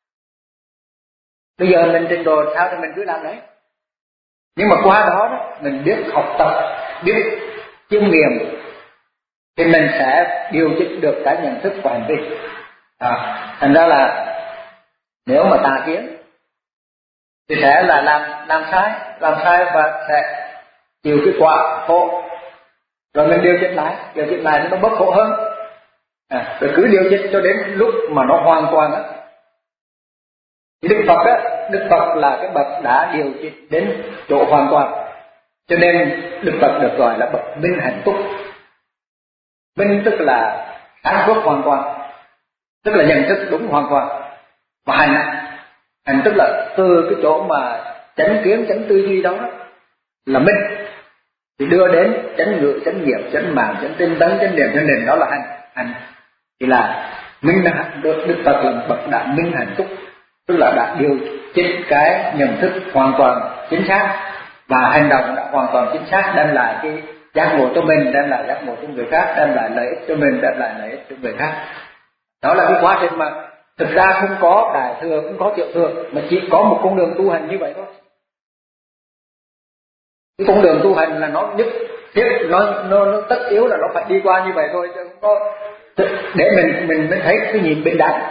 bây giờ mình trình độ sao thì mình cứ làm đấy, nhưng mà qua đó, đó mình biết học tập, biết chiêm nghiệm thì mình sẽ điều chỉnh được cái nhận thức và hành vi. À, thành ra là nếu mà tà kiến thì sẽ là làm làm sai, làm sai và sẽ chịu cái quả khổ. Rồi mình điều chỉnh lại, điều chỉnh lại thì nó bớt khổ hơn. À, rồi cứ điều chỉnh cho đến lúc mà nó hoàn toàn á. Thì Đức Phật á, Đức Phật là cái bậc đã điều chỉnh đến chỗ hoàn toàn. Cho nên Đức Phật được gọi là bậc minh hạnh túc. Minh tức là sáng suốt hoàn toàn, tức là nhận thức đúng hoàn toàn. Và hành, hành tức là từ cái chỗ mà chánh kiến, chánh tư duy đó là minh, thì đưa đến chánh ngữ, chánh nghiệp, chánh mạng, chánh tinh tấn, chánh niệm, chánh niệm, đó là hành. Hành thì là minh hạnh. Đức Phật là bậc đã minh hạnh túc, tức là đã điều chỉnh cái nhận thức hoàn toàn chính xác, và hành động đã hoàn toàn chính xác, đem lại cái giác ngộ cho mình, đem lại giác ngộ cho người khác, đem lại lợi ích cho mình, đem lại lợi ích cho người khác. Đó là cái quá trình mà thực ra không có đại thừa, không có tiểu thừa, mà chỉ có một con đường tu hành như vậy thôi. Cái con đường tu hành là nó nhất thiết, nó, nó, nó tất yếu là nó phải đi qua như vậy thôi, chứ không có để mình mình mới thấy cái nhìn bình đẳng.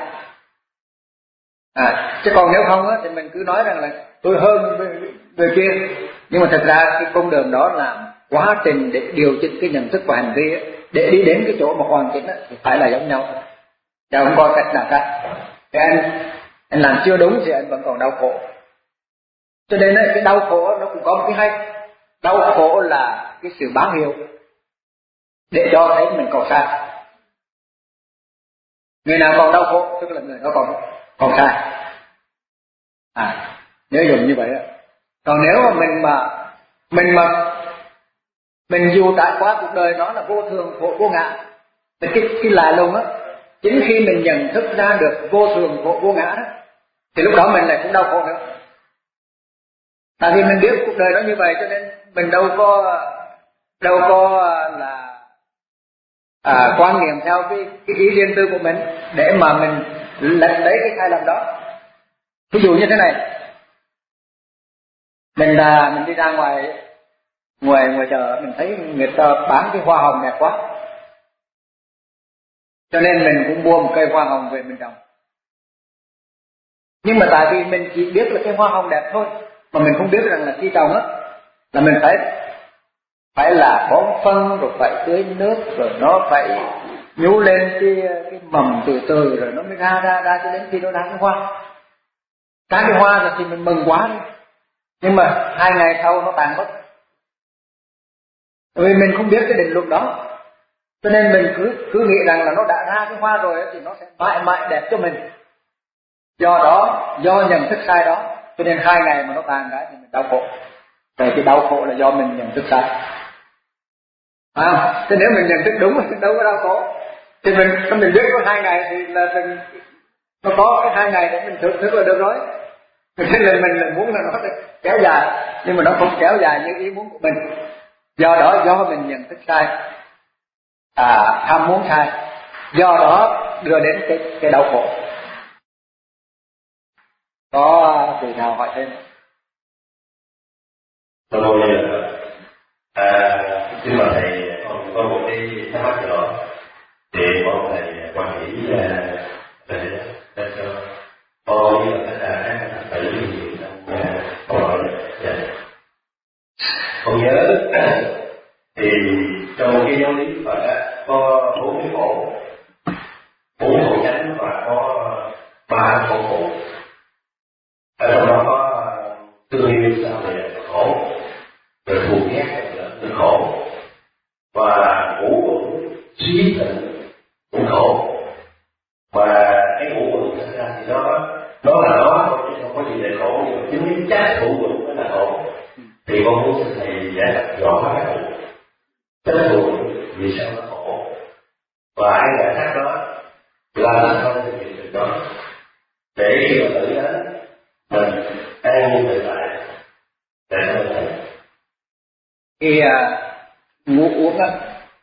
À, chứ còn nếu không á, thì mình cứ nói rằng là tôi hơn người kia, nhưng mà thật ra cái con đường đó là quá trình để điều chỉnh cái nhận thức và hành vi ấy, để đi đến cái chỗ mà hoàn chỉnh ấy, thì phải là giống nhau, chứ không có cách nào khác. Thì anh anh làm chưa đúng thì anh vẫn còn đau khổ. Cho nên ấy, cái đau khổ nó cũng có một cái hay. Đau khổ là cái sự báo hiệu để cho thấy mình còn sai. Người nào còn đau khổ tức là người đó còn còn sai. À, nhớ dùng như vậy đó. Còn nếu mà mình mà mình mà mình dù trải qua cuộc đời nó là vô thường khổ vô ngã, thì cái cái lạ lùng á, chính khi mình nhận thức ra được vô thường khổ vô ngã đó, thì lúc đó mình lại cũng đau khổ nữa. Tại vì mình biết cuộc đời nó như vậy, cho nên mình đâu có đâu có là à, quan niệm theo cái, cái ý riêng tư của mình để mà mình lật lấy cái sai lầm đó. Ví dụ như thế này, mình là mình đi ra ngoài ngoài ngoài chợ, mình thấy người ta bán cái hoa hồng đẹp quá, cho nên mình cũng mua một cây hoa hồng về mình trồng. Nhưng mà tại vì mình chỉ biết là cái hoa hồng đẹp thôi, mà mình không biết rằng là khi trồng á là mình phải phải là bón phân, rồi phải tưới nước, rồi nó phải nhú lên cái cái mầm từ từ, rồi nó mới ra ra ra cho đến khi nó ra cái hoa. Ra cái hoa rồi thì mình mừng quá đi, nhưng mà hai ngày sau nó tàn mất. Vì mình không biết cái định luật đó, cho nên mình cứ cứ nghĩ rằng là nó đã ra cái hoa rồi thì nó sẽ mãi mãi đẹp cho mình. Do đó, do nhận thức sai đó, cho nên hai ngày mà nó tàn cái thì mình đau khổ. Vậy cái đau khổ là do mình nhận thức sai. À, thế nếu mình nhận thức đúng thì đâu có đau khổ. Thì mình mình biết có hai ngày thì là mình nó có cái hai ngày để mình thưởng thức là được rồi. Thế nên mình là muốn là nó kéo dài, nhưng mà nó không kéo dài như ý muốn của mình. Do đó do mình nhận thức sai, à, ham muốn sai, do đó đưa đến cái cái đau khổ. Có từ nào hỏi thêm? Tôi bây giờ à, xin mời thầy còn có một cái thắc mắc nữa, thì mong thầy quan nghĩ là để để cho tôi với tất cả các phật tử gì trong câu hỏi này. Con nhớ thì trong cái giáo lý Phật có bốn cái khổ, bốn khổ chánh và có ba khổ khổ. Ở trong đó có tương yêu sao về khổ, rồi thù ghét là khổ, và ngũ uẩn suy tịnh cũng khổ. Và cái ngũ uẩn thật ra thì nó nó là nó thôi, chứ không có gì để khổ, nhưng mà chính những chất ngũ uẩn mới là khổ. Thì con muốn xin thầy giải đáp rõ cái khổ, chất ngũ uẩn vì sao nó khổ, và ai giải đáp đó làm sao để thực hiện được đó, để khi mà tự đến mình an nhiên tự tại. Để sao thầy? Cái uh, ngũ uẩn á,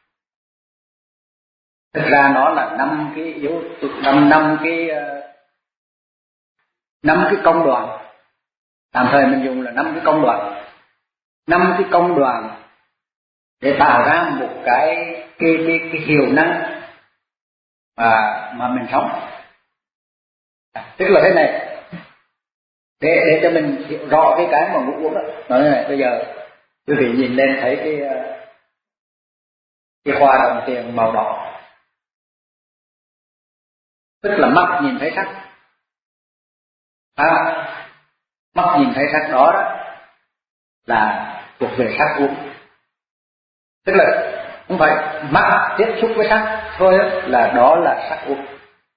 thực ra nó là năm cái yếu, năm năm cái uh, năm cái công đoạn. Tạm thời mình dùng là năm cái công đoạn, năm cái công đoạn để tạo ra một cái cái cái, cái hiệu năng mà mà mình sống. À, tức là thế này, để để cho mình hiểu rõ cái cái mà ngủ uống đó. Nói này, bây giờ quý vị nhìn lên thấy cái cái hoa đồng tiền màu đỏ, tức là mắt nhìn thấy sắc, à, mắt nhìn thấy sắc đó đó là thuộc về sắc uống, tức là không phải mắt tiếp xúc với sắc thôi là đó là sắc uống.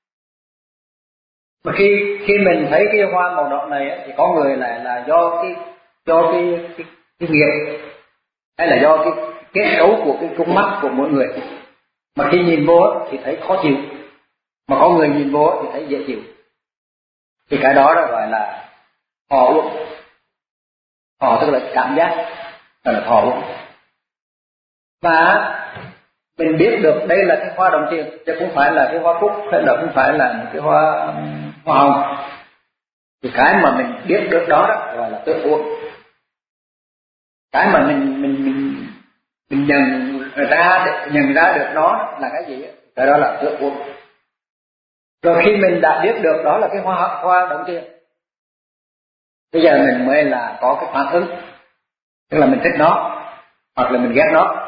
Mà khi khi mình thấy cái hoa màu đỏ này thì có người lại là do cái do cái cái, cái nghiệp hay là do cái kết cấu của cái con mắt của mỗi người, mà khi nhìn vô thì thấy khó chịu, mà có người nhìn vô thì thấy dễ chịu, thì cái đó là gọi là thọ uống. Thọ tức là cảm giác, đó là thọ uống. Và mình biết được đây là cái hoa đồng tiền, chứ không phải là cái hoa cúc, hay là không phải là một cái hoa hoa hồng. Thì cái mà mình biết được đó, đó gọi là tự uống. Cái mà mình mình mình mình nhận ra nhận ra được nó là cái gì, cái đó là tự uống. Rồi khi mình đã biết được đó là cái hoa hoa đồng tiền, bây giờ mình mới là có cái phản ứng, tức là mình thích nó hoặc là mình ghét nó.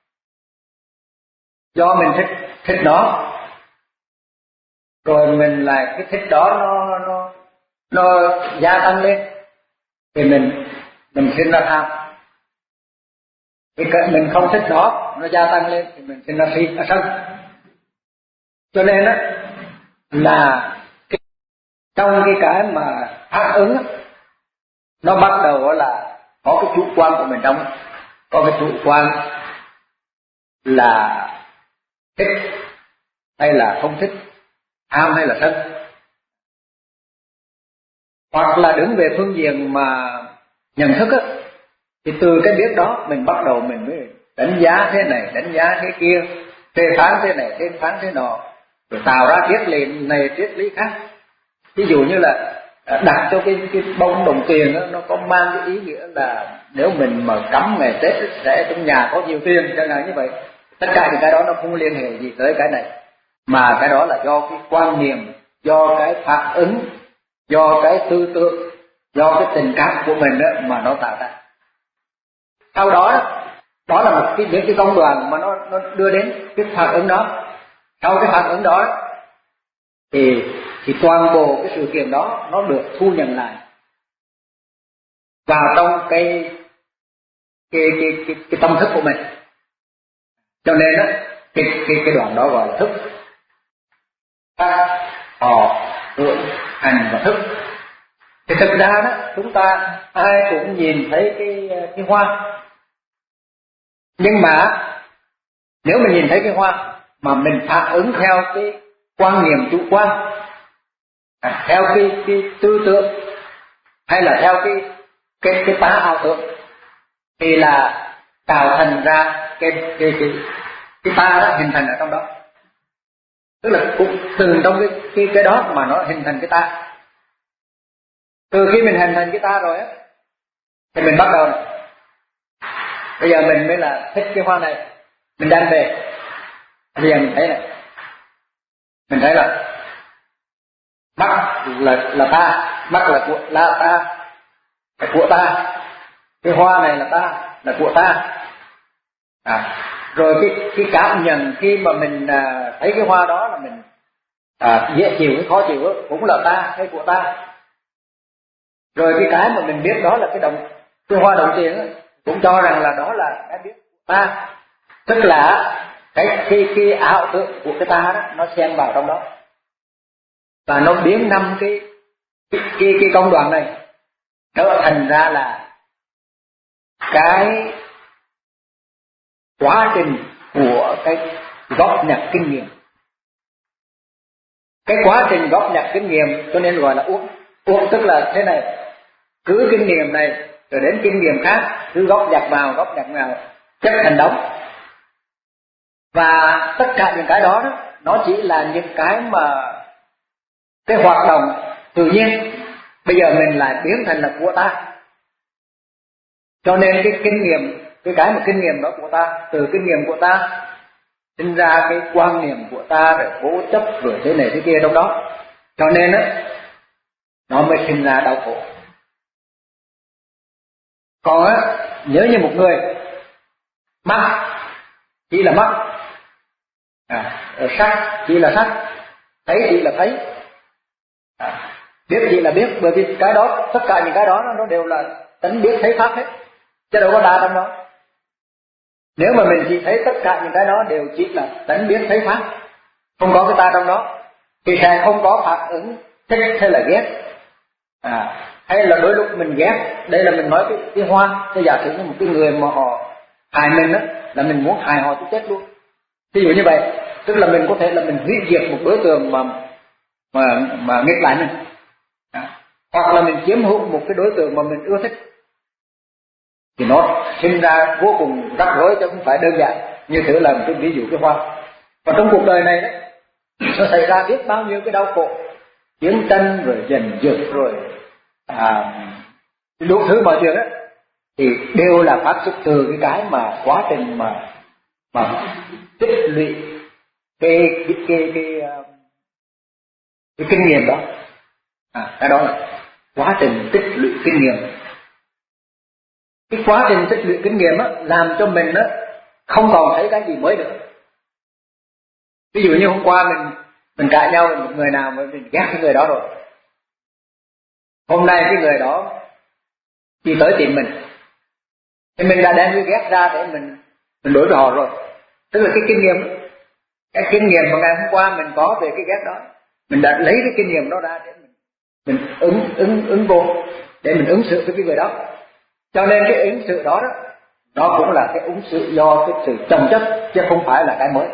Do mình thích thích nó, rồi mình lại cái thích đó nó nó nó gia tăng lên, thì mình mình sinh ra tham. Thì mình không thích nó, nó gia tăng lên thì mình sinh ra si, ra sân. Cho nên á là cái, trong cái cái mà phản ứng á, nó bắt đầu là có cái chủ quan của mình trong, có cái chủ quan là thích hay là không thích, tham hay là sân. Hoặc là đứng về phương diện mà nhận thức á, thì từ cái biết đó mình bắt đầu mình mới đánh giá thế này, đánh giá thế kia, phê phán thế này, phê phán thế nọ, rồi tạo ra triết lý này, triết lý khác. Ví dụ như là đặt cho cái cái bông đồng tiền đó, nó có mang cái ý nghĩa là nếu mình mà cắm ngày Tết sẽ trong nhà có nhiều tiền, chẳng hạn như vậy. Tất cả những cái đó nó không liên hệ gì tới cái này, mà cái đó là do cái quan niệm, do cái phản ứng, do cái tư tưởng, do cái tình cảm của mình đó mà nó tạo ra. Sau đó đó là một cái những cái công đoạn mà nó nó đưa đến cái phản ứng đó. Sau cái phản ứng đó thì thì toàn bộ cái sự kiện đó nó được thu nhận lại vào trong cái cái cái cái, cái tâm thức của mình. Cho nên đó, cái cái cái đoạn đó gọi là thức. Ta, họ, tưởng, hành và thức. Thì thực ra đó, chúng ta ai cũng nhìn thấy cái cái hoa. Nhưng mà nếu mình nhìn thấy cái hoa mà mình phản ứng theo cái quan niệm chủ quan, à, theo cái cái tư tưởng, hay là theo cái cái cái phá ảo tưởng, thì là tạo thành ra cái cái cái cái ta đó hình thành ở trong đó. Tức là cũng từ trong cái cái cái đó mà nó hình thành cái ta. Từ khi mình hình thành cái ta rồi á, thì mình bắt đầu này. Bây giờ mình mới là thích cái hoa này, mình đem về. Bây giờ mình thấy này, mình thấy là mắt là là ta, mắt là của là ta, là của ta. Cái hoa này là ta, là của ta. À, rồi cái cái cảm nhận khi mà mình à, thấy cái hoa đó là mình à, dễ chịu hay khó chịu đó, cũng là ta hay của ta. Rồi cái cái mà mình biết đó là cái đồng cái hoa đồng tiền đó, cũng cho rằng là đó là cái biết của ta. Tức là cái cái cái ảo tưởng của cái ta đó nó xen vào trong đó và nó biến năm cái cái cái, cái công đoạn này trở thành ra là cái quá trình của cái góp nhặt kinh nghiệm. Cái quá trình góp nhặt kinh nghiệm cho nên gọi là uống. Uống tức là thế này, cứ kinh nghiệm này rồi đến kinh nghiệm khác, cứ góp nhặt vào, góp nhặt vào, chất thành đống. Và tất cả những cái đó, đó nó chỉ là những cái mà cái hoạt động tự nhiên bây giờ mình lại biến thành là của ta. Cho nên cái kinh nghiệm, cái cái mà kinh nghiệm đó của ta, từ kinh nghiệm của ta sinh ra cái quan niệm của ta, rồi cố chấp, rồi thế này thế kia trong đó. Cho nên á, nó mới sinh ra đau khổ. Còn á, nếu như một người mắt chỉ là mắt, à, sắc chỉ là sắc, thấy chỉ là thấy, à, biết chỉ là biết, bởi vì cái đó, tất cả những cái đó nó đều là tánh biết thấy pháp hết, chứ đâu có ta trong đó. Nếu mà mình chỉ thấy tất cả những cái đó đều chỉ là tánh biết thấy pháp, không có cái ta trong đó, thì sẽ không có phản ứng thích hay là ghét, à, hay là đôi lúc mình ghét. Đây là mình nói cái, cái hoa, cái giả sử như một cái người mà họ hại mình đó, là mình muốn hại họ tới chết luôn. Ví dụ như vậy, tức là mình có thể là mình hủy diệt một đối tượng mà mà mà nghịch lại mình, à, hoặc là mình chiếm hữu một cái đối tượng mà mình ưa thích, thì nó sinh ra vô cùng rắc rối chứ không phải đơn giản. Như thế là một cái ví dụ cái hoa. Và trong cuộc đời này đấy, nó xảy ra biết bao nhiêu cái đau khổ, chiến tranh rồi giành giật rồi à, đủ thứ mọi chuyện đó, thì đều là phát xuất từ cái cái mà quá trình mà mà tích lũy cái cái cái cái, cái, cái kinh nghiệm đó, à, cái đó là quá trình tích lũy kinh nghiệm. Cái quá trình tích lũy kinh nghiệm á, làm cho mình á không còn thấy cái gì mới nữa. Ví dụ như hôm qua mình mình cãi nhau với một người nào mà mình ghét cái người đó rồi, hôm nay cái người đó đi tới tìm mình, thì mình đã đem cái ghét ra để mình mình đối với họ rồi. Tức là cái kinh nghiệm, cái kinh nghiệm mà ngày hôm qua mình có về cái ghét đó, mình đã lấy cái kinh nghiệm đó ra để mình mình ứng ứng ứng vô, để mình ứng xử với cái người đó. Cho nên cái ứng xử đó đó, nó cũng là cái ứng xử do cái sự chồng chất, chứ không phải là cái mới.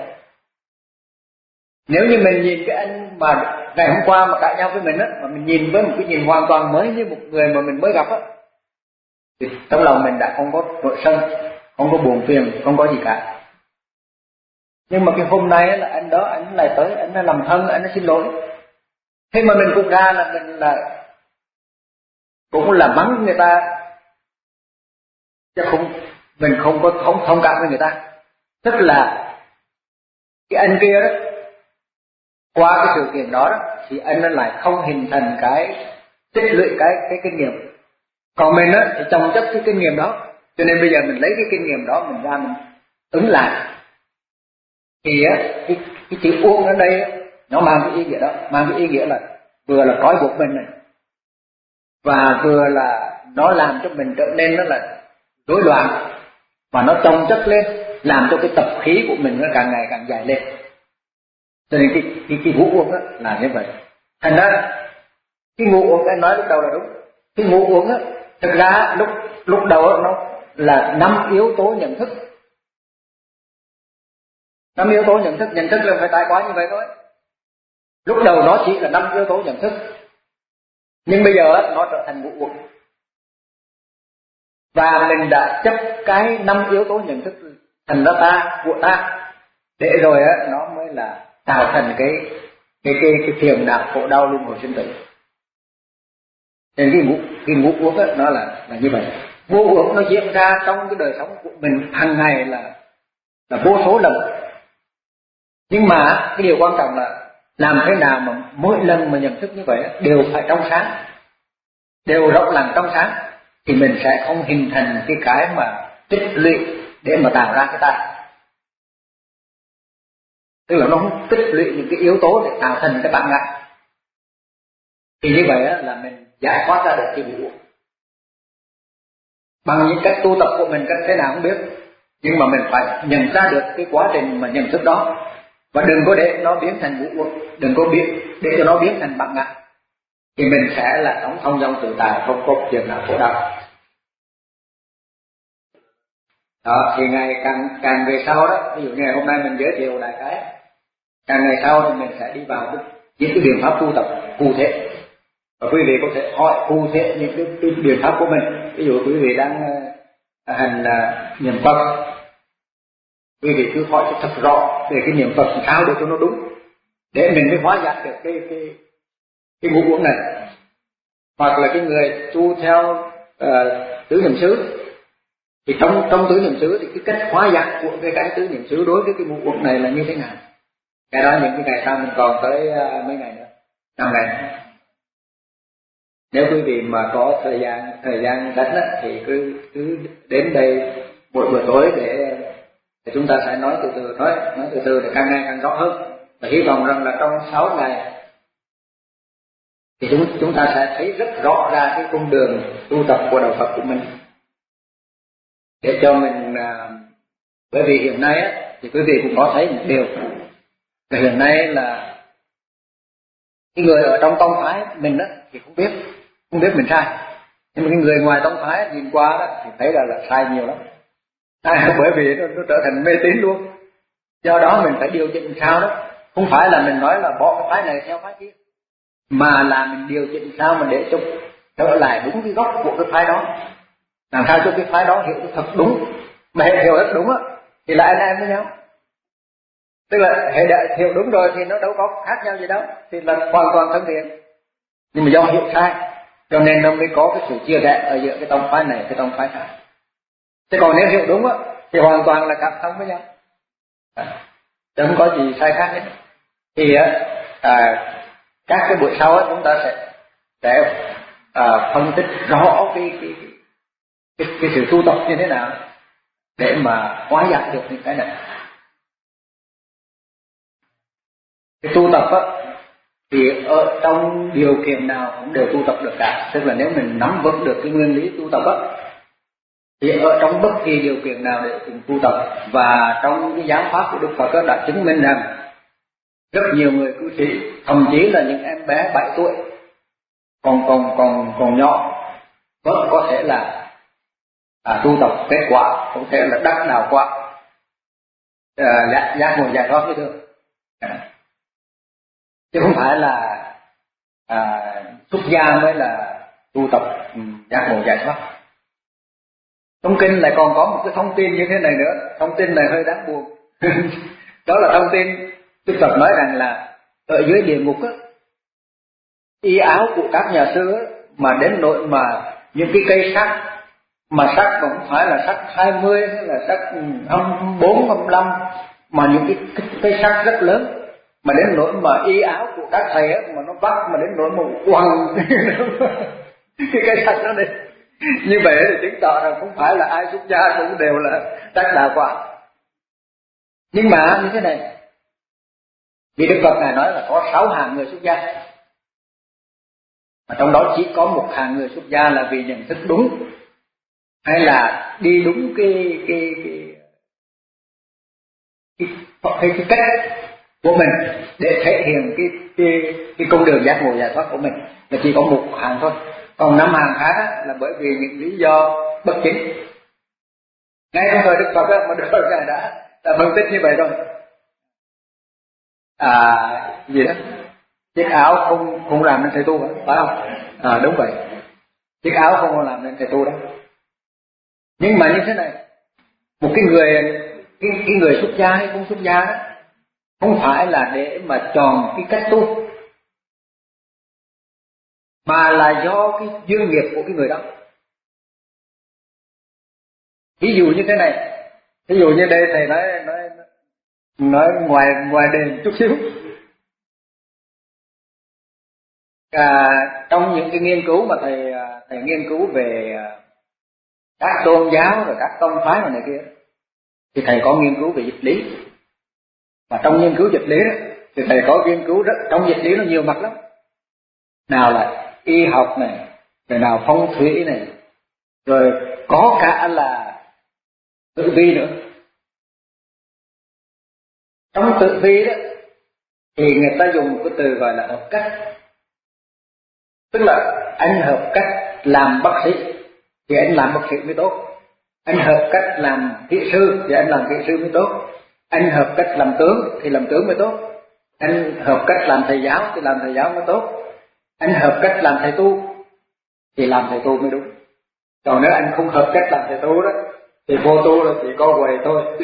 Nếu như mình nhìn cái anh mà ngày hôm qua mà cãi nhau với mình á, mà mình nhìn với một cái nhìn hoàn toàn mới như một người mà mình mới gặp á, thì trong lòng mình đã không có nội sân, không có buồn phiền, không có gì cả. Nhưng mà cái hôm nay á, là anh đó anh lại tới, anh đã làm thân, anh đã xin lỗi. Thế mà mình cũng ra là mình là cũng là mắng người ta, chứ không, mình không có không thông cảm với người ta. Tức là cái anh kia đó, qua cái sự kiện đó, đó thì anh nó lại không hình thành cái tích lũy cái cái kinh nghiệm. Còn mình á thì chồng chất cái kinh nghiệm đó, cho nên bây giờ mình lấy cái kinh nghiệm đó mình ra mình ứng lại. Thì á cái cái chữ uống ở đây á, nó mang cái ý nghĩa đó, mang cái ý nghĩa là vừa là trói buộc mình này, và vừa là nó làm cho mình trở nên nó là rối loạn, và nó chồng chất lên, làm cho cái tập khí của mình nó càng ngày càng dài lên. Cho nên cái cái cái ngũ uống á là như vậy. Thành ra cái ngũ uống anh nói lúc đầu là đúng. Cái ngũ uống á, thực ra lúc lúc đầu á, nó là năm yếu tố nhận thức. Năm yếu tố nhận thức, nhận thức là phải trải qua như vậy thôi. Lúc đầu nó chỉ là năm yếu tố nhận thức, nhưng bây giờ á, nó trở thành ngũ uống. Và mình đã chấp cái năm yếu tố nhận thức thành ra ta, của ta, để rồi á nó mới là tạo thành cái cái cái cái phiền não khổ đau luân hồi sinh tử. Nên cái ngũ cái ngũ uống á nó là là như vậy. Ngũ uống nó diễn ra trong cái đời sống của mình hàng ngày là là vô số lần. Nhưng mà cái điều quan trọng là làm thế nào mà mỗi lần mà nhận thức như vậy đều phải trong sáng, đều rộng lặng trong sáng, thì mình sẽ không hình thành cái cái mà tích lũy để mà tạo ra cái ta. Tức là nó không tích lũy những cái yếu tố để tạo thành cái bản ngã. Thì như vậy á, là mình giải thoát ra được cái ngũ uống. Bằng những cách tu tập của mình cách thế nào không biết, nhưng mà mình phải nhận ra được cái quá trình mà nhận thức đó, và đừng có để nó biến thành ngũ uống, đừng có biến để cho nó biến thành bản ngã, thì mình sẽ là sống thông dong tự tại, không có chuyện nào khổ đau. Đó, thì ngày càng càng về sau đó, ví dụ ngày hôm nay mình giới thiệu lại cái, càng ngày sau thì mình sẽ đi vào những cái biện pháp tu tập cụ thể, và quý vị có thể hỏi cụ thể những cái, cái biện pháp của mình. Ví dụ quý vị đang uh, hành uh, niệm Phật, quý vị cứ hỏi cho thật rõ về cái niệm Phật sao để cho nó đúng, để mình mới hóa giải được cái cái cái ngũ uống này. Hoặc là cái người tu theo uh, tứ niệm xứ, thì trong trong tứ niệm xứ thì cái cách hóa giải của cái cái tứ niệm xứ đối với cái ngũ uống này là như thế nào? Cái đó những cái ngày sau mình còn tới uh, mấy ngày nữa, năm ngày nữa. nếu quý vị mà có thời gian thời gian rảnh thì cứ cứ đến đây một buổi tối để, để chúng ta sẽ nói từ từ nói nói từ từ để càng ngày càng rõ hơn, và hy vọng rằng là trong sáu ngày thì chúng chúng ta sẽ thấy rất rõ ra cái con đường tu tập của đạo Phật của mình, để cho mình à, bởi vì hiện nay á, thì quý vị cũng có thấy một điều là hiện nay là cái người ở trong tông phái mình đó thì không biết không biết mình sai, nhưng mà cái người ngoài tông phái nhìn qua đó thì thấy là, là sai nhiều lắm. À, bởi vì nó, nó trở thành mê tín luôn. Do đó mình phải điều chỉnh sao đó, không phải là mình nói là bỏ cái phái này theo phái kia, mà là mình điều chỉnh sao mà để cho trở lại đúng cái gốc của cái phái đó, làm sao cho cái phái đó hiểu thật đúng, mà hiểu rất đúng á thì là anh em với nhau. Tức là hệ đã hiểu đúng rồi thì nó đâu có khác nhau gì đâu, thì là hoàn toàn thân thiện. Nhưng mà do hiểu sai cho nên nó mới có cái sự chia rẽ ở giữa cái tông phái này cái tông phái khác. Thế còn nếu hiểu đúng á thì hoàn toàn là cảm thông với nhau, chứ không có gì sai khác hết. Thì à, các cái buổi sau á chúng ta sẽ sẽ à, phân tích rõ cái cái, cái cái cái sự tu tập như thế nào để mà hóa giải được những cái này. Cái tu tập á thì ở trong điều kiện nào cũng đều tu tập được cả, tức là nếu mình nắm vững được cái nguyên lý tu tập á thì ở trong bất kỳ điều kiện nào để cùng tu tập. Và trong cái giáo pháp của Đức Phật đã chứng minh rằng rất nhiều người cư sĩ, thậm chí là những em bé bảy tuổi còn còn còn còn nhỏ vẫn có thể là à, tu tập kết quả, có thể là đắc đạo quả, à, giác, giác ngộ giải thoát với thương, à, chứ không phải là à, xuất gia mới là tu tập um, giác ngộ giải thoát. Trong kinh lại còn có một cái thông tin như thế này nữa, thông tin này hơi đáng buồn. Đó là thông tin Đức Phật nói rằng là ở dưới địa ngục á, y áo của các nhà sư á, mà đến nỗi mà những cái cây sắt mà sắt cũng phải là sắt hai mươi hay là sắt hai mươi bốn, hai mươi lăm, mà những cái, cái cây sắt rất lớn, mà đến nỗi mà y áo của các thầy á, mà nó bắt mà đến nỗi mà quăng cái cây sắt đó đi. Như vậy thì chứng tỏ rằng không phải là ai xuất gia cũng đều là đắc đạo quả. Nhưng mà như thế này, vì Đức Phật Ngài nói là có sáu hạng người xuất gia, mà trong đó chỉ có một hạng người xuất gia là vì nhận thức đúng, hay là đi đúng cái cái cái cái, cái, cái cách của mình để thể hiện cái cái cái con đường giác ngộ giải thoát của mình, là chỉ có một hạng thôi. Còn năm hàng khác á, là bởi vì những lý do bất chính. Ngay trong thời Đức Phật á, mà Đức Phật Ngài đã đã phân tích như vậy rồi. À gì đó, chiếc áo không không làm nên thầy tu, phải không? À đúng vậy, chiếc áo không làm nên thầy tu đó. Nhưng mà như thế này, một cái người cái cái người xuất gia hay không xuất gia đó, không phải là để mà chọn cái cách tu, mà là do cái duyên nghiệp của cái người đó. Ví dụ như thế này, ví dụ như đây thầy nói nói nói ngoài ngoài đền chút xíu. À, trong những cái nghiên cứu mà thầy thầy nghiên cứu về các tôn giáo rồi các tông phái này kia, thì thầy có nghiên cứu về dịch lý. Và trong nghiên cứu dịch lý đó, thì thầy có nghiên cứu rất, trong dịch lý nó nhiều mặt lắm. Nào là y học này, rồi nào phong thủy này, rồi có cả là tử vi nữa. Trong tử vi đó thì người ta dùng một cái từ gọi là hợp cách, tức là anh hợp cách làm bác sĩ thì anh làm bác sĩ mới tốt, anh hợp cách làm kỹ sư thì anh làm kỹ sư mới tốt, anh hợp cách làm tướng thì làm tướng mới tốt, anh hợp cách làm thầy giáo thì làm thầy giáo mới tốt, anh hợp cách làm thầy tu thì làm thầy tu mới đúng. Còn nếu anh không hợp cách làm thầy tu đó thì vô tu là chỉ có quầy thôi.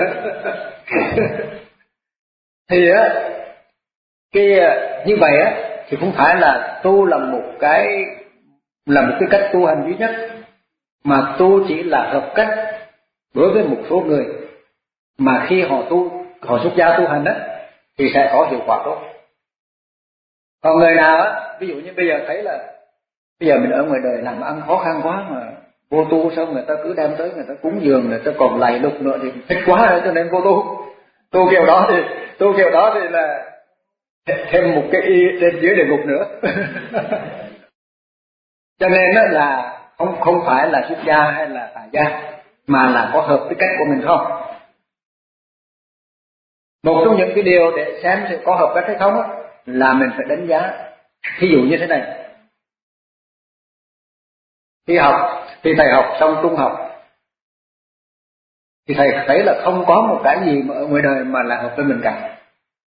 Thì á cái như vậy á thì không phải là tu là một cái là một cái cách tu hành duy nhất, mà tu chỉ là hợp cách đối với một số người, mà khi họ tu họ xuất gia tu hành á thì sẽ có hiệu quả tốt. Còn người nào á, ví dụ như bây giờ thấy là Bây giờ mình ở ngoài đời làm ăn khó khăn quá mà vô tu, sao người ta cứ đem tới người ta cúng dường, người ta còn lạy lục nữa thì thích quá rồi, cho nên vô tu. Tu kiểu đó thì tu kiểu đó thì là thêm một cái y trên dưới địa ngục nữa. Cho nên đó là không không phải là xuất gia hay là tại gia, mà là có hợp với cách của mình không. Một trong những cái điều để xem sự có hợp cách hay không đó, là mình phải đánh giá. Ví dụ như thế này, khi học khi thầy học xong trung học thì thầy thấy là không có một cái gì mà ở ngoài đời mà là hợp với mình cả.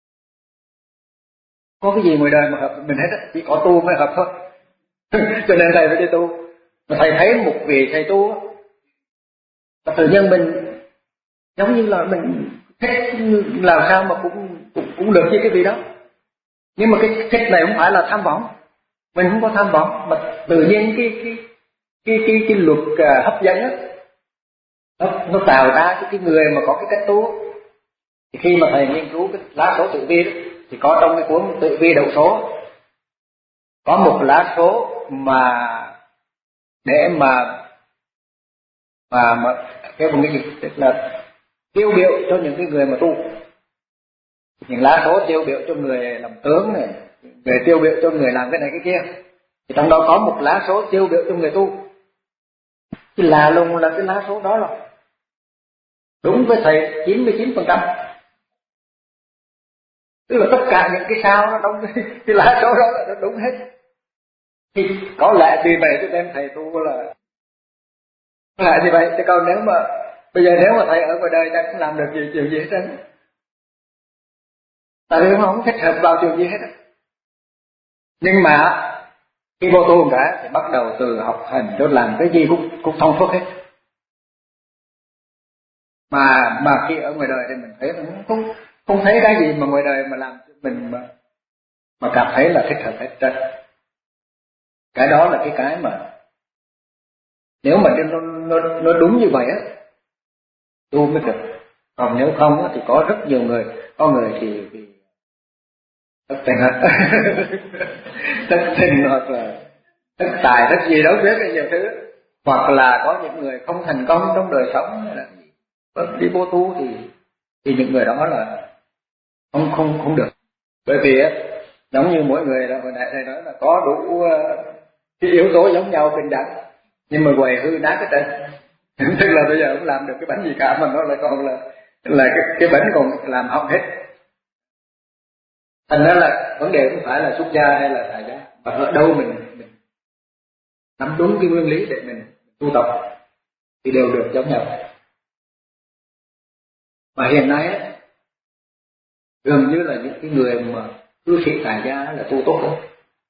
Có cái gì ngoài đời mà hợp với mình hết á, chỉ có tu mới hợp thôi. Cho nên thầy phải đi tu. Mà thầy thấy một vị thầy tu và tự nhiên mình giống như là mình thích làm sao mà cũng cũng, cũng được với cái vị đó. Nhưng mà cái thích này không phải là tham vọng, mình không có tham vọng, mà tự nhiên cái cái cái cái, cái luật uh, hấp dẫn á, nó, nó tạo ra cái, cái người mà có cái cách tu. Thì khi mà thầy nghiên cứu cái lá số tử vi đó, thì có trong cái cuốn tử vi đậu số có một lá số mà để mà mà mà cái một cái gì tức là tiêu biểu cho những cái người mà tu. Những lá số tiêu biểu cho người làm tướng này, người tiêu biểu cho người làm cái này cái kia. Thì trong đó có một lá số tiêu biểu cho người tu. Thì lạ lùng là cái lá số đó rồi đúng với thầy chín mươi chín phần trăm. Tức là tất cả những cái sao nó trong cái, cái lá số đó là nó đúng hết. Thì có lẽ vì vậy cho nên thầy tu là có lẽ như vậy. Chứ còn nếu mà bây giờ nếu mà thầy ở ngoài đời chắc không làm được gì chuyện gì hết trơn. Tại vì không thích hợp vào chuyện gì hết. Nhưng mà khi vô tu một cái thì bắt đầu từ học hành cho làm cái gì cũng cũng thông suốt hết. Mà mà khi ở ngoài đời thì mình thấy mình không không thấy cái gì mà ngoài đời mà làm cho mình mà mà cảm thấy là thích hợp hết trơn. Cái đó là cái cái mà nếu mà nó nó nó đúng như vậy á, tu mới được. Còn nếu không á thì có rất nhiều người, có người thì vì thất tình thất tình hoặc là thất tài thất gì đó biết cái nhiều thứ, hoặc là có những người không thành công trong đời sống là đi vô tu thì thì những người đó là không không không được. Bởi vì á giống như mỗi người là hồi nãy thầy nói là có đủ cái yếu tố giống nhau bình đẳng, nhưng mà quầy hư nát cái trên. Tức là bây giờ không làm được cái bánh gì cả, mà nó lại còn là là cái cái bánh còn làm hỏng hết. Thành ra là vấn đề không phải là xuất gia hay là tại gia, mà ở đâu mình mình nắm đúng cái nguyên lý để mình tu tập thì đều được giống nhau. Mà hiện nay á, gần như là những cái người mà cư sĩ tại gia là tu tốt hơn.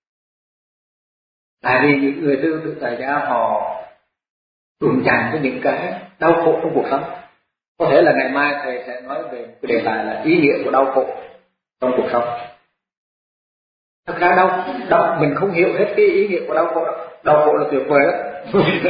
Tại vì những người tư tự tại gia họ đụng chạm với những cái đau khổ trong cuộc sống. Có thể là ngày mai thầy sẽ nói về cái đề tài là ý nghĩa của đau khổ trong cuộc sống. Thật ra đau, đau mình không hiểu hết cái ý nghĩa của đau khổ. Đau khổ là tuyệt vời đó.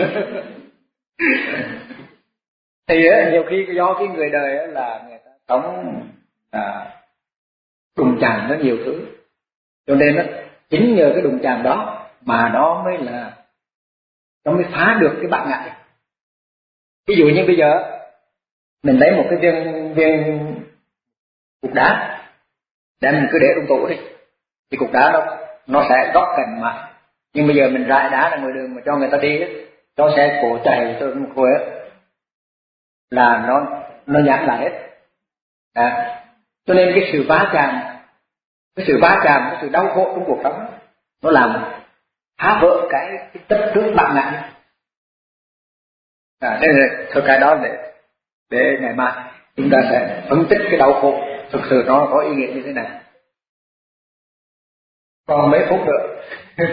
Thì á, nhiều khi do cái người đời á, là người ta sống à, đụng chạm với nhiều thứ, cho nên á, chính nhờ cái đụng chạm đó mà nó mới là nó mới phá được cái bản ngã. Ví dụ như bây giờ mình lấy một cái viên viên cục đá, đem mình cứ để trong tủ đi, thì cục đá nó nó sẽ gót cành mà. Nhưng bây giờ mình rải đá ra ngoài đường mà cho người ta đi ấy, cho xe cổ chạy cho một khối ấy, là nó nó nhẵn lại hết. À, cho nên cái sự va chạm, cái sự va chạm, cái sự đau khổ trong cuộc sống nó làm phá vỡ cái cái tất trước bản ngã. À, nên là thôi cái đó để để ngày mai chúng ta sẽ phân tích cái đau khổ thực sự nó có ý nghĩa như thế nào. Còn mấy phút nữa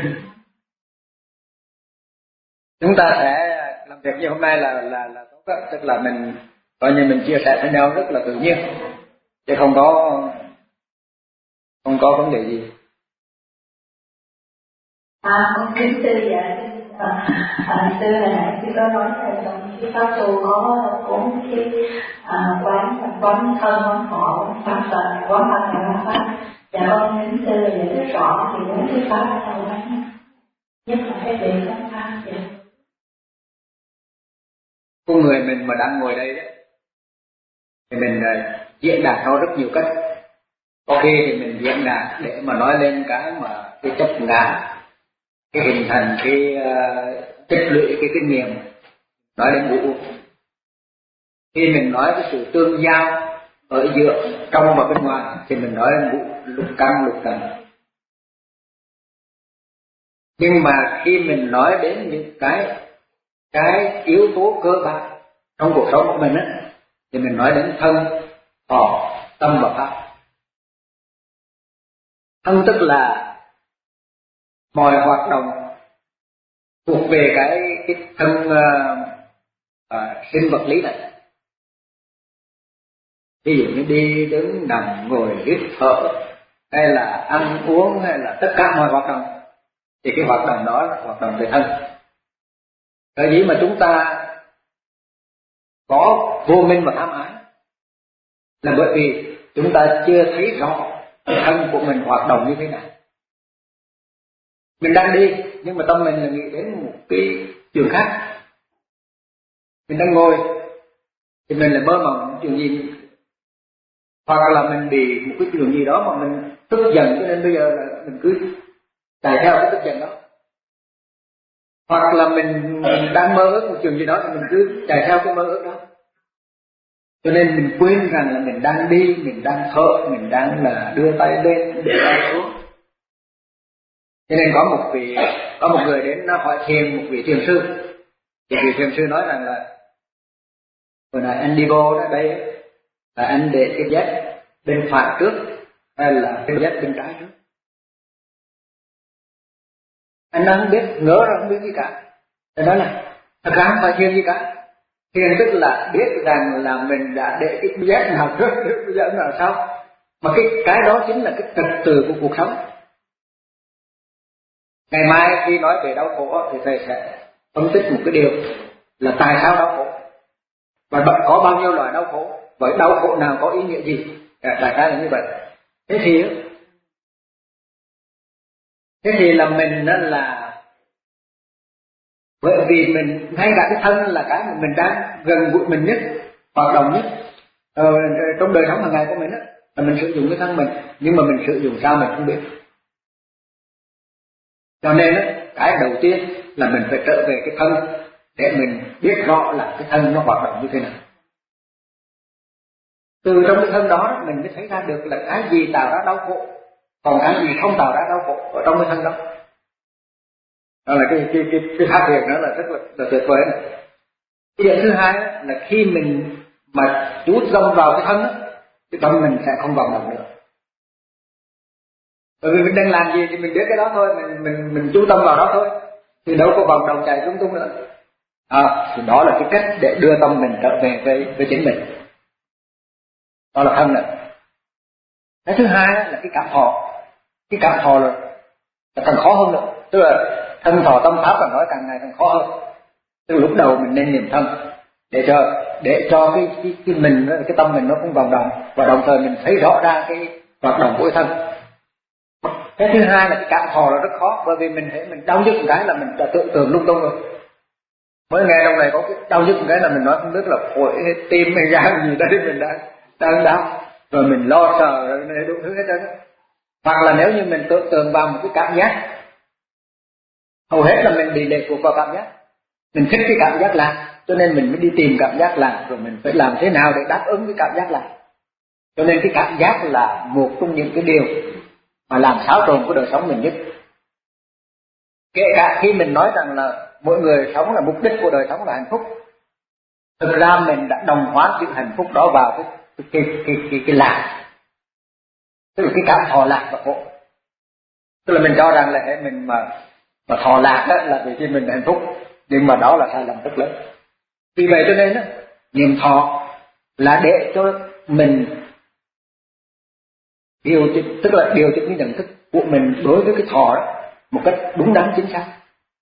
chúng ta sẽ làm việc như hôm nay là là là tốt đó, tức là mình coi như mình chia sẻ với nhau rất là tự nhiên, chứ không có không có vấn đề gì. À, con kính sư dạ, à, à, sư là nãy sư có nói là trong cái pháp tu có bốn cái à, quán quán thân, quán thọ, quán pháp và quán mặt là quán pháp. Dạ con kính sư là giải thích rõ thì bốn cái pháp là sao quán. nhất là cái vị tâm tham vậy. Con người mình mà đang ngồi đây đấy, thì mình uh, diễn đạt nó rất nhiều cách. Có khi thì mình diễn đạt để mà nói lên cái mà cái chấp ngã, cái hình thành cái uh, tích lũy cái kinh nghiệm, nói đến ngũ. Khi mình nói cái sự tương giao ở giữa trong và bên ngoài thì mình nói đến ngũ lục căn lục trần. Nhưng mà khi mình nói đến những cái cái yếu tố cơ bản trong cuộc sống của mình á, thì mình nói đến thân, thọ, tâm và pháp. Thân tức là mọi hoạt động thuộc về cái cái thân uh, uh, sinh vật lý này. Ví dụ như đi đứng nằm ngồi hít thở, hay là ăn uống, hay là tất cả mọi hoạt động, thì cái hoạt động đó là hoạt động về thân. Cái gì mà chúng ta có vô minh và tham ái là bởi vì chúng ta chưa thấy rõ thân của mình hoạt động như thế nào. Mình đang đi nhưng mà tâm mình là nghĩ đến một cái chuyện khác. Mình đang ngồi thì mình lại mơ mộng chuyện gì, hoặc là mình bị một cái chuyện gì đó mà mình tức giận, cho nên bây giờ là mình cứ chạy theo cái tức giận đó. Hoặc là mình, mình đang mơ ước một chuyện gì đó thì mình cứ chạy theo cái mơ ước đó. Cho nên mình quên rằng là mình đang đi, mình đang thở, mình đang là đưa tay lên, để tay xuống. Cho nên có một vị, có một người đến hỏi thiền một vị thiền sư. Thì vị thiền sư nói rằng là hồi nãy anh đi vô đó đây là anh để cái dép bên phải trước hay là cái dép bên trái trước? Anh đang không biết, ngỡ ra không biết gì cả. Anh nói là thật ra không phải thiền gì cả. Thiền tức là biết rằng là mình đã để cái dép nào trước, cái dép nào sau. Mà cái cái đó chính là cái trật tự của cuộc sống. Ngày mai khi nói về đau khổ thì thầy sẽ phân tích một cái điều là tại sao đau khổ và có bao nhiêu loại đau khổ, và đau khổ nào có ý nghĩa gì. Đại khái là như vậy. Thế thì thế thì là mình là bởi vì mình ngay cả cái thân là cái mà mình đang gần gũi mình nhất, hoạt động nhất ờ, trong đời sống hàng ngày của mình đó, là mình sử dụng cái thân mình, nhưng mà mình sử dụng sao mình không biết. Cho nên đó, cái đầu tiên là mình phải trở về cái thân để mình biết rõ là cái thân nó hoạt động như thế nào. Từ trong cái thân đó mình mới thấy ra được là cái gì tạo ra đau khổ, còn cái gì không tạo ra đau khổ ở trong cái thân đó. Đó là cái cái cái cái phát hiện đó là rất là, là tuyệt vời này. Cái điểm thứ hai đó, là khi mình mà chú tâm vào cái thân đó, cái tâm mình sẽ không vọng động nữa. Bởi vì mình đang làm gì thì mình biết cái đó thôi, mình mình mình chú tâm vào đó thôi, thì đâu có vọng động chạy lung tung nữa. À, thì đó là cái cách để đưa tâm mình trở về với với chính mình. Đó là thân này. Cái thứ hai là cái cảm thọ. Cái cảm thọ là, là càng khó hơn nữa. Tức là thân thọ tâm pháp là nói càng ngày càng khó hơn. Tức là lúc đầu mình nên niệm thân để cho để cho cái cái, cái mình cái tâm mình nó cũng vòng động, và đồng thời mình thấy rõ ra cái hoạt động của cái thân. Cái thứ hai là cái cảm thọ là rất khó, bởi vì mình thấy mình đau nhức một cái là mình đã tưởng tượng lung tung rồi. Mới nghe trong này có cái đau nhức một cái là mình nói không biết là phổi hay tim hay gan gì đấy mình đang đang đau, rồi mình lo sợ rồi này đủ thứ hết trơn. Hoặc là nếu như mình tưởng tượng vào một cái cảm giác, hầu hết là mình bị lệ thuộc vào cảm giác, mình thích cái cảm giác lạc, cho nên mình mới đi tìm cảm giác lạc, rồi mình phải làm thế nào để đáp ứng cái cảm giác lạc. Cho nên cái cảm giác là một trong những cái điều mà làm xáo trộn của đời sống mình nhất. Kể cả khi mình nói rằng là mỗi người sống là mục đích của đời sống là hạnh phúc, thực ra mình đã đồng hóa sự hạnh phúc đó vào cái cái cái cái, cái, cái lạc, tức là cái cảm thọ lạc và khổ. Tức là mình cho rằng là mình mà mà thọ lạc đó là vì khi mình hạnh phúc, nhưng mà đó là sai lầm rất lớn. Vì vậy cho nên đó, niệm thọ là để cho mình điều chỉnh, tức là điều chỉnh cái nhận thức của mình đối với cái thọ đó một cách đúng đắn chính xác.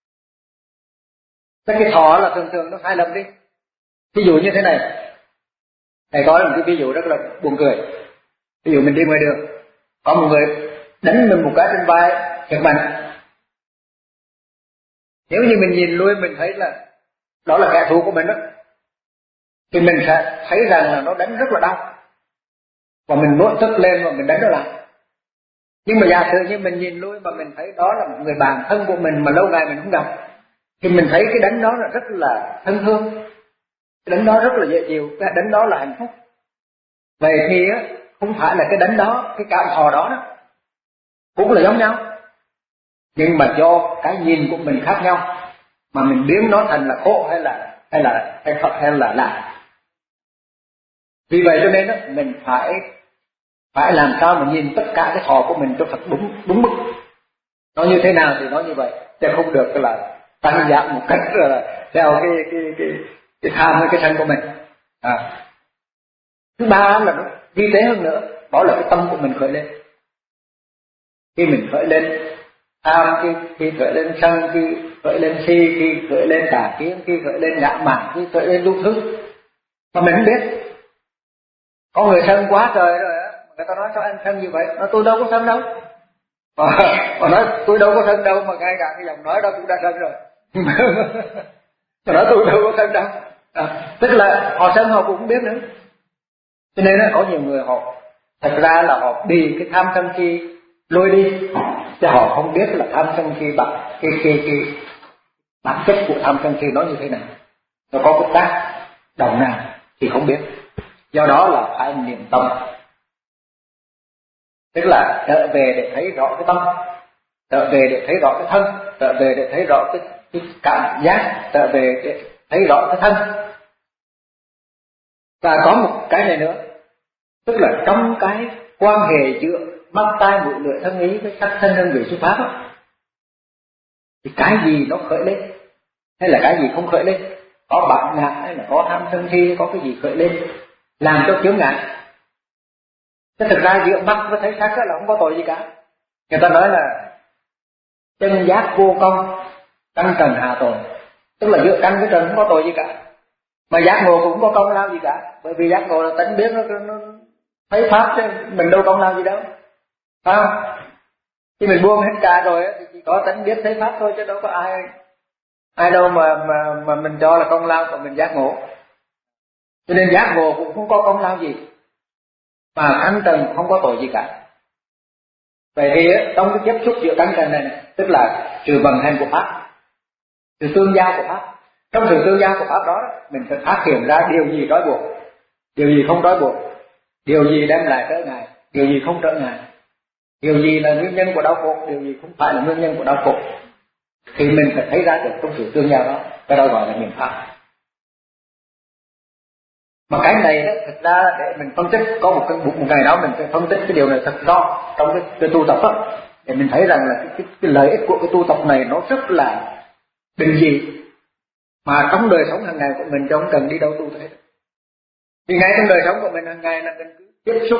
Cái thọ là thường thường nó sai lầm đi. Ví dụ như thế này, thầy có một cái ví dụ rất là buồn cười. Ví dụ mình đi ngoài đường, có một người đánh mình một cái trên vai thật mạnh, Nếu như mình nhìn lui mình thấy là đó là kẻ thù của mình đó, thì mình sẽ thấy rằng là nó đánh rất là đau, và mình nổi tức lên và mình đánh nó lại. Nhưng mà giả sử như mình nhìn lui mà mình thấy đó là một người bạn thân của mình mà lâu ngày mình không gặp, thì mình thấy cái đánh đó là rất là thân thương, cái đánh đó rất là dễ chịu, cái đánh đó là hạnh phúc. Vậy thì á, không phải là cái đánh đó, cái cảm thọ đó đó cũng là giống nhau, nhưng mà do cái nhìn của mình khác nhau mà mình biến nó thành là khổ hay là hay là hay Phật hay là lạc. Vì vậy cho nên đó, mình phải phải làm sao mà nhìn tất cả cái thọ của mình cho thật đúng đúng mức. Nó như thế nào thì nó như vậy, chứ không được là tăng giảm một cách là theo cái cái cái cái tham hay cái sân của mình. À. Thứ ba là nó vi tế hơn nữa, đó là cái tâm của mình khởi lên. Khi mình khởi lên tham, khi, khi khởi lên sân, khi khởi lên si, khi khởi lên tà kiến, khi khởi lên ngã mạn, khi khởi lên lưu thứ, mà mình không biết. Có người sân quá trời rồi á, người ta nói sao anh sân như vậy? Nói tôi đâu có sân đâu. Mà, mà nói tôi đâu có sân đâu, mà ngay cả cái giọng nói đó cũng đã sân rồi. Mà nói tôi đâu có sân đâu. À, tức là họ sân họ cũng không biết nữa. Cho nên là có nhiều người họ thật ra là họ bị cái tham sân si lôi đi, chứ họ không biết là tham sân si bản cái cái cái bản chất của tham sân si nó như thế nào, nó có cái tác động nào thì không biết. Do đó là phải niệm tâm, tức là trở về để thấy rõ cái tâm, trở về để thấy rõ cái thân, trở về để thấy rõ cái, cái cảm giác, trở về để thấy rõ cái thân. Và có một cái này nữa, tức là trong cái quan hệ giữa mắt tai mũi lưỡi thân ý với sắc thân đơn vị xuất pháp đó, thì cái gì nó khởi lên hay là cái gì không khởi lên, có bản ngã hay là có tham sân si, có cái gì khởi lên làm cho chướng ngại. Chứ thực ra giữa mắt với thấy sắc là không có tội gì cả. Người ta nói là chân giác vô công, căn trần hạ tội, tức là giữa căn với trần không có tội gì cả. Mà giác ngộ cũng không có công lao gì cả, bởi vì giác ngộ là tánh biết nó, nó thấy pháp chứ mình đâu công lao gì đâu, phải không? Khi mình buông hết cả rồi thì chỉ có tánh biết thấy pháp thôi, chứ đâu có ai ai đâu mà mà mà mình cho là công lao của mình giác ngộ. Cho nên giác ngộ cũng không có công lao gì, mà căn trần không có tội gì cả. Vậy thì trong cái tiếp xúc giữa căn trần này, này tức là sự vận hành của pháp, sự tương giao của pháp. Trong sự tương giao của pháp đó, mình phải phát hiện ra điều gì trói buộc, điều gì không trói buộc, điều gì đem lại trở ngại, điều gì không trở ngại, điều gì là nguyên nhân của đau khổ, điều gì không phải là nguyên nhân của đau khổ. Thì mình phải thấy ra được trong sự tương giao đó, cái đó gọi là niệm pháp. Mà cái này đó, thật ra để mình phân tích, có một cái một ngày đó mình phải phân tích cái điều này thật rõ trong cái, cái tu tập đó, để mình thấy rằng là cái, cái, cái lợi ích của cái tu tập này nó rất là bình dị, mà trong đời sống hàng ngày của mình không cần đi đâu tu thế. Vì ngay trong đời sống của mình hàng ngày là mình cứ tiếp xúc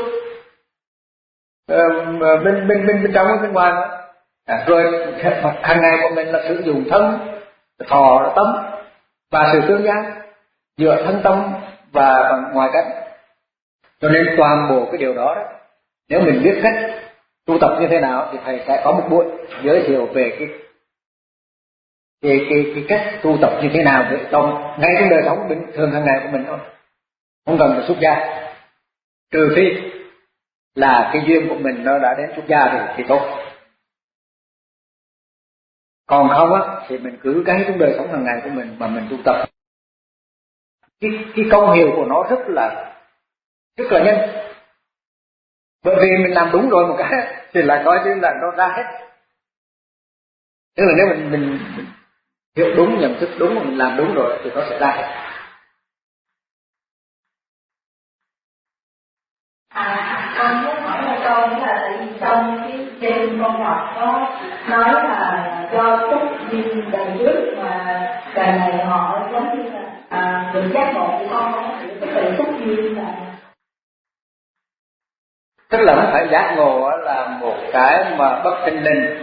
uh, bên bên bên bên trong bên ngoài đó. À, rồi hàng ngày của mình là sử dụng thân, thọ, tâm và sự tương giao giữa thân tâm và ngoài cách. Cho nên toàn bộ cái điều đó, đó nếu mình biết cách tu tập như thế nào thì thầy sẽ có một buổi giới thiệu về cái cái cái, cái cách tu tập như thế nào để trong ngay trong đời sống bình thường hàng ngày của mình thôi, không cần phải xuất gia, trừ phi là cái duyên của mình nó đã đến xuất gia thì thì tốt. Còn không á thì mình cứ cái trong đời sống hàng ngày của mình mà mình tu tập, cái cái công hiệu của nó rất là rất là nhanh. Bởi vì mình làm đúng rồi một cái thì là coi như là nó ra hết. Tức là nếu mình mình, mình hiểu đúng, nhận thức đúng, mình làm đúng rồi thì nó sẽ ra hết. À, con muốn hỏi một câu là tại vì trong cái trên con đọc có nói là do túc duyên đời trước mà đời này họ giống như là à, được giác ngộ của con thì cái túc duyên là, tức là không phải giác ngộ là một cái mà bất thình lình,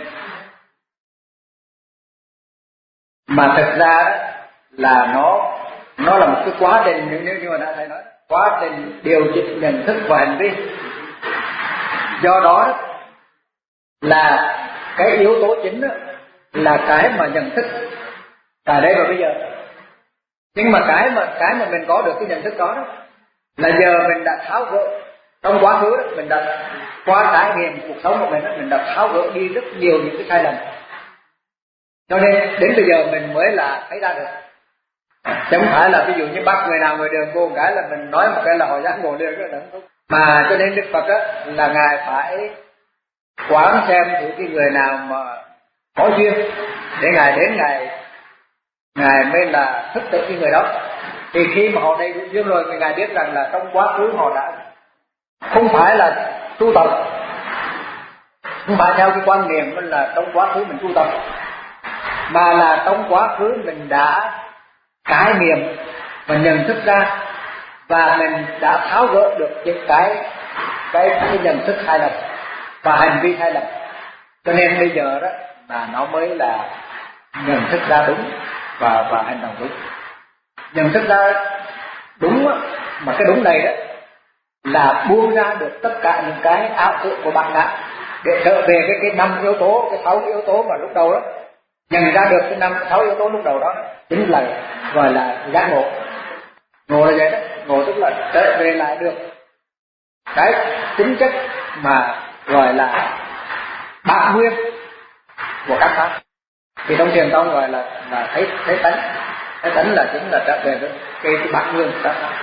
mà thực ra là nó nó là một cái quá trình, nếu như mà đã thầy nói, quá trình điều chỉnh nhận thức và hành vi. Do đó là cái yếu tố chính đó là cái mà nhận thức tại đây và bây giờ. Nhưng mà cái mà cái mà mình có được cái nhận thức đó, đó là giờ mình đã tháo gỡ trong quá khứ đó, mình đã qua trải nghiệm cuộc sống của mình đó, mình đã tháo gỡ đi rất nhiều những cái sai lầm, cho nên đến bây giờ mình mới là thấy ra được. Chứ không phải là ví dụ như bắt người nào ngoài đường vô một cái là mình nói một cái là họ giác ngộ liền đó, đúng. Mà cho nên Đức Phật á là ngài phải quán xem thử cái người nào mà có duyên để ngài đến ngài ngài mới là thức tỉnh cái người đó. Thì khi mà họ đầy đủ duyên rồi thì ngài biết rằng là trong quá khứ họ đã không phải là tu tập, không phải theo cái quan niệm là trong quá khứ mình tu tập, mà là trong quá khứ mình đã trải nghiệm và nhận thức ra, và mình đã tháo gỡ được những cái cái, cái nhận thức sai lầm và hành vi sai lầm. Cho nên bây giờ đó là nó mới là nhận thức ra đúng và và hành động đúng. Nhận thức ra đúng đó, mà cái đúng này đó là buông ra được tất cả những cái ảo tưởng của bạn ngã để trở về cái cái năm yếu tố, cái sáu yếu tố mà lúc đầu đó. Nhận ra được cái năm sáu yếu tố lúc đầu đó chính là gọi là giác ngộ. Ngộ là vậy đó, ngộ tức là trở về lại được cái tính chất mà gọi là bản nguyên của các pháp. Thì trong thiền tông gọi là là thấy thấy tánh, thấy tánh là chính là trở về với cái, cái bản nguyên của các pháp.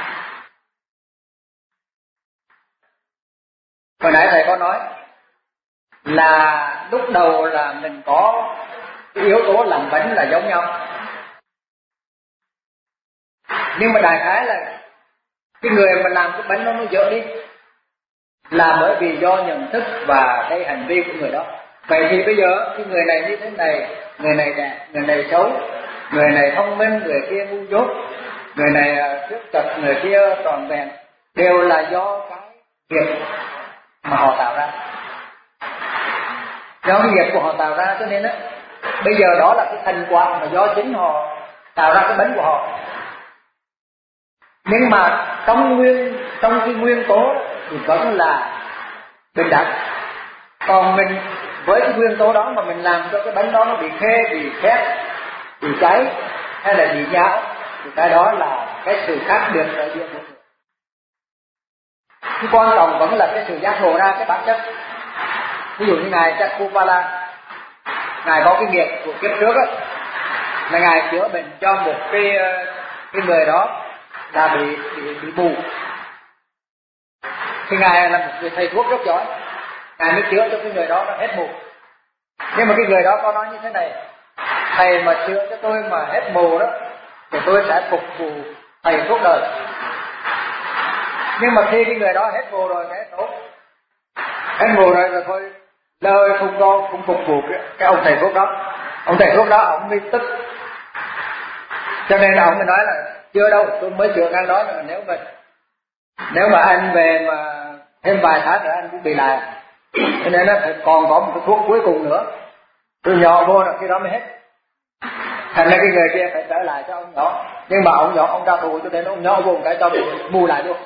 Hồi nãy thầy có nói là lúc đầu là mình có cái yếu tố làm bánh là giống nhau, nhưng mà đại khái là cái người mà làm cái bánh nó nó dở đi là bởi vì do nhận thức và cái hành vi của người đó. Vậy thì bây giờ cái người này như thế này, người này đẹp, người này xấu, người này thông minh, người kia ngu dốt, người này khuyết tật, người kia tròn vẹn, đều là do cái nghiệp mà họ tạo ra, do cái nghiệp của họ tạo ra. Cho nên á bây giờ đó là cái thành quả mà do chính họ tạo ra cái bánh của họ. Nhưng mà trong nguyên trong cái nguyên tố thì vẫn là bình đẳng. Còn mình với cái nguyên tố đó mà mình làm cho cái bánh đó nó bị khê, bị khét, bị cháy hay là bị nhão, thì cái đó là cái sự khác biệt ở giữa mọi người. Cái quan trọng vẫn là cái sự giác ngộ ra cái bản chất. Ví dụ như ngài Chakupala, ngài có cái nghiệp của kiếp trước á, là ngài chữa bệnh cho một cái cái người đó là bị bị bị mù. Thì ngài là một người thầy thuốc rất giỏi, ngài mới chữa cho cái người đó nó hết mù. Nhưng mà cái người đó có nói như thế này: thầy mà chữa cho tôi mà hết mù đó thì tôi sẽ phục vụ thầy suốt đời. Nhưng mà khi cái người đó hết mù rồi thì hết tốt, hết mù rồi rồi thôi lời không có không phục vụ cái, cái ông thầy thuốc đó. Ông thầy thuốc đó ông mới tức, cho nên ông mới nói là chưa đâu, tôi mới chữa ngang đó. Mà nếu mà nếu mà anh về mà thêm vài tháng nữa anh cũng bị lại, cho nên nó còn có một cái thuốc cuối cùng nữa, tôi nhỏ vô rồi khi đó mới hết. Thành ra cái người kia phải trở lại cho ông nhỏ, nhưng mà ông nhỏ ông ra tù, cho nên ông nhỏ vô một cái cho bị mù lại luôn.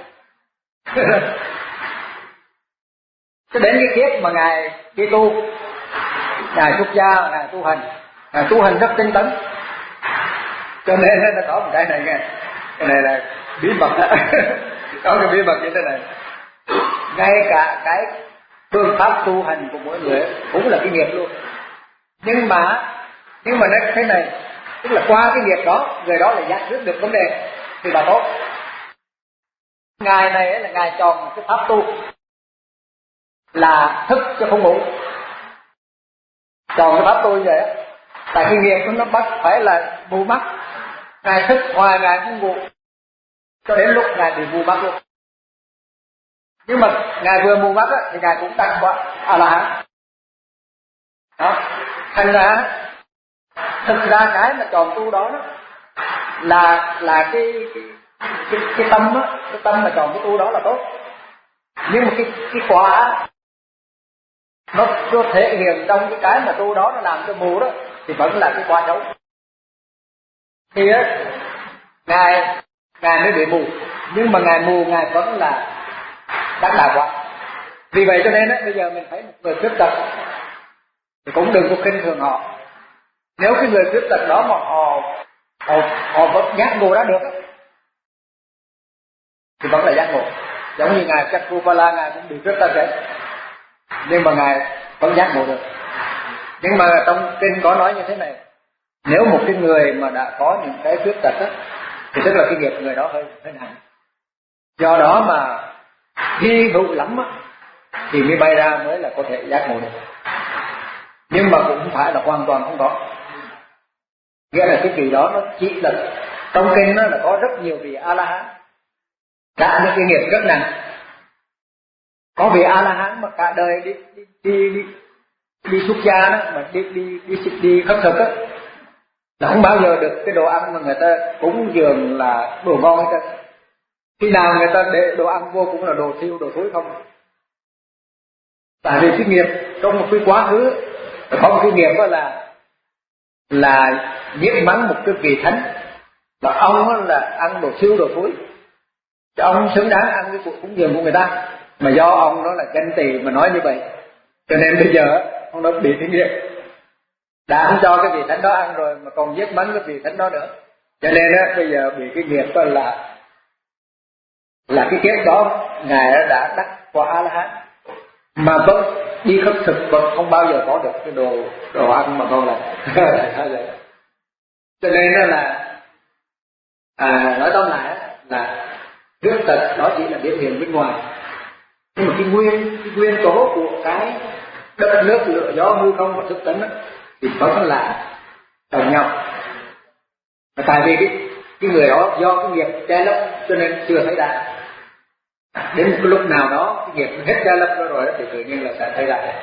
Cho đến cái kiếp mà ngài đi tu, ngài xuất gia, ngài tu hành, ngài tu hành rất tinh tấn, cho nên nó có một cái này nghe, cái này là bí mật đó. Có cái bí mật như thế này, ngay cả cái phương pháp tu hành của mỗi người cũng là cái nghiệp luôn. Nhưng mà nhưng mà nó thế này, tức là qua cái nghiệp đó, người đó là giải quyết được vấn đề thì là tốt. Ngài này là ngài chọn một cái pháp tu là thức chứ không ngủ, chọn cái pháp tu như vậy á. Tại cái nghiệp nó bắt phải là mù mắt, ngài thức hoài ngài không ngủ, cho đến lúc ngài bị mù mắt luôn. Nhưng mà ngài vừa mù mắt á thì ngài cũng tăng qua a la hán đó. Thành ra thực ra cái mà chọn tu đó, đó là là cái cái cái, cái tâm á, cái tâm mà chọn cái tu đó là tốt. Nhưng mà cái cái quả nó có thể hiện trong cái cái mà tu đó nó làm cho mù đó thì vẫn là cái quả xấu. Thì á ngài ngài mới bị mù, nhưng mà ngài mù ngài vẫn là đắc đạo quả. Vì vậy cho nên á bây giờ mình thấy một người khuyết tật thì cũng đừng có khinh thường họ. Nếu cái người khuyết tật đó mà họ họ, họ vẫn giác ngộ ra được đó. Thì vẫn là giác ngộ. Giống như ngài Chakrupala, ngài cũng bị rất là chết, nhưng mà ngài vẫn giác ngộ được. Nhưng mà trong kinh có nói như thế này, nếu một cái người mà đã có những cái khuyết tật đó, thì tức là cái nghiệp người đó hơi hơi nặng. Do đó mà hy hữu lắm á, thì mới bay ra mới là có thể giác ngộ được. Nhưng mà cũng không phải là hoàn toàn không có. Nghĩa là cái vị đó nó chỉ là trong kinh nó là có rất nhiều vị A La Hán, cả những cái nghiệp rất nặng. Có vị A La Hán mà cả đời đi đi đi đi, đi xuất gia đó, mà đi đi đi đi, đi khất thực á, là không bao giờ được cái đồ ăn mà người ta cúng dường là đồ ngon hết. Khi nào người ta để đồ ăn vô cũng là đồ thiêu, đồ thối không. Tại vì cái nghiệp trong một cái quá khứ có một cái nghiệp đó là là nhiễm mắng một cái vị thánh, và ông là ăn đồ thiêu, đồ thối, chứ ông xứng đáng ăn cái cuộc cúng dường của người ta. Mà do ông đó là ganh tị mà nói như vậy, cho nên bây giờ ông đó bị cái nghiệp, đã không cho cái vị thánh đó ăn rồi mà còn giết mắng cái vị thánh đó nữa, cho nên đó, bây giờ bị cái nghiệp đó là là cái kiếp đó ngài đã đắc quả A La Hán, mà vẫn đi khất thực vẫn không bao giờ có được cái đồ đồ ăn mà ngon lành. Cho nên đó là à, nói tóm lại là khuyết tật đó chỉ là biểu hiện bên ngoài, nhưng mà cái nguyên cái nguyên tố của cái đất nước lửa gió hư không và thức tấn đó, thì vẫn là đồng nhau. Và tại vì cái cái người đó do cái nghiệp che lấp cho nên chưa thấy ra. Đến một cái lúc nào đó cái nghiệp hết che lấp đó rồi thì tự nhiên là sẽ thấy ra.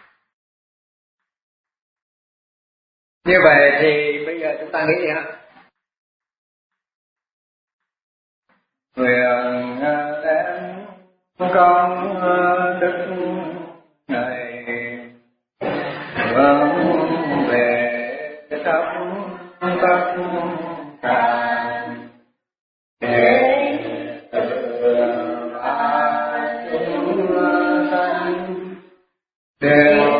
Như vậy thì bây giờ chúng ta nghĩ ha, người đem con đức này vâng về khắp tất cả để từ ba chúng sanh đều